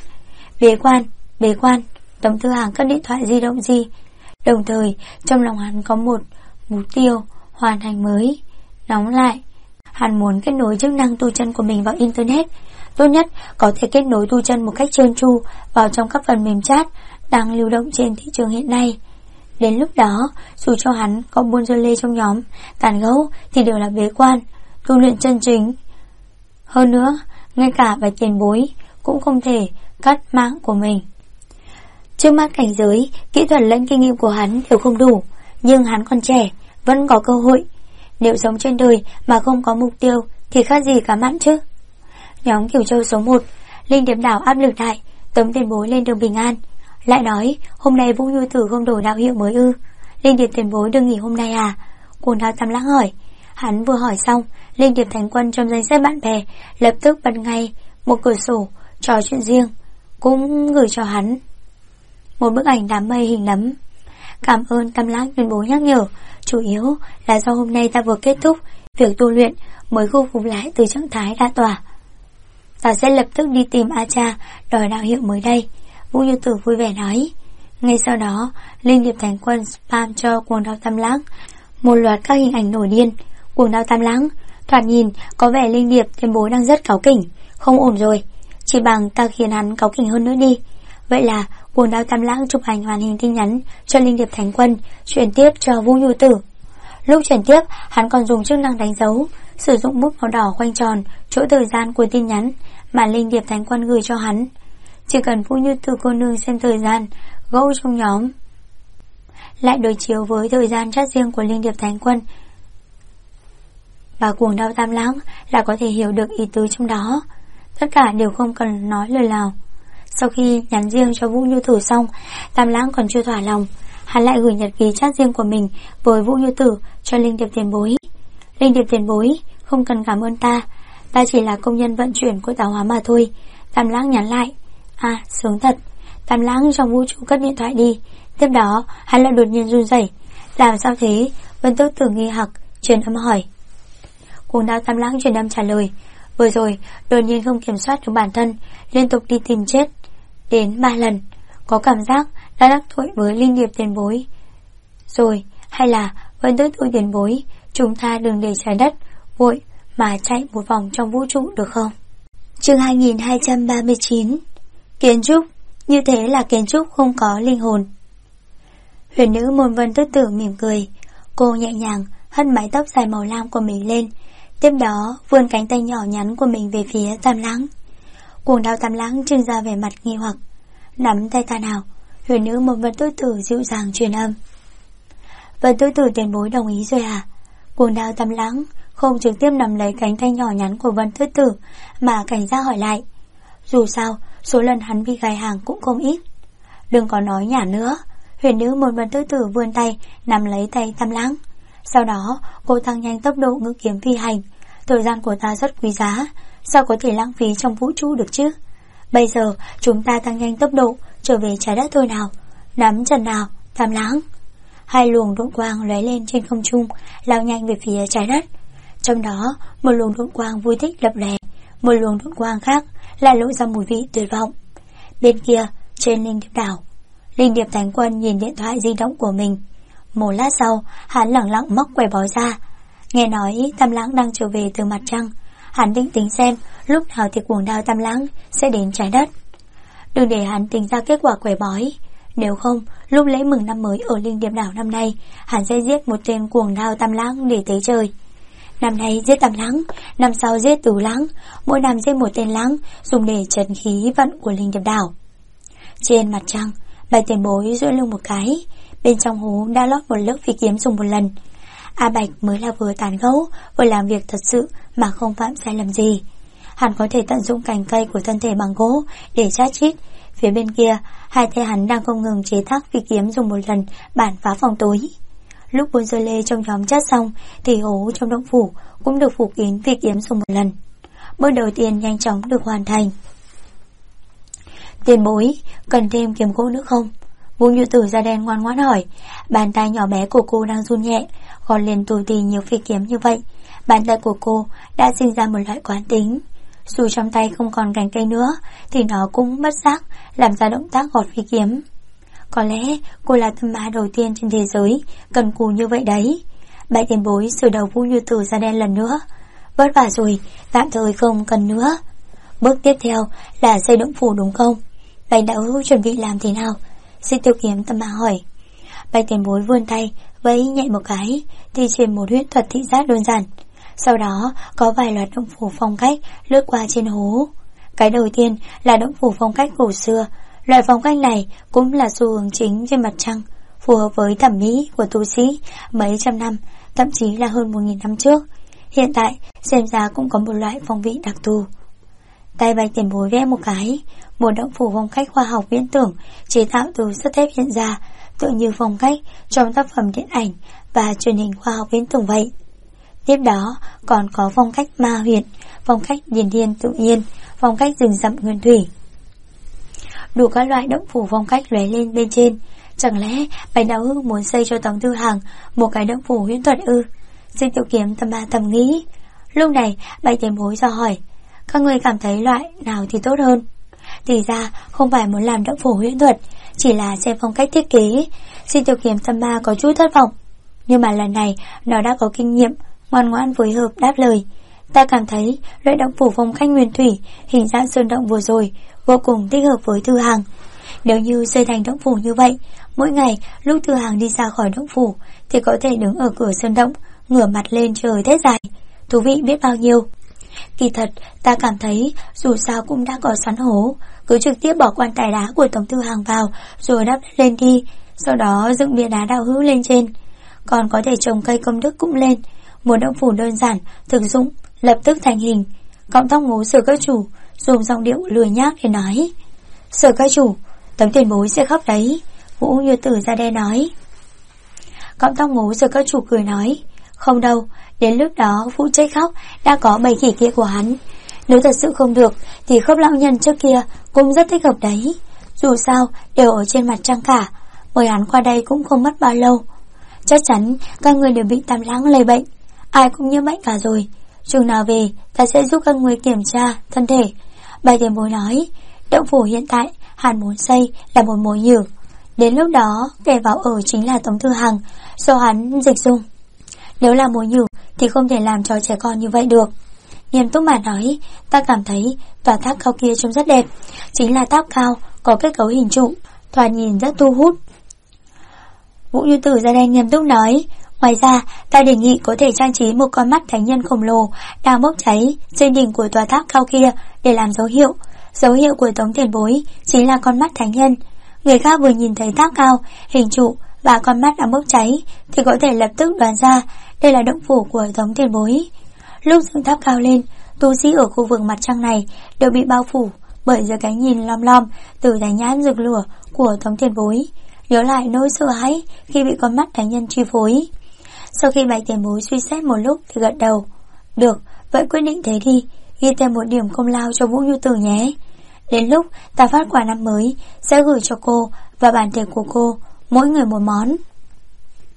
Bế quan. Tống Tư Hằng cất điện thoại di động di. Đồng thời trong lòng hắn có một mục tiêu hoàn thành mới. Nóng lại, hắn muốn kết nối chức năng tu chân của mình vào internet. Tốt nhất có thể kết nối tu chân một cách trơn tru vào trong các phần mềm chat đang lưu động trên thị trường hiện nay. Đến lúc đó, dù cho hắn có buôn dơ lê trong nhóm tàn gẫu thì đều là bế quan, tu luyện chân chính. Hơn nữa, ngay cả Bạch tiền bối cũng không thể cắt mạng của mình. Trước mắt cảnh giới, kỹ thuật lẫn kinh nghiệm của hắn đều không đủ, nhưng hắn còn trẻ, vẫn có cơ hội. Nếu sống trên đời mà không có mục tiêu thì khác gì cá mặn chứ. Nhóm Kiều Châu số 1, Linh Điệp Đảo áp lực đại, Tống tiền bối lên đường bình an. Lại nói, hôm nay Vũ Như Tử không đổi đạo hiệu mới ư? Linh Điệp tiền bối đừng nghỉ hôm nay à? Cuồng Đao Tam Lãng hỏi. Hắn vừa hỏi xong, Linh Điệp Thánh Quân trong danh sách bạn bè lập tức bật ngay một cửa sổ trò chuyện riêng, cũng gửi cho hắn một bức ảnh đám mây hình nấm. Cảm ơn Tam Lãng tuyên bố nhắc nhở, chủ yếu là do hôm nay ta vừa kết thúc việc tu luyện mới khôi phục lại từ trạng thái đa tỏa. Ta sẽ lập tức đi tìm A Cha đòi đạo hiệu mới đây. Vũ Như Tử vui vẻ nói. Ngay sau đó, Linh Điệp Thánh Quân spam cho Cuồng Đao Tam Lãng một loạt các hình ảnh nổi điên. Cuồng Đao Tam Lãng, thoạt nhìn có vẻ Linh Điệp tiền bối đang rất cáu kỉnh, không ổn rồi. Chỉ bằng ta khiến hắn cáu kỉnh hơn nữa đi. Vậy là Cuồng Đao Tam Lãng chụp ảnh hoàn hình tin nhắn cho Linh Điệp Thánh Quân, chuyển tiếp cho Vũ Như Tử. Lúc chuyển tiếp, hắn còn dùng chức năng đánh dấu, sử dụng bút màu đỏ khoanh tròn chỗ thời gian của tin nhắn mà Linh Điệp Thánh Quân gửi cho hắn. Chỉ cần Vũ Như Tử cô nương xem thời gian gẫu trong nhóm, lại đối chiếu với thời gian chat riêng của Linh Điệp Thánh Quân và Cuồng Đao Tam Lãng là có thể hiểu được ý tứ trong đó. Tất cả đều không cần nói lời nào. Sau khi nhắn riêng cho Vũ Như Tử xong, Tam Lãng còn chưa thỏa lòng, hắn lại gửi nhật ký chat riêng của mình với Vũ Như Tử cho Linh Điệp tiền bối. Linh Điệp tiền bối, không cần cảm ơn ta chỉ là công nhân vận chuyển của Tạo Hóa mà thôi. Tam Lãng nhắn lại. À, sướng thật. Tam Lãng trong vũ trụ cất điện thoại đi. Tiếp đó, hắn lại đột nhiên run rẩy. Làm sao thế? Vân Tước Tử nghi hoặc truyền âm hỏi. Cuồng Đao Tam Lãng truyền âm trả lời. Vừa rồi, đột nhiên không kiểm soát được bản thân, liên tục đi tìm chết đến 3 lần. Có cảm giác đã đắc tội với Linh Điệp tiền bối rồi, hay là Vân Tước Tử tiền bối, chúng ta đừng để trái đất vội mà chạy một vòng trong vũ trụ được không? Chương 2239. Kiến trúc, như thế là kiến trúc không có linh hồn. Huyền nữ môn Vân Tước Tử mỉm cười. Cô nhẹ nhàng hất mái tóc dài màu lam của mình lên, tiếp đó vươn cánh tay nhỏ nhắn của mình về phía Tam Lãng. Cuồng Đao Tam Lãng trưng ra vẻ mặt nghi hoặc. Nắm tay ta nào. Huyền nữ môn Vân Tước Tử dịu dàng truyền âm. Vân Tước Tử tiền bối đồng ý rồi à? Cuồng Đao Tam Lãng không trực tiếp nắm lấy cánh tay nhỏ nhắn của Vân Tước Tử mà cảnh giác hỏi lại. Dù sao, số lần hắn bị gài hàng cũng không ít. Đừng có nói nhả nữa. Huyền nữ một Vân Tước Tử vươn tay nắm lấy tay Tam Lãng. Sau đó cô tăng nhanh tốc độ ngự kiếm phi hành. Thời gian của ta rất quý giá, sao có thể lãng phí trong vũ trụ được chứ? Bây giờ chúng ta tăng nhanh tốc độ trở về trái đất thôi nào. Nắm chân nào, Tam Lãng. 2 luồng độn quang lóe lên trên không trung, lao nhanh về phía trái đất. Trong đó, một luồng độn quang vui thích lập lè, một luồng độn quang khác lại lộ ra mùi vị tuyệt vọng. Bên kia, trên Linh Điệp đảo, Linh Điệp Thánh Quân nhìn điện thoại di động của mình. Một lát sau, hắn lẳng lặng móc quẻ bói ra. Nghe nói Tam Lãng đang trở về từ mặt trăng, hắn định tính xem lúc nào thì cuồng đao Tam Lãng sẽ đến trái đất. Đừng để hắn tính ra kết quả quẻ bói, nếu không, lúc lễ mừng năm mới ở Linh Điệp đảo năm nay, hắn sẽ giết một tên cuồng đao Tam Lãng để tế trời. Năm nay giết Tam Lãng, năm sau giết Tứ Lãng, mỗi năm giết một tên lãng, dùng để trấn khí vận của Linh Điệp đảo. Trên mặt trăng, Bạch Tiền Bối duỗi lưng một cái, bên trong hố đã lót một lớp phi kiếm dùng một lần. A Bạch mới là vừa tán gẫu, vừa làm việc thật sự mà không phạm sai lầm gì. Hắn có thể tận dụng cành cây của thân thể bằng gỗ để chát chít. Phía bên kia, hai tay hắn đang không ngừng chế tác phi kiếm dùng một lần bản phá phòng tối. Lúc Bôn Dơ Lê trong nhóm chát xong thì hố trong động phủ cũng được phủ kín phi kiếm dùng một lần. Bước đầu tiên nhanh chóng được hoàn thành. Tiền bối, cần thêm kiếm gỗ nữa không? Vũ Như Tử da đen ngoan ngoãn hỏi. Bàn tay nhỏ bé của cô đang run nhẹ, còn liền tủi tì nhiều phi kiếm như vậy. Bàn tay của cô đã sinh ra một loại quán tính. Dù trong tay không còn cành cây nữa thì nó cũng bất giác làm ra động tác gọt phi kiếm. Có lẽ cô là tâm ma đầu tiên trên thế giới cần cù như vậy đấy. Bạch Tiền Bối sửa đầu Vũ Như Tử da đen lần nữa. Vất vả rồi, tạm thời không cần nữa. Bước tiếp theo là xây động phủ đúng không? Bạch đạo hữu chuẩn bị làm thế nào? Xích Tiêu Kiếm tâm ma hỏi. Bạch Tiền Bối vươn tay vẫy nhẹ một cái thì trên một huyễn thuật thị giác đơn giản. Sau đó có vài loạt động phủ phong cách lướt qua trên hố. Cái đầu tiên là động phủ phong cách cổ xưa. Loại phong cách này cũng là xu hướng chính trên mặt trăng, phù hợp với thẩm mỹ của tu sĩ mấy trăm năm, thậm chí là hơn 1000 năm trước. Hiện tại xem ra cũng có một loại phong vị đặc thù. Tay Bạch Tiền Bối vẽ một cái, một động phủ phong cách khoa học viễn tưởng chế tạo từ sắt thép hiện ra, tựa như phong cách trong tác phẩm điện ảnh và truyền hình khoa học viễn tưởng vậy. Tiếp đó còn có phong cách ma huyệt, phong cách điển điển tự nhiên, phong cách rừng rậm nguyên thủy. Đủ các loại động phủ phong cách lóe lên bên trên. Chẳng lẽ Bạch đạo hữu muốn xây cho Tống Thư Hàng một cái động phủ huyễn thuật ư? Xích Tiêu Kiếm tâm ma thầm nghĩ. Lúc này Bạch Tiền Bối do hỏi, các người cảm thấy loại nào thì tốt hơn? Thì ra không phải muốn làm động phủ huyễn thuật, chỉ là xem phong cách thiết kế. Xích Tiêu Kiếm tâm ma có chút thất vọng, nhưng mà lần này nó đã có kinh nghiệm, ngoan ngoãn phối hợp đáp lời. Ta cảm thấy loại động phủ phong cách nguyên thủy hình dạng sơn động vừa rồi vô cùng thích hợp với Thư Hàng. Nếu như xây thành động phủ như vậy, mỗi ngày lúc Thư Hàng đi ra khỏi động phủ thì có thể đứng ở cửa sơn động, ngửa mặt lên trời thét dài, thú vị biết bao nhiêu. Kỳ thật ta cảm thấy dù sao cũng đã có sẵn hố, cứ trực tiếp bỏ quan tài đá của Tống Thư Hàng vào rồi đắp lên đi, sau đó dựng bia đá đạo hữu lên trên, còn có thể trồng cây công đức cũng lên. Một động phủ đơn giản, thực dụng, lập tức thành hình. Cọng tóc ngố Sở các chủ dùng giọng điệu lười nhác để nói. Sở các chủ, Tống Tiền Bối sẽ khóc đấy. Vũ Như Tử da đen nói. Cọng tóc ngố Sở các chủ cười nói, không đâu, đến lúc đó phụ trách khóc đã có bầy khỉ kia của hắn. Nếu thật sự không được thì khóc lão nhân trước kia cũng rất thích hợp đấy. Dù sao đều ở trên mặt trăng cả, mời hắn qua đây cũng không mất bao lâu. Chắc chắn các người đều bị Tam Lãng lây bệnh, ai cũng nhiễm bệnh cả rồi. Chừng nào về ta sẽ giúp các người kiểm tra thân thể. Bạch Tiền Bối nói, động phủ hiện tại hắn muốn xây là một mồi nhử. Đến lúc đó kẻ vào ở chính là Tống Thư Hàng do hắn dịch dung. Nếu là mồi nhử thì không thể làm cho trẻ con như vậy được. Nghiêm túc mà nói, ta cảm thấy tòa tháp cao kia trông rất đẹp. Chính là tháp cao có kết cấu hình trụ, thoạt nhìn rất thu hút. Vũ Như Tử ra đây nghiêm túc nói, ngoài ra ta đề nghị có thể trang trí một con mắt thánh nhân khổng lồ đang bốc cháy trên đỉnh của tòa tháp cao kia để làm dấu hiệu. Dấu hiệu của Tống Tiền Bối chính là con mắt thánh nhân. Người khác vừa nhìn thấy tháp cao, hình trụ và con mắt đang bốc cháy thì có thể lập tức đoán ra đây là động phủ của Tống Tiền Bối. Lúc dựng tháp cao lên, tu sĩ ở khu vực mặt trăng này đều bị bao phủ bởi dưới cái nhìn lom lom từ đáy nhãn rực lửa của Tống Tiền Bối, nhớ lại nỗi sợ hãi khi bị con mắt thánh nhân chi phối. Sau khi Bạch Tiền Bối suy xét một lúc thì gật đầu. Được, vậy quyết định thế đi, ghi thêm một điểm công lao cho Vũ Như Tử nhé. Đến lúc ta phát quà năm mới sẽ gửi cho cô và bản thể của cô mỗi người một món.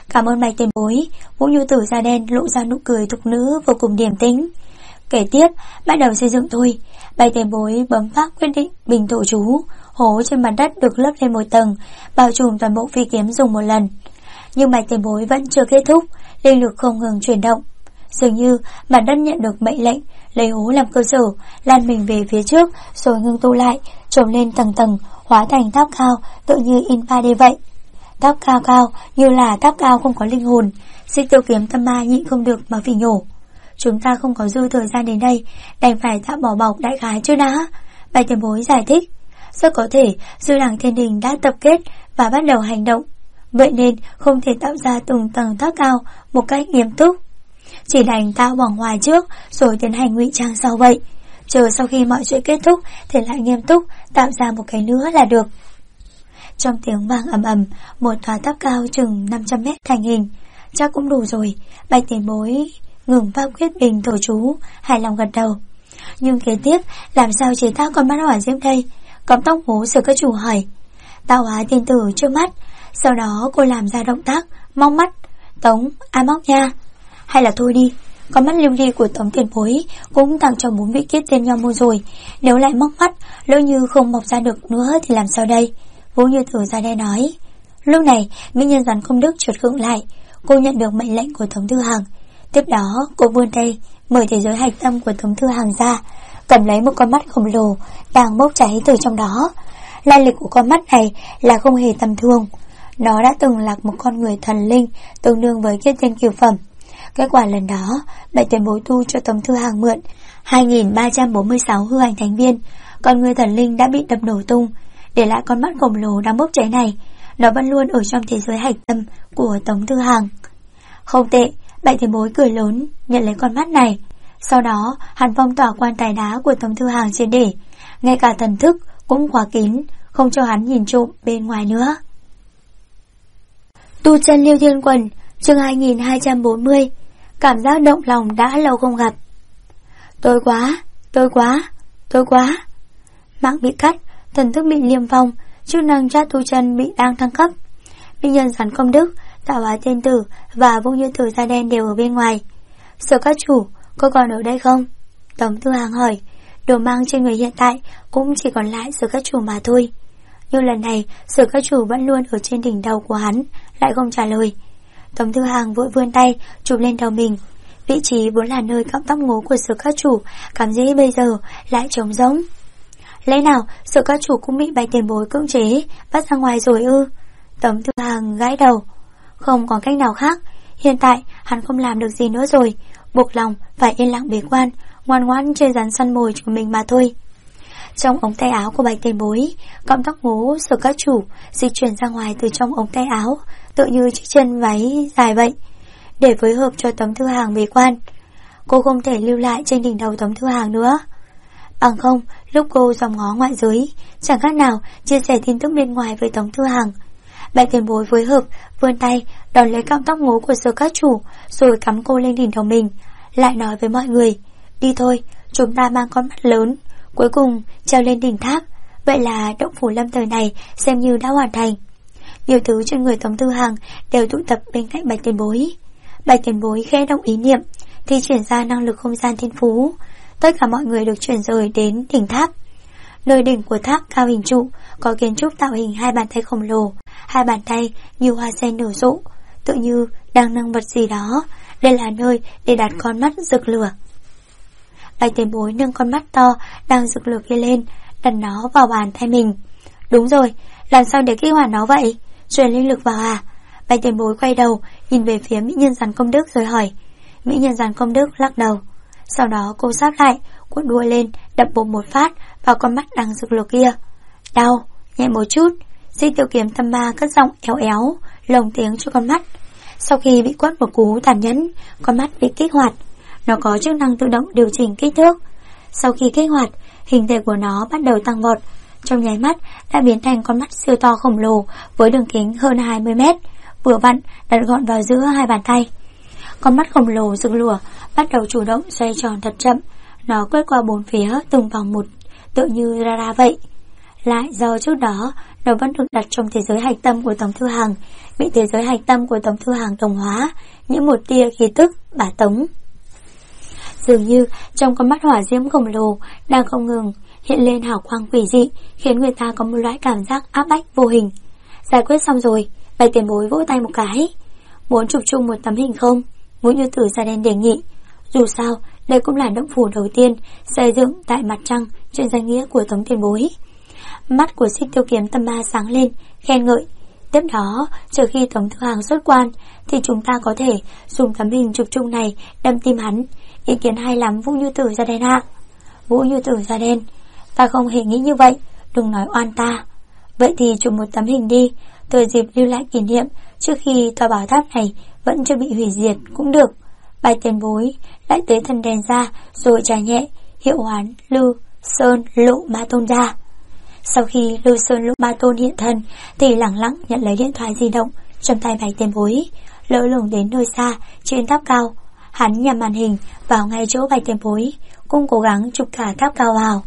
Cảm ơn Bạch tiền bối. Vũ Nhu tử da đen lộ ra nụ cười thục nữ vô cùng điềm tĩnh. Kể tiếp, bắt đầu xây dựng thôi. Bạch tiền bối bấm phát quyết định bình thổ chú. Hố trên mặt đất được lấp lên một tầng, bao trùm toàn bộ phi kiếm dùng một lần. Nhưng Bạch tiền bối vẫn chưa kết thúc, linh lực không ngừng chuyển động. Dường như mặt đất nhận được mệnh lệnh, lấy hố làm cơ sở, lan mình về phía trước, rồi ngưng tụ lại, trồng lên tầng tầng, hóa thành tháp cao, tự như in 3D vậy. Tháp cao cao, như là tháp cao không có linh hồn. Xích Tiêu kiếm tâm ma nhịn không được mà phỉ nhổ. Chúng ta không có dư thời gian đến đây, đành phải tạm bỏ bọc đại khái chưa đã. Bạch tiền bối giải thích. Rất có thể Dư Đằng Thiên Đình đã tập kết và bắt đầu hành động, vậy nên không thể tạo ra từng tầng tháp cao một cách nghiêm túc. Chỉ đành tạo vòng ngoài trước, rồi tiến hành ngụy trang sau vậy. Chờ sau khi mọi chuyện kết thúc thì lại nghiêm túc tạo ra một cái nữa là được. Trong tiếng vang ầm ầm, một tòa tháp cao chừng 500 mét thành hình. Chắc cũng đủ rồi. Bạch tiền bối ngừng pháp quyết bình thổ chú, hài lòng gật đầu. Nhưng kế tiếp làm sao chế tác con mắt hỏa diễm đây? Cõng tóc ngố Sở Các Chủ hỏi. Tạo hóa tiên tử trước mắt. Sau đó cô làm ra động tác móc mắt. Tống, móc nha. Hay là thôi đi, con mắt lưu ly của Tống tiền bối cũng tặng cho 4 vị kiết tiên nho môn rồi. Nếu lại móc mắt, lỡ như không mọc ra được nữa thì làm sao đây? Vũ Như Tử ra đây nói. Lúc này mỹ nhân rắn công đức chợt khựng lại. Cô nhận được mệnh lệnh của Tống Thư Hằng. Tiếp đó cô vươn tay mở thế giới hạch tâm của Tống Thư Hằng ra, cầm lấy một con mắt khổng lồ đang bốc cháy từ trong đó. Lai lịch của con mắt này là không hề tầm thường. Nó đã từng là một con người thần linh tương đương với kiết tiên cửu phẩm. Kết quả lần đó, Bạch tiền bối tu cho Tống Thư Hằng mượn 2346 hư ảnh thánh viên. Con người thần linh đã bị đập nổ tung, để lại con mắt khổng lồ đang bốc cháy này. Nó vẫn luôn ở trong thế giới hạch tâm của Tống Thư Hằng. Không tệ, Bạch tiền bối cười lớn nhận lấy con mắt này. Sau đó hắn phong tỏa quan tài đá của Tống Thư Hằng trên để, ngay cả thần thức cũng khóa kín, không cho hắn nhìn trộm bên ngoài nữa. Tu chân Liêu Thiên Quần, chương 2240. Cảm giác động lòng đã lâu không gặp. Tôi quá. Mạng bị cắt, thần thức bị liêm phong, chức năng chat tu chân bị đang thăng cấp. Mỹ nhân rắn công đức, Tạo hóa tiên tử và Vũ Như Tử da đen đều ở bên ngoài. Sở Các Chủ, cô còn ở đây không? Tống Thư Hằng hỏi. Đồ mang trên người hiện tại cũng chỉ còn lại Sở Các Chủ mà thôi. Nhưng lần này Sở Các Chủ vẫn luôn ở trên đỉnh đầu của hắn, lại không trả lời. Tống Thư Hằng vội vươn tay chụp lên đầu mình. Vị trí vốn là nơi cọng tóc ngố của Sở Các Chủ, cảm dĩ bây giờ lại trống rỗng. Lẽ nào Sở Các Chủ cũng bị Bạch tiền bối cưỡng chế bắt ra ngoài rồi ư? Tống Thư Hằng gãi đầu. Không có cách nào khác, hiện tại hắn không làm được gì nữa rồi, buộc lòng phải yên lặng bế quan, ngoan ngoãn chơi rắn săn mồi của mình mà thôi. Trong ống tay áo của Bạch tiền bối, cọng tóc ngố Sở Các Chủ dịch chuyển ra ngoài từ trong ống tay áo, tự như chiếc chân váy dài vậy, để phối hợp cho Tống Thư Hằng bế quan. Cô không thể lưu lại trên đỉnh đầu Tống Thư Hằng nữa. Bằng không, lúc cô dòm ngó ngoại giới, chẳng khác nào chia sẻ tin tức bên ngoài với Tống Thư Hằng. Bạch tiền bối phối hợp, vươn tay đón lấy cọng tóc ngố của Sở Các Chủ, rồi cắm cô lên đỉnh đầu mình, lại nói với mọi người. Đi thôi, chúng ta mang con mắt lớn, cuối cùng treo lên đỉnh tháp. Vậy là động phủ lâm thời này xem như đã hoàn thành. Nhiều thứ trên người Tống Thư Hằng đều tụ tập bên cạnh Bạch tiền bối. Bạch tiền bối khẽ động ý niệm thì chuyển ra năng lực không gian thiên phú. Tất cả mọi người được chuyển rời đến đỉnh tháp. Nơi đỉnh của tháp cao hình trụ có kiến trúc tạo hình hai bàn tay khổng lồ, hai bàn tay như hoa sen nở rộ, tự như đang nâng vật gì đó. Đây là nơi để đặt con mắt rực lửa. Bạch tiền bối nâng con mắt to đang rực lửa kia lên, đặt nó vào bàn tay mình. Đúng rồi, làm sao để kích hoạt nó vậy? Truyền linh lực vào à? Bạch tiền bối quay đầu nhìn về phía mỹ nhân rắn công đức rồi hỏi. Mỹ nhân rắn công đức lắc đầu. Sau đó cô sáp lại, cuộn đuôi lên, đập bột một phát vào con mắt đang rực lửa kia. Đau, nhẹ một chút. Xích Tiêu kiếm tâm ma cất giọng éo éo lồng tiếng cho con mắt. Sau khi bị quất một cú tàn nhẫn, con mắt bị kích hoạt. Nó có chức năng tự động điều chỉnh kích thước. Sau khi kích hoạt, hình thể của nó bắt đầu tăng vọt, trong nháy mắt đã biến thành con mắt siêu to khổng lồ với đường kính hơn 20 mét, vừa vặn đặt gọn vào giữa hai bàn tay. Con mắt khổng lồ rực lửa bắt đầu chủ động xoay tròn thật chậm. Nó quét qua bốn phía từng vòng một, tự như radar vậy. lại do trước đó nó vẫn được đặt trong thế giới hạch tâm của Tống Thư Hằng, bị thế giới hạch tâm của Tống Thư Hằng đồng hóa, những một tia khí tức bà Tống. Dường như trong con mắt hỏa diễm khổng lồ đang không ngừng hiện lên hào quang quỷ dị, khiến người ta có một loại cảm giác áp bách vô hình. Giải quyết xong rồi, Bạch Tiền Bối vỗ tay một cái. Muốn chụp chung một tấm hình không? Vũ Như Tử da đen đề nghị. Dù sao, đây cũng là động phủ đầu tiên xây dựng tại mặt trăng trên danh nghĩa của Tống Tiền Bối. Mắt của Xích Tiêu Kiếm Tâm Ma sáng lên, khen ngợi. Tiếp đó, trừ khi Tống Thư Hằng xuất quan, thì chúng ta có thể dùng tấm hình chụp chung này đâm tim hắn. Ý kiến hay lắm Vũ Như Tử da đen ạ. Vũ Như Tử da đen, ta không hề nghĩ như vậy, đừng nói oan ta. Vậy thì chụp một tấm hình đi, thời dịp lưu lại kỷ niệm trước khi tòa bảo tháp này vẫn chưa bị hủy diệt cũng được. Bạch Tiền Bối lại tế thần đèn ra rồi trà nhẹ, hiệu hoán Lưu Sơn Lộ Ma Tôn ra. Sau khi Lưu Sơn Lộ Ma Tôn hiện thân thì lẳng lặng nhận lấy điện thoại di động trong tay Bạch Tiền Bối, lỡ lửng đến nơi xa trên tháp cao. Hắn nhằm màn hình vào ngay chỗ Bạch Tiền Bối, cũng cố gắng chụp cả tháp cao vào.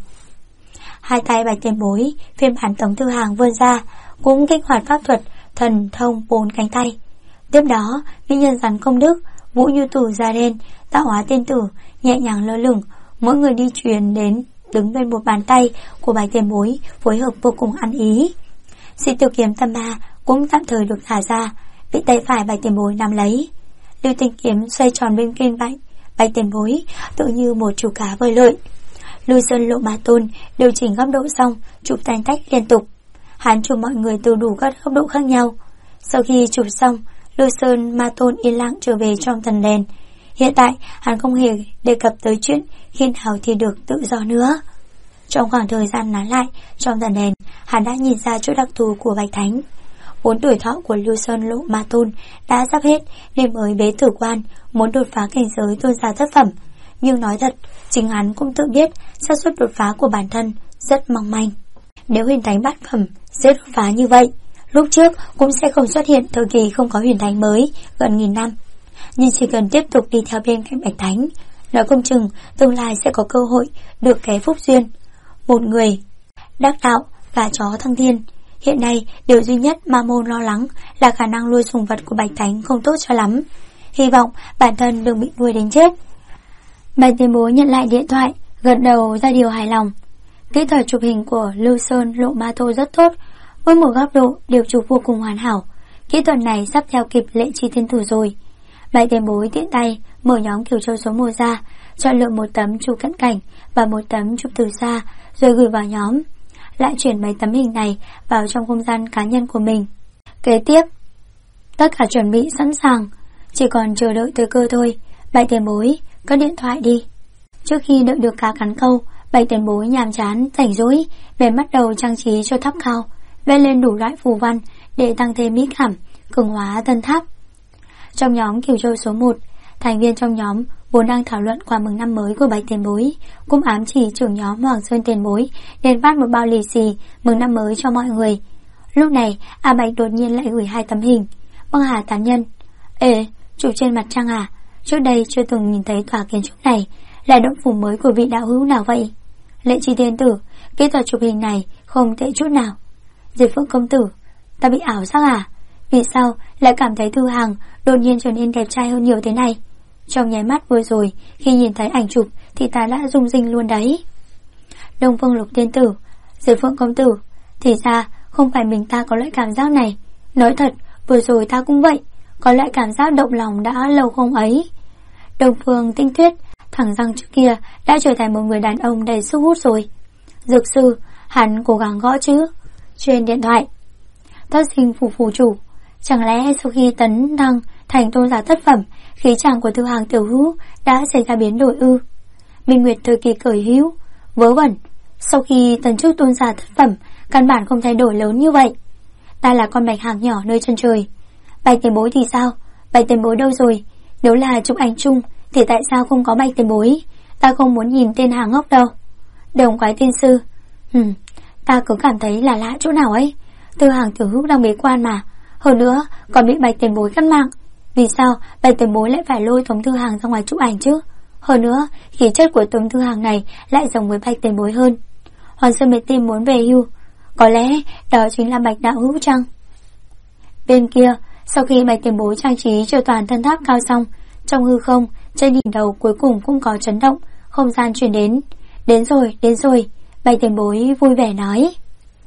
Hai tay Bạch Tiền Bối phiên bản Tống Thư Hằng vươn ra, cũng kích hoạt pháp thuật thần thông 4 cánh tay. Tiếp đó, mỹ nhân rắn công đức, Vũ Như Tử da đen, tạo hóa tiên tử nhẹ nhàng lơ lửng, mỗi người đi truyền đến đứng bên một bàn tay của Bạch Tiền Bối, phối hợp vô cùng ăn ý. Xích Tiêu Kiếm Tâm Ma cũng tạm thời được thả ra, bị tay phải Bạch Tiền Bối nắm lấy. Lưu Tinh Kiếm xoay tròn bên trên Bạch Tiền Bối, tự như một chú cá bơi lội. Lưu Sơn Lộ Ma Tôn điều chỉnh góc độ xong, chụp tanh tách liên tục. Hắn chụp mọi người từ đủ các góc độ khác nhau. Sau khi chụp xong, Lưu Sơn Ma Tôn yên lặng trở về trong thần đèn. Hiện tại hắn không hề đề cập tới chuyện khi nào thì được tự do nữa. Trong khoảng thời gian nán lại trong thần đèn, hắn đã nhìn ra chỗ đặc thù của Bạch Thánh. 4 tuổi thọ của Lưu Sơn Lộ Ma Tôn đã sắp hết nên mới bế tử quan, muốn đột phá cảnh giới tôn giả thất phẩm. Nhưng nói thật, chính hắn cũng tự biết xác suất đột phá của bản thân rất mong manh. Nếu huyền thánh bát phẩm dễ đột phá như vậy, lúc trước cũng sẽ không xuất hiện thời kỳ không có huyền thánh mới gần 1000 năm. Nhưng chỉ cần tiếp tục đi theo bên cạnh Bạch Thánh, nói không chừng tương lai sẽ có cơ hội được cái phúc duyên. Một người đắc đạo, gà chó thăng thiên. Hiện nay điều duy nhất Ma Môn lo lắng là khả năng nuôi sủng vật của Bạch Thánh không tốt cho lắm. Hy vọng bản thân đừng bị nuôi đến chết. Bạch Tiền Bối nhận lại điện thoại, gật đầu ra điều hài lòng. Kỹ thuật chụp hình của Lưu Sơn Lộ Ma Tôn rất tốt, mỗi một góc độ đều chụp vô cùng hoàn hảo. Kỹ thuật này sắp theo kịp Lệ Chi Thiên Tử rồi. Bạch Tiền Bối tiện tay mở nhóm Kiều Châu số 1 ra, chọn lựa một tấm chụp cận cảnh và một tấm chụp từ xa, rồi gửi vào nhóm. Lại chuyển mấy tấm hình này vào trong không gian cá nhân của mình. Kế tiếp, tất cả chuẩn bị sẵn sàng, chỉ còn chờ đợi thời cơ thôi. Bạch Tiền Bối, cất điện thoại đi. Trước khi đợi được cá cắn câu, Bạch Tiền Bối nhàm chán, rảnh rỗi, bèn bắt đầu trang trí cho tháp cao, vẽ lên đủ loại phù văn để tăng thêm mỹ cảm, cường hóa tân tháp. Trong nhóm Kiều Châu số 1, thành viên trong nhóm vốn đang thảo luận quà mừng năm mới của Bạch Tiền Bối, cũng ám chỉ trưởng nhóm Hoàng Sơn Tiền Bối nên phát một bao lì xì mừng năm mới cho mọi người. Lúc này, A Bạch đột nhiên lại gửi 2 tấm hình. Băng Hà tán nhân: Ê, chụp trên mặt trăng à? Trước đây chưa từng nhìn thấy tòa kiến trúc này, là động phủ mới của vị đạo hữu nào vậy? Lệ Chi Thiên Tử: kỹ thuật chụp hình này không tệ chút nào. Diệp Phượng Công Tử: ta bị ảo giác à? Vì sao lại cảm thấy Thư Hằng đột nhiên trở nên đẹp trai hơn nhiều thế này? Trong nháy mắt vừa rồi, khi nhìn thấy ảnh chụp thì ta đã rung rinh luôn đấy. Đông Phương Lục Tiên Tử: Diệp Phượng Công Tử, thì ra không phải mình ta có loại cảm giác này. Nói thật, vừa rồi ta cũng vậy, có loại cảm giác động lòng đã lâu không ấy. Đông Phương Tinh Tuyết: thẳng răng trước kia đã trở thành một người đàn ông đầy sức hút rồi. Dược sư: hắn cố gắng gõ chữ trên điện thoại. Thất Sinh phủ chủ: chẳng lẽ sau khi tấn thăng thành tôn giả thất phẩm, khí chàng của Thư Hằng tiểu hữu đã xảy ra biến đổi ư? Minh Nguyệt thời kỳ cởi hữu: vớ vẩn, sau khi tấn chức tôn giả thất phẩm, căn bản không thay đổi lớn như vậy. Ta là con bạch hạc nhỏ nơi chân trời. Bạch Tiền Bối thì sao? Bạch Tiền Bối đâu rồi? Nếu là chụp ảnh chung thì tại sao không có Bạch Tiền Bối? Ta không muốn nhìn tên hàng ngốc đâu. Đồng Quái Tiên Sư: ta cứ cảm thấy là lạ chỗ nào ấy. Thư Hằng tiểu hữu đang bế quan mà, hơn nữa còn bị Bạch Tiền Bối cắt mạng. Vì sao Bạch Tiền Bối lại phải lôi Tống Thư Hằng ra ngoài chụp ảnh chứ? Hơn nữa, khí chất của Tống Thư Hằng này lại giống với Bạch Tiền Bối hơn. Hoàng Sơn Mệt Tim muốn về hưu, Có lẽ đó chính là Bạch đạo hữu chăng? Bên kia, sau khi Bạch tiền bối trang trí cho toàn thân tháp cao xong, trong hư không, trên đỉnh đầu cuối cùng cũng có chấn động, không gian truyền đến. Đến rồi, Bạch tiền bối vui vẻ nói.